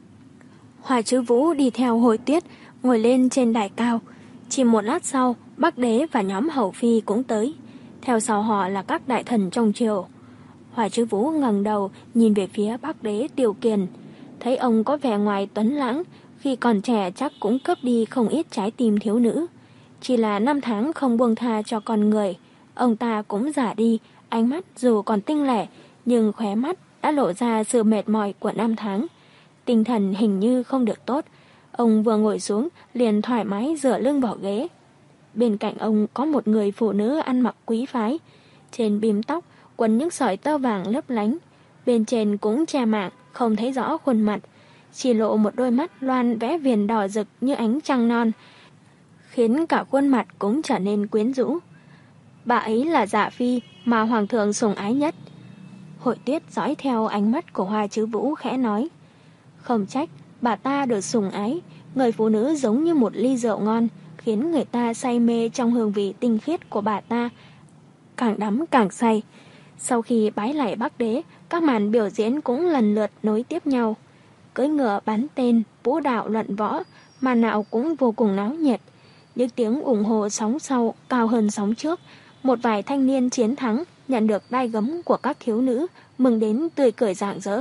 Hoa Trứ Vũ đi theo Hồi Tuyết, ngồi lên trên đài cao. Chỉ một lát sau, Bắc Đế và nhóm hậu phi cũng tới. Theo sau họ là các đại thần trong triều. Hoa Trứ Vũ ngẩng đầu nhìn về phía Bắc Đế Tiêu Kiền. Thấy ông có vẻ ngoài tuấn lãng, khi còn trẻ chắc cũng cướp đi không ít trái tim thiếu nữ. Chỉ là năm tháng không buông tha cho con người, ông ta cũng già đi, ánh mắt dù còn tinh lẻ, nhưng khóe mắt đã lộ ra sự mệt mỏi của năm tháng. Tinh thần hình như không được tốt. Ông vừa ngồi xuống liền thoải mái dựa lưng vào ghế. Bên cạnh ông có một người phụ nữ ăn mặc quý phái. Trên bím tóc quấn những sợi tơ vàng lấp lánh. Bên trên cũng che mạng, không thấy rõ khuôn mặt, chỉ lộ một đôi mắt loan vẽ viền đỏ rực như ánh trăng non, khiến cả khuôn mặt cũng trở nên quyến rũ. Bà ấy là Dạ Phi mà Hoàng thượng sủng ái nhất. Hồi Tuyết dõi theo ánh mắt của Hoa Trứ Vũ khẽ nói. Không trách, bà ta được sủng ái, người phụ nữ giống như một ly rượu ngon, khiến người ta say mê trong hương vị tinh khiết của bà ta, càng đắm càng say. Sau khi bái lạy Bắc Đế, các màn biểu diễn cũng lần lượt nối tiếp nhau. Cưỡi ngựa bắn tên, vũ đạo luận võ, màn nào cũng vô cùng náo nhiệt. Những tiếng ủng hộ sóng sau cao hơn sóng trước. Một vài thanh niên chiến thắng nhận được đai gấm của các thiếu nữ, mừng đến tươi cười rạng rỡ.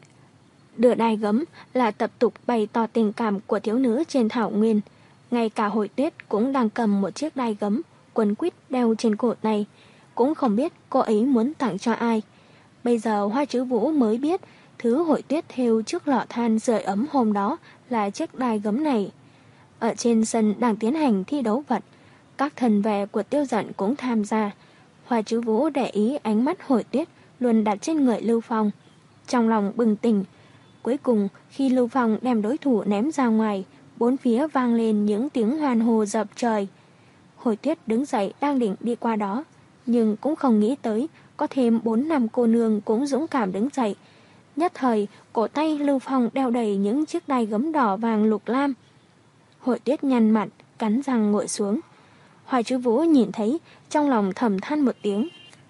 Đưa đai gấm là tập tục bày tỏ tình cảm của thiếu nữ trên thảo nguyên. Ngay cả Hồi Tuyết cũng đang cầm một chiếc đai gấm, quấn quýt đeo trên cổ tay. Cũng không biết cô ấy muốn tặng cho ai. Bây giờ Hoa Trứ Vũ mới biết thứ Hồi Tuyết thêu trước lò than sưởi ấm hôm đó là chiếc đai gấm này. Ở trên sân đang tiến hành thi đấu vật, các thần vệ của Tiêu Dận cũng tham gia. Hoa Trứ Vũ để ý ánh mắt Hồi Tuyết luôn đặt trên người Lưu Phong, trong lòng bừng tỉnh. Cuối cùng khi Lưu Phong đem đối thủ ném ra ngoài, bốn phía vang lên những tiếng hoan hô dập trời. Hồi Tuyết đứng dậy đang định đi qua đó, nhưng cũng không nghĩ tới có thêm bốn năm cô nương cũng dũng cảm đứng dậy. Nhất thời, cổ tay Lưu Phong đeo đầy những chiếc đai gấm đỏ vàng lục lam. Hồi Tuyết nhăn mặt, cắn răng ngồi xuống. Hoa Trứ Vũ nhìn thấy, trong lòng thầm than một tiếng.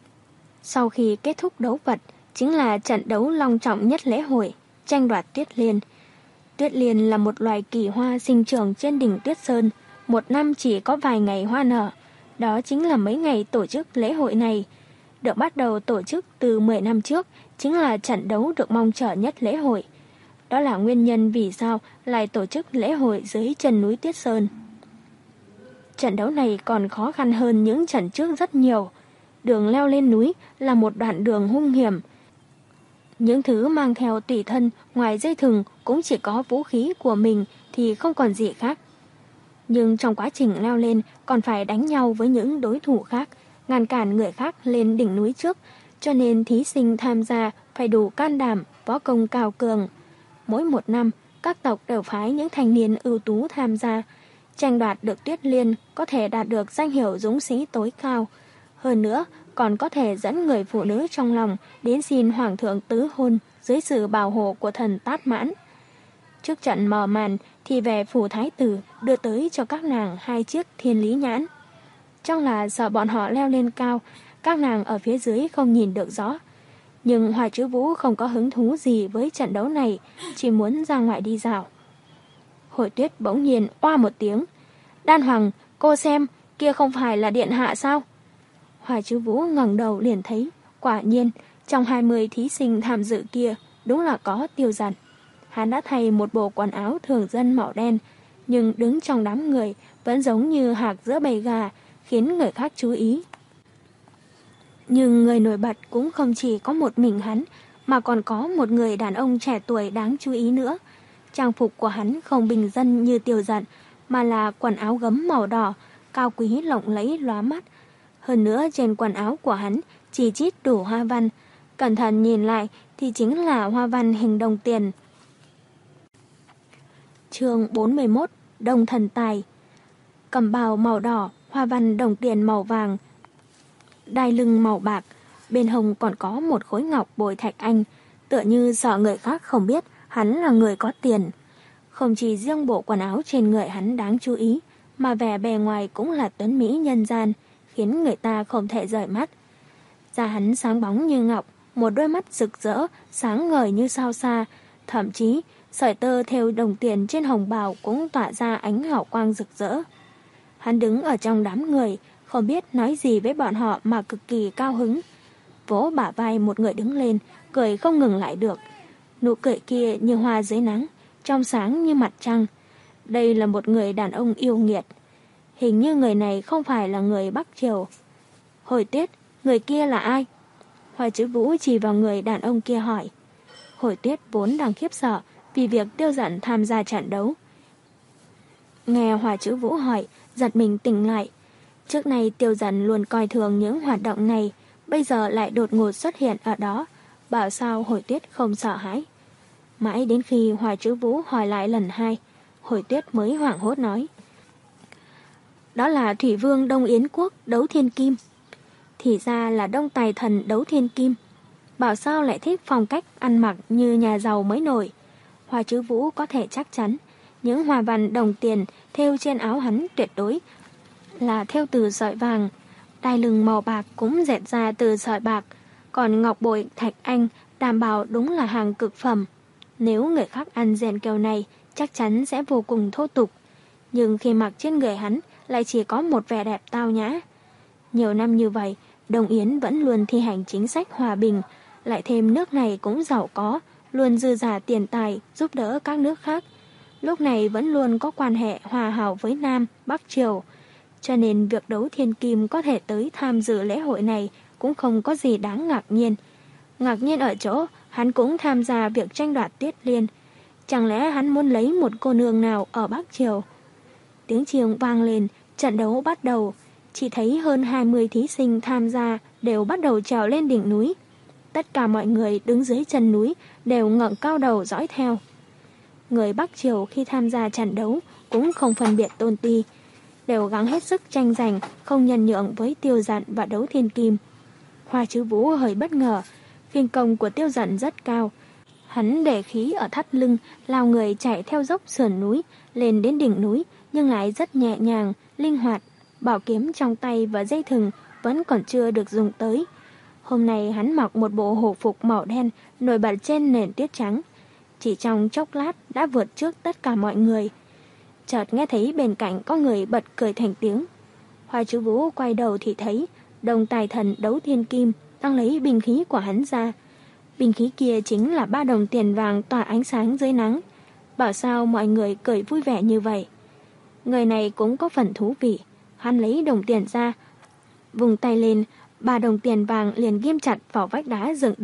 Sau khi kết thúc đấu vật, chính là trận đấu long trọng nhất lễ hội, tranh đoạt Tuyết Liên. Tuyết Liên là một loài kỳ hoa sinh trưởng trên đỉnh Tuyết Sơn, một năm chỉ có vài ngày hoa nở. Đó chính là mấy ngày tổ chức lễ hội này. Được bắt đầu tổ chức từ mười năm trước, chính là trận đấu được mong chờ nhất lễ hội. Đó là nguyên nhân vì sao lại tổ chức lễ hội dưới chân núi Tuyết Sơn. Trận đấu này còn khó khăn hơn những trận trước rất nhiều. Đường leo lên núi là một đoạn đường hung hiểm. Những thứ mang theo tùy thân ngoài dây thừng cũng chỉ có vũ khí của mình thì không còn gì khác. Nhưng trong quá trình leo lên còn phải đánh nhau với những đối thủ khác, ngăn cản người khác lên đỉnh núi trước, cho nên thí sinh tham gia phải đủ can đảm, võ công cao cường. Mỗi một năm, các tộc đều phái những thanh niên ưu tú tham gia, tranh đoạt được Tuyết Liên có thể đạt được danh hiệu dũng sĩ tối cao. Hơn nữa, còn có thể dẫn người phụ nữ trong lòng đến xin Hoàng thượng tứ hôn dưới sự bảo hộ của thần Tát Mãn. Trước trận mở màn thì về phủ thái tử đưa tới cho các nàng hai chiếc thiên lý nhãn. Trong là sợ bọn họ leo lên cao, các nàng ở phía dưới không nhìn được rõ. Nhưng Hoài Trữ Vũ không có hứng thú gì với trận đấu này, chỉ muốn ra ngoài đi dạo. Hồi Tuyết bỗng nhiên oa một tiếng. Đan Hoàng, cô xem, kia không phải là điện hạ sao? Hoài Trữ Vũ ngẩng đầu liền thấy, quả nhiên, trong hai mươi thí sinh tham dự kia, đúng là có Tiêu Dần. Hắn đã thay một bộ quần áo thường dân màu đen, nhưng đứng trong đám người vẫn giống như hạc giữa bầy gà, khiến người khác chú ý. Nhưng người nổi bật cũng không chỉ có một mình hắn, mà còn có một người đàn ông trẻ tuổi đáng chú ý nữa. Trang phục của hắn không bình dân như Tiêu Dần, mà là quần áo gấm màu đỏ, cao quý lộng lẫy lóa mắt. Hơn nữa trên quần áo của hắn chỉ chít đủ hoa văn, cẩn thận nhìn lại thì chính là hoa văn hình đồng tiền. Chương bốn mươi mốt, Đông Thần Tài. Cẩm bào màu đỏ, hoa văn đồng tiền màu vàng, đai lưng màu bạc, bên hông còn có một khối ngọc bồi thạch anh, tựa như sợ người khác không biết hắn là người có tiền. Không chỉ riêng bộ quần áo trên người hắn đáng chú ý, mà vẻ bề ngoài cũng là tuấn mỹ nhân gian, khiến người ta không thể rời mắt. Da hắn sáng bóng như ngọc, một đôi mắt rực rỡ, sáng ngời như sao xa, thậm chí sợi tơ thêu đồng tiền trên hồng bào cũng tỏa ra ánh hào quang rực rỡ. Hắn đứng ở trong đám người, không biết nói gì với bọn họ mà cực kỳ cao hứng. Vỗ bả vai một người đứng lên, cười không ngừng lại được. Nụ cười kia như hoa dưới nắng, trong sáng như mặt trăng. Đây là một người đàn ông yêu nghiệt. Hình như người này không phải là người Bắc Triều. Hồi Tuyết, người kia là ai? Hoài Trữ Vũ chỉ vào người đàn ông kia hỏi. Hồi Tuyết vốn đang khiếp sợ vì việc Tiêu Dần tham gia trận đấu. Nghe Hoài Trữ Vũ hỏi, giật mình tỉnh lại. Trước này Tiêu Dần luôn coi thường những hoạt động này, bây giờ lại đột ngột xuất hiện ở đó, bảo sao Hồi Tuyết không sợ hãi. Mãi đến khi Hoài Trữ Vũ hỏi lại lần hai, Hồi Tuyết mới hoảng hốt nói. Đó là Thủy Vương Đông Yến Quốc đấu thiên kim. Thì ra là Đông Tài Thần đấu thiên kim. Bảo sao lại thích phong cách ăn mặc như nhà giàu mới nổi. Hoài Trữ Vũ có thể chắc chắn, những hoa văn đồng tiền thêu trên áo hắn tuyệt đối là thêu từ sợi vàng, đai lưng màu bạc cũng dệt ra từ sợi bạc, còn ngọc bội thạch anh đảm bảo đúng là hàng cực phẩm. Nếu người khác ăn rèn keo này chắc chắn sẽ vô cùng thô tục, nhưng khi mặc trên người hắn lại chỉ có một vẻ đẹp tao nhã. Nhiều năm như vậy, Đông Yến vẫn luôn thi hành chính sách hòa bình, lại thêm nước này cũng giàu có, luôn dư giả tiền tài giúp đỡ các nước khác. Lúc này vẫn luôn có quan hệ hòa hảo với Nam, Bắc Triều, cho nên việc đấu thiên kim có thể tới tham dự lễ hội này cũng không có gì đáng ngạc nhiên. Ngạc nhiên ở chỗ hắn cũng tham gia việc tranh đoạt Tuyết Liên. Chẳng lẽ hắn muốn lấy một cô nương nào ở Bắc Triều? Tiếng chiêng vang lên, trận đấu bắt đầu. Chỉ thấy hơn hai mươi thí sinh tham gia đều bắt đầu trèo lên đỉnh núi. Tất cả mọi người đứng dưới chân núi đều ngẩng cao đầu dõi theo. Người Bắc Triều khi tham gia trận đấu cũng không phân biệt tôn ti, đều gắng hết sức tranh giành, không nhân nhượng với Tiêu Dần và đấu thiên kim. Hoa Trữ Vũ hơi bất ngờ, khinh công của Tiêu Dần rất cao. Hắn để khí ở thắt lưng, lao người chạy theo dốc sườn núi, lên đến đỉnh núi, nhưng lại rất nhẹ nhàng, linh hoạt. Bảo kiếm trong tay và dây thừng vẫn còn chưa được dùng tới. Hôm nay hắn mặc một bộ hổ phục màu đen nổi bật trên nền tuyết trắng. Chỉ trong chốc lát đã vượt trước tất cả mọi người. Chợt nghe thấy bên cạnh có người bật cười thành tiếng. Hoa Trữ Vũ quay đầu thì thấy Đông Tài Thần đấu thiên kim đang lấy binh khí của hắn ra. Binh khí kia chính là ba đồng tiền vàng tỏa ánh sáng dưới nắng. Bảo sao mọi người cười vui vẻ như vậy. Người này cũng có phần thú vị. Hắn lấy đồng tiền ra, vùng tay lên, ba đồng tiền vàng liền ghim chặt vào vách đá dựng đứng,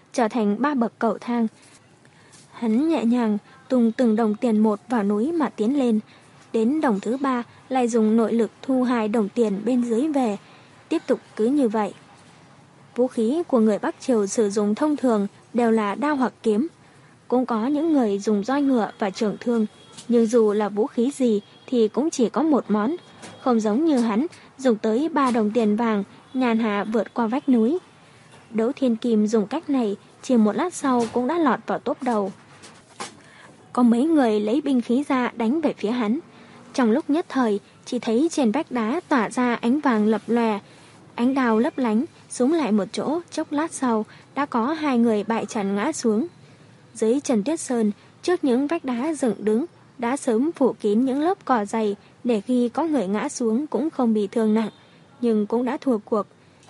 trở thành ba bậc cầu thang. Hắn nhẹ nhàng tung từng đồng tiền một vào núi mà tiến lên. Đến đồng thứ ba lại dùng nội lực thu hai đồng tiền bên dưới về. Tiếp tục cứ như vậy. Vũ khí của người Bắc Triều sử dụng thông thường đều là đao hoặc kiếm. Cũng có những người dùng roi ngựa và trường thương, nhưng dù là vũ khí gì thì cũng chỉ có một món, không giống như hắn dùng tới ba đồng tiền vàng nhàn hạ vượt qua vách núi. Đấu Thiên Kim dùng cách này chỉ một lát sau cũng đã lọt vào tốp đầu. Có mấy người lấy binh khí ra đánh về phía hắn. Trong lúc nhất thời chỉ thấy trên vách đá tỏa ra ánh vàng lập lòe, ánh đào lấp lánh, xuống lại một chỗ, chốc lát sau đã có hai người bại trận ngã xuống. Dưới Trần Tuyết Sơn, trước những vách đá dựng đứng, đã sớm phủ kín những lớp cỏ dày để khi có người ngã xuống cũng không bị thương nặng, nhưng cũng đã thua cuộc.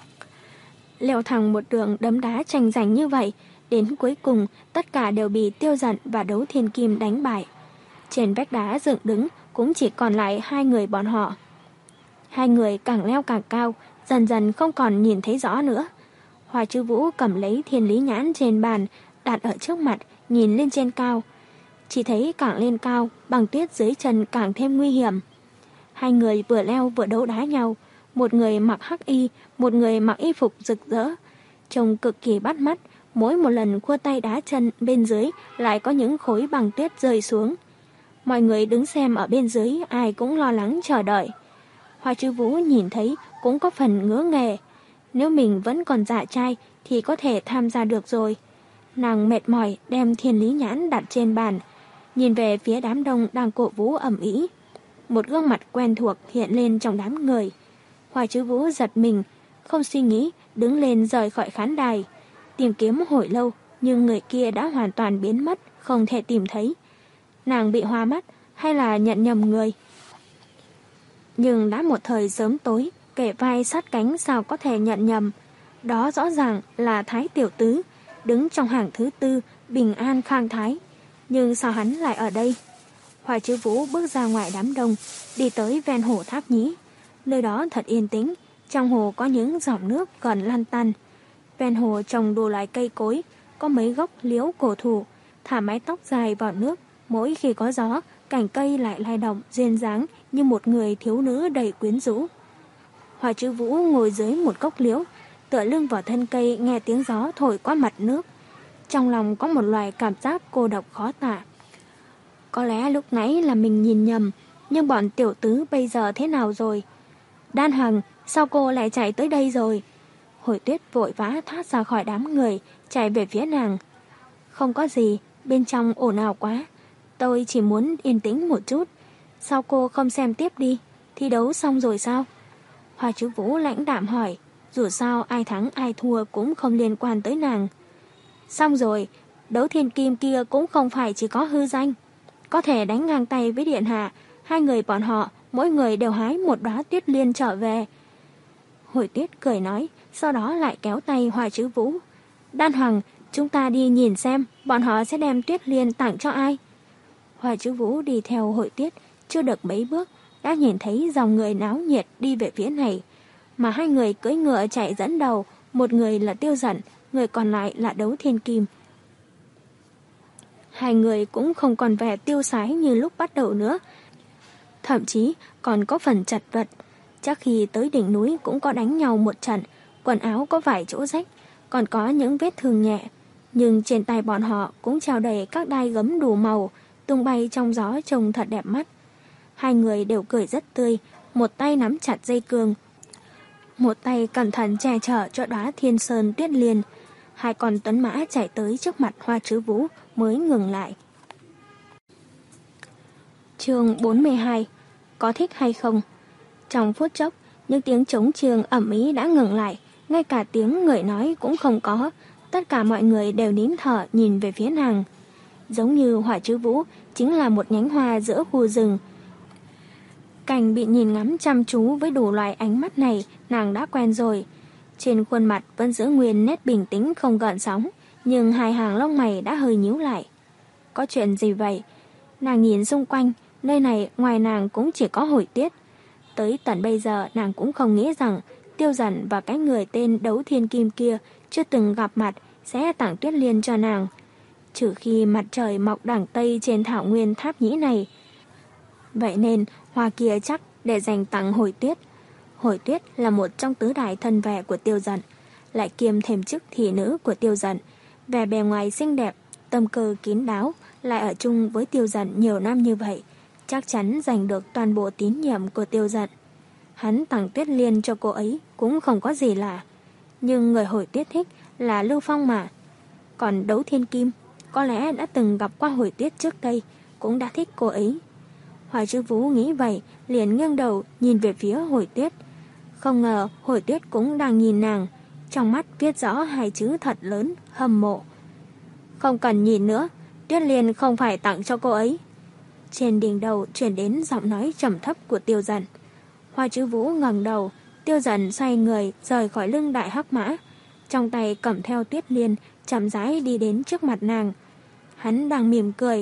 Leo thẳng một đường đấm đá tranh giành như vậy, đến cuối cùng tất cả đều bị Tiêu Dận và Đấu Thiên Kim đánh bại. Trên vách đá dựng đứng cũng chỉ còn lại hai người bọn họ. Hai người càng leo càng cao, dần dần không còn nhìn thấy rõ nữa. Hoa Chư Vũ cầm lấy thiên lý nhãn trên bàn, đặt ở trước mặt, nhìn lên trên cao. Chỉ thấy càng lên cao, băng tuyết dưới chân càng thêm nguy hiểm. Hai người vừa leo vừa đấu đá nhau, một người mặc hắc y, một người mặc y phục rực rỡ, trông cực kỳ bắt mắt. Mỗi một lần khua tay đá chân, bên dưới lại có những khối băng tuyết rơi xuống. Mọi người đứng xem ở bên dưới, ai cũng lo lắng chờ đợi. Hoa Chư Vũ nhìn thấy cũng có phần ngứa nghề. Nếu mình vẫn còn dạ trai thì có thể tham gia được rồi. Nàng mệt mỏi đem thiên lý nhãn đặt trên bàn, nhìn về phía đám đông đang cổ vũ ầm ĩ. Một gương mặt quen thuộc hiện lên trong đám người. Hoa Chư Vũ giật mình, không suy nghĩ, đứng lên rời khỏi khán đài. Tìm kiếm hồi lâu, nhưng người kia đã hoàn toàn biến mất, không thể tìm thấy. Nàng bị hoa mắt hay là nhận nhầm người? Nhưng đã một thời sớm tối, kẻ vai sát cánh sao có thể nhận nhầm. Đó rõ ràng là Thái Tiểu Tứ, đứng trong hàng thứ tư, bình an khang thái. Nhưng sao hắn lại ở đây? Hoa Chư Vũ bước ra ngoài đám đông, đi tới ven hồ Tháp Nhĩ. Nơi đó thật yên tĩnh, trong hồ có những dòng nước còn lăn tăn. Ven hồ trồng đủ loại cây cối, có mấy gốc liễu cổ thụ, thả mái tóc dài vào nước. Mỗi khi có gió, cành cây lại lay động, duyên dáng như một người thiếu nữ đầy quyến rũ. Hoa Chư Vũ ngồi dưới một gốc liễu, tựa lưng vào thân cây nghe tiếng gió thổi qua mặt nước. Trong lòng có một loại cảm giác cô độc khó tả. Có lẽ lúc nãy là mình nhìn nhầm, nhưng bọn tiểu tứ bây giờ thế nào rồi? Đan Hằng, sao cô lại chạy tới đây rồi? Hồi Tuyết vội vã thoát ra khỏi đám người, chạy về phía nàng. Không có gì, bên trong ồn ào quá. Tôi chỉ muốn yên tĩnh một chút. Sao cô không xem tiếp đi? Thi đấu xong rồi sao? Hoa Chư Vũ lãnh đạm hỏi. Dù sao ai thắng ai thua cũng không liên quan tới nàng. Xong rồi, Đấu Thiên Kim kia cũng không phải chỉ có hư danh. Có thể đánh ngang tay với Điện Hạ. Hai người bọn họ, mỗi người đều hái một đóa tuyết liên trở về. Hồi Tuyết cười nói, sau đó lại kéo tay Hoa Chư Vũ. Đan Hoàng, chúng ta đi nhìn xem bọn họ sẽ đem tuyết liên tặng cho ai. Hoa Chư Vũ đi theo Hội Tuyết, chưa được mấy bước, đã nhìn thấy dòng người náo nhiệt đi về phía này. Mà hai người cưỡi ngựa chạy dẫn đầu, một người là Tiêu Dận, người còn lại là Đấu Thiên Kim. Hai người cũng không còn vẻ tiêu sái như lúc bắt đầu nữa. Thậm chí còn có phần chật vật. Chắc khi tới đỉnh núi cũng có đánh nhau một trận, quần áo có vài chỗ rách, còn có những vết thương nhẹ. Nhưng trên tay bọn họ cũng treo đầy các đai gấm đủ màu, tung bay trong gió trông thật đẹp mắt. Hai người đều cười rất tươi, một tay nắm chặt dây cương, một tay cẩn thận che chở cho đóa thiên sơn tuyết liên. Hai con tuấn mã chạy tới trước mặt Hoa Chư Vũ mới ngừng lại. Chương bốn mươi hai. Có thích hay không? Trong phút chốc, những tiếng trống chiêng ầm ĩ đã ngừng lại, ngay cả tiếng người nói cũng không có. Tất cả mọi người đều nín thở nhìn về phía nàng. Giống như Hoa Chư Vũ chính là một nhánh hoa giữa khu rừng. Cảnh bị nhìn ngắm chăm chú với đủ loại ánh mắt này, nàng đã quen rồi. Trên khuôn mặt vẫn giữ nguyên nét bình tĩnh không gợn sóng, nhưng hai hàng lông mày đã hơi nhíu lại. Có chuyện gì vậy? Nàng nhìn xung quanh, nơi này ngoài nàng cũng chỉ có Hồi Tuyết. Tới tận bây giờ nàng cũng không nghĩ rằng Tiêu Dận và cái người tên Đấu Thiên Kim kia chưa từng gặp mặt sẽ tặng Tuyết Liên cho nàng. Trừ khi mặt trời mọc đằng Tây trên thảo nguyên Tháp Nhĩ này. Vậy nên hoa kia chắc để dành tặng Hồi Tuyết. Hồi Tuyết là một trong tứ đại thân vệ của Tiêu Dận, lại kiêm thêm chức thị nữ của Tiêu Dận. Vẻ bề ngoài xinh đẹp, tâm cơ kín đáo, lại ở chung với Tiêu Dận nhiều năm như vậy, chắc chắn giành được toàn bộ tín nhiệm của Tiêu Dận. Hắn tặng Tuyết Liên cho cô ấy cũng không có gì lạ, nhưng người Hồi Tuyết thích là Lưu Phong mà. Còn Đấu Thiên Kim có lẽ đã từng gặp qua Hồi Tuyết trước đây, cũng đã thích cô ấy. Hoài Chữ Vũ nghĩ vậy, liền nghiêng đầu nhìn về phía Hồi Tuyết. Không ngờ Hồi Tuyết cũng đang nhìn nàng, trong mắt viết rõ hai chữ thật lớn, hâm mộ. Không cần nhìn nữa, Tuyết Liên không phải tặng cho cô ấy. Trên đỉnh đầu chuyển đến giọng nói trầm thấp của Tiêu Dận. Hoài Chữ Vũ ngẩng đầu, Tiêu Dận xoay người rời khỏi lưng đại hắc mã, trong tay cầm theo Tuyết Liên, chậm rãi đi đến trước mặt nàng. Hắn đang mỉm cười.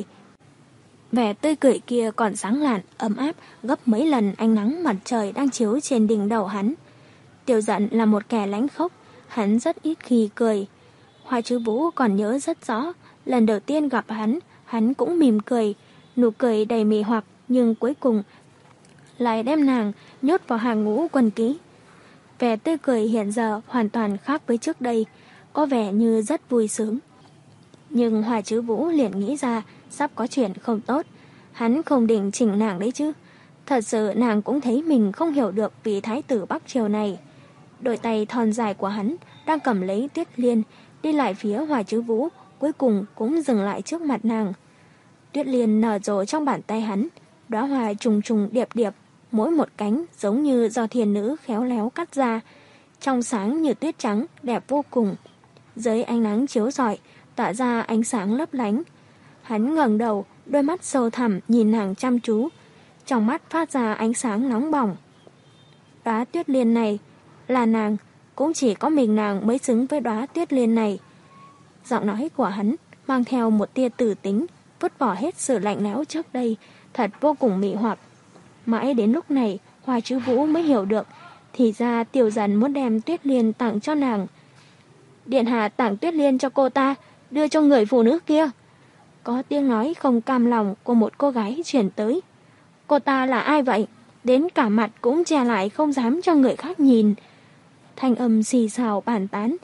Vẻ tươi cười kia còn sáng lạn, ấm áp gấp mấy lần ánh nắng mặt trời đang chiếu trên đỉnh đầu hắn. Tiêu Dận là một kẻ lãnh khốc, hắn rất ít khi cười. Hoài Chữ Vũ còn nhớ rất rõ, lần đầu tiên gặp hắn, hắn cũng mỉm cười, nụ cười đầy mị hoặc, nhưng cuối cùng lại đem nàng nhốt vào hàng ngũ quân kỹ. Vẻ tươi cười hiện giờ hoàn toàn khác với trước đây, có vẻ như rất vui sướng. Nhưng Hoài Chữ Vũ liền nghĩ ra sắp có chuyện không tốt. Hắn không định chỉnh nàng đấy chứ. Thật sự nàng cũng thấy mình không hiểu được vị thái tử Bắc Triều này. Đôi tay thon dài của hắn đang cầm lấy Tuyết Liên, đi lại phía Hoài Chữ Vũ, cuối cùng cũng dừng lại trước mặt nàng. Tuyết Liên nở rộ trong bàn tay hắn, đóa hoa trùng trùng điệp điệp, mỗi một cánh giống như do thiên nữ khéo léo cắt ra, trong sáng như tuyết trắng, đẹp vô cùng. Dưới ánh nắng chiếu rọi, tỏa ra ánh sáng lấp lánh. Hắn ngẩng đầu, đôi mắt sâu thẳm nhìn nàng chăm chú, trong mắt phát ra ánh sáng nóng bỏng. Đóa Tuyết Liên này là nàng, cũng chỉ có mình nàng mới xứng với đóa Tuyết Liên này. Giọng nói của hắn mang theo một tia tử tính, vứt bỏ hết sự lạnh lẽo trước đây, thật vô cùng mị hoặc. Mãi đến lúc này, Hoài Chữ Vũ mới hiểu được, thì ra Tiêu Dận muốn đem Tuyết Liên tặng cho nàng. Điện hạ tặng Tuyết Liên cho cô ta, đưa cho người phụ nữ kia. Có tiếng nói không cam lòng của một cô gái chuyển tới. Cô ta là ai vậy? Đến cả mặt cũng che lại không dám cho người khác nhìn. Thanh âm xì xào bàn tán.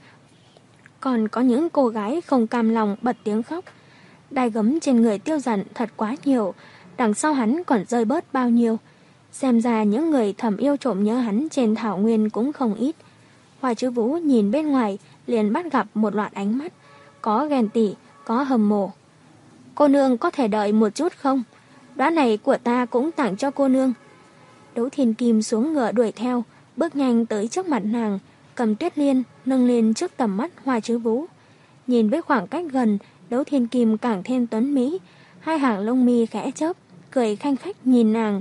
Còn có những cô gái không cam lòng bật tiếng khóc. Đai gấm trên người Tiêu Dận thật quá nhiều, đằng sau hắn còn rơi bớt bao nhiêu. Xem ra những người thầm yêu trộm nhớ hắn trên thảo nguyên cũng không ít. Hoài Chữ Vũ nhìn bên ngoài liền bắt gặp một loạt ánh mắt, có ghen tị, có hâm mộ. Cô nương có thể đợi một chút không? Đóa này của ta cũng tặng cho cô nương. Đấu Thiên Kim xuống ngựa đuổi theo, bước nhanh tới trước mặt nàng, cầm Tuyết Liên nâng lên trước tầm mắt Hoài Chữ Vũ. Nhìn với khoảng cách gần, Đấu Thiên Kim càng thêm tuấn mỹ, hai hàng lông mi khẽ chớp, cười khanh khách nhìn nàng.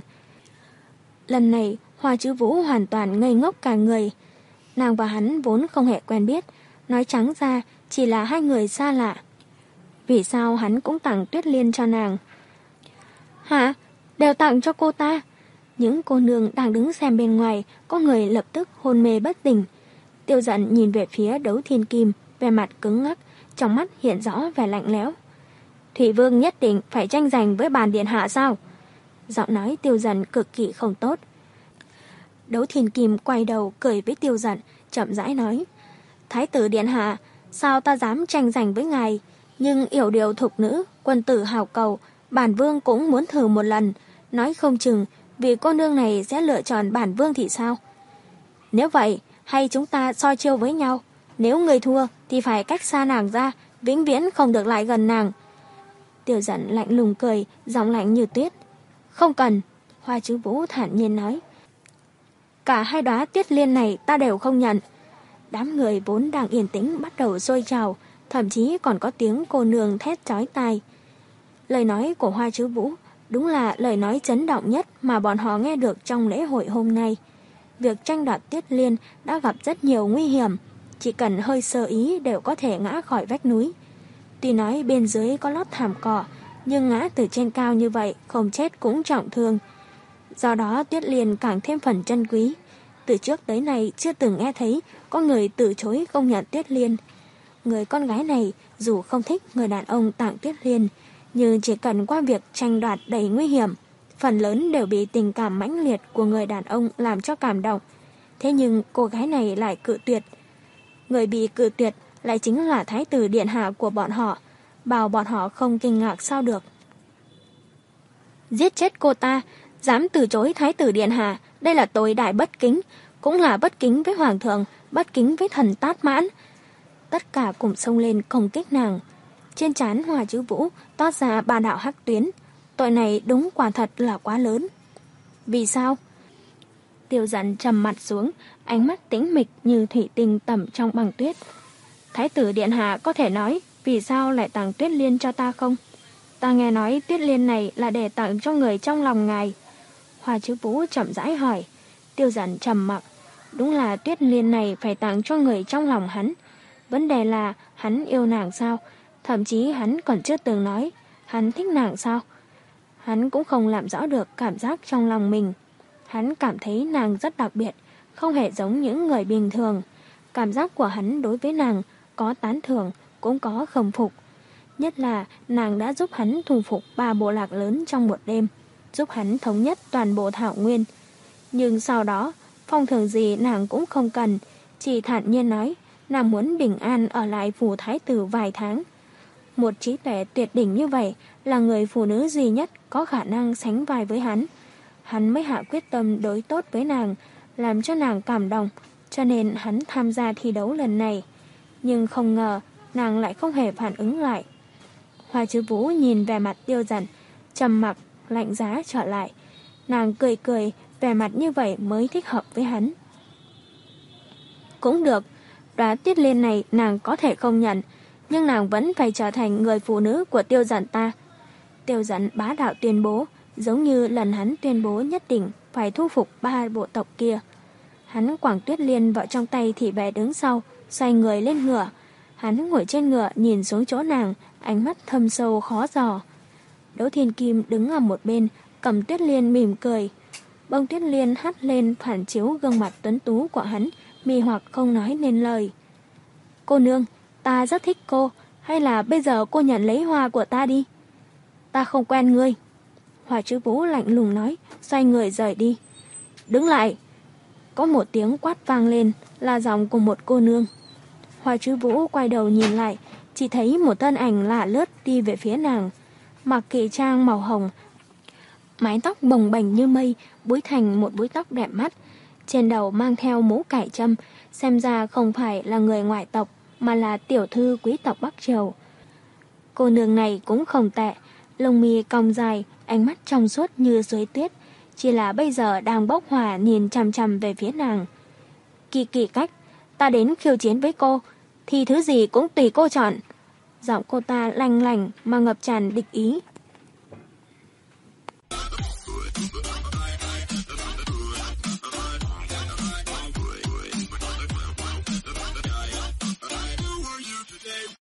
Lần này, Hoài Chữ Vũ hoàn toàn ngây ngốc cả người. Nàng và hắn vốn không hề quen biết, nói trắng ra chỉ là hai người xa lạ. Vì sao hắn cũng tặng Tuyết Liên cho nàng? Hả? Đều tặng cho cô ta? Những cô nương đang đứng xem bên ngoài, có người lập tức hôn mê bất tỉnh. Tiêu Dận nhìn về phía Đấu Thiên Kim, vẻ mặt cứng ngắc, trong mắt hiện rõ vẻ lạnh lẽo. Thủy Vương nhất định phải tranh giành với bàn điện hạ sao? Giọng nói Tiêu Dận cực kỳ không tốt. Đấu Thiên Kim quay đầu cười với Tiêu Dận, chậm rãi nói. Thái tử điện hạ, sao ta dám tranh giành với ngài? Nhưng yểu điệu thục nữ, quân tử hào cầu, bản vương cũng muốn thử một lần. Nói không chừng vì cô nương này sẽ lựa chọn bản vương thì sao? Nếu vậy, hay chúng ta soi chiêu với nhau. Nếu người thua thì phải cách xa nàng ra, vĩnh viễn không được lại gần nàng. Tiêu Dận lạnh lùng cười, giọng lạnh như tuyết. Không cần, Hoài Chữ Vũ thản nhiên nói. Cả hai đóa Tuyết Liên này ta đều không nhận. Đám người vốn đang yên tĩnh bắt đầu sôi trào, thậm chí còn có tiếng cô nương thét chói tai. Lời nói của Hoài Chữ Vũ đúng là lời nói chấn động nhất mà bọn họ nghe được trong lễ hội hôm nay. Việc tranh đoạt Tuyết Liên đã gặp rất nhiều nguy hiểm, chỉ cần hơi sơ ý đều có thể ngã khỏi vách núi. Tuy nói bên dưới có lót thảm cỏ, nhưng ngã từ trên cao như vậy không chết cũng trọng thương. Do đó Tuyết Liên càng thêm phần trân quý. Từ trước tới nay chưa từng nghe thấy có người từ chối công nhận Tuyết Liên. người con gái này dù không thích người đàn ông Tạng Tuyết Liên, nhưng chỉ cần qua việc tranh đoạt đầy nguy hiểm, phần lớn đều bị tình cảm mãnh liệt của người đàn ông làm cho cảm động. Thế nhưng cô gái này lại cự tuyệt. Người bị cự tuyệt lại chính là thái tử điện hạ của bọn họ, bảo bọn họ không kinh ngạc sao được. Giết chết cô ta, dám từ chối thái tử điện hạ, đây là tội đại bất kính, cũng là bất kính với hoàng thượng, bất kính với thần Tát Mãn. Tất cả cùng xông lên công kích nàng. Trên trán Hoa Chữ Vũ toát ra ba đạo hắc tuyến. Tội này đúng quả thật là quá lớn. Vì sao? Tiêu Dận trầm mặt xuống, ánh mắt tĩnh mịch như thủy tinh tẩm trong băng tuyết. Thái tử điện hạ có thể nói vì sao lại tặng Tuyết Liên cho ta không? Ta nghe nói Tuyết Liên này là để tặng cho người trong lòng ngài. Hoa Chữ Vũ chậm rãi hỏi. Tiêu Dận trầm mặc. Đúng là Tuyết Liên này phải tặng cho người trong lòng hắn. Vấn đề là hắn yêu nàng sao? Thậm chí hắn còn chưa từng nói hắn thích nàng sao? Hắn cũng không làm rõ được cảm giác trong lòng mình. Hắn cảm thấy nàng rất đặc biệt, không hề giống những người bình thường. Cảm giác của hắn đối với nàng có tán thưởng, cũng có khâm phục. Nhất là nàng đã giúp hắn thu phục ba bộ lạc lớn trong một đêm, giúp hắn thống nhất toàn bộ thảo nguyên. Nhưng sau đó, phong thường gì nàng cũng không cần, chỉ thản nhiên nói nàng muốn bình an ở lại phủ thái tử vài tháng. Một trí tuệ tuyệt đỉnh như vậy là người phụ nữ duy nhất có khả năng sánh vai với hắn. Hắn mới hạ quyết tâm đối tốt với nàng, làm cho nàng cảm động, cho nên hắn tham gia thi đấu lần này. Nhưng không ngờ, nàng lại không hề phản ứng lại. Hoa Chữ Vũ nhìn vẻ mặt Tiêu Dận, trầm mặc, lạnh giá trở lại. Nàng cười cười, vẻ mặt như vậy mới thích hợp với hắn. Cũng được, đoá Tuyết Liên này nàng có thể không nhận, nhưng nàng vẫn phải trở thành người phụ nữ của Tiêu Dận ta. Tiêu Dận bá đạo tuyên bố, giống như lần hắn tuyên bố nhất định phải thu phục ba bộ tộc kia. Hắn quẳng Tuyết Liên vào trong tay thị vệ đứng sau, xoay người lên ngựa. Hắn ngồi trên ngựa nhìn xuống chỗ nàng, ánh mắt thâm sâu khó dò. Đỗ Thiên Kim đứng ở một bên, cầm Tuyết Liên mỉm cười. Bông Tuyết Liên hắt lên phản chiếu gương mặt tuấn tú của hắn, mì hoặc không nói nên lời. Cô nương, ta rất thích cô, hay là bây giờ cô nhận lấy hoa của ta đi? Ta không quen ngươi. Hoa Chữ Vũ lạnh lùng nói, xoay người rời đi. Đứng lại! Có một tiếng quát vang lên, là giọng của một cô nương. Hoa Chữ Vũ quay đầu nhìn lại, chỉ thấy một thân ảnh lạ lướt đi về phía nàng. Mặc kỵ trang màu hồng, mái tóc bồng bềnh như mây, búi thành một búi tóc đẹp mắt. Trên đầu mang theo mũ cải trâm, xem ra không phải là người ngoại tộc, mà là tiểu thư quý tộc Bắc Triều. Cô nương này cũng không tệ, lông mi cong dài, ánh mắt trong suốt như suối tuyết, chỉ là bây giờ đang bốc hỏa nhìn chằm chằm về phía nàng. Kỳ kỳ cách, ta đến khiêu chiến với cô, thì thứ gì cũng tùy cô chọn. Giọng cô ta lanh lành mà ngập tràn địch ý.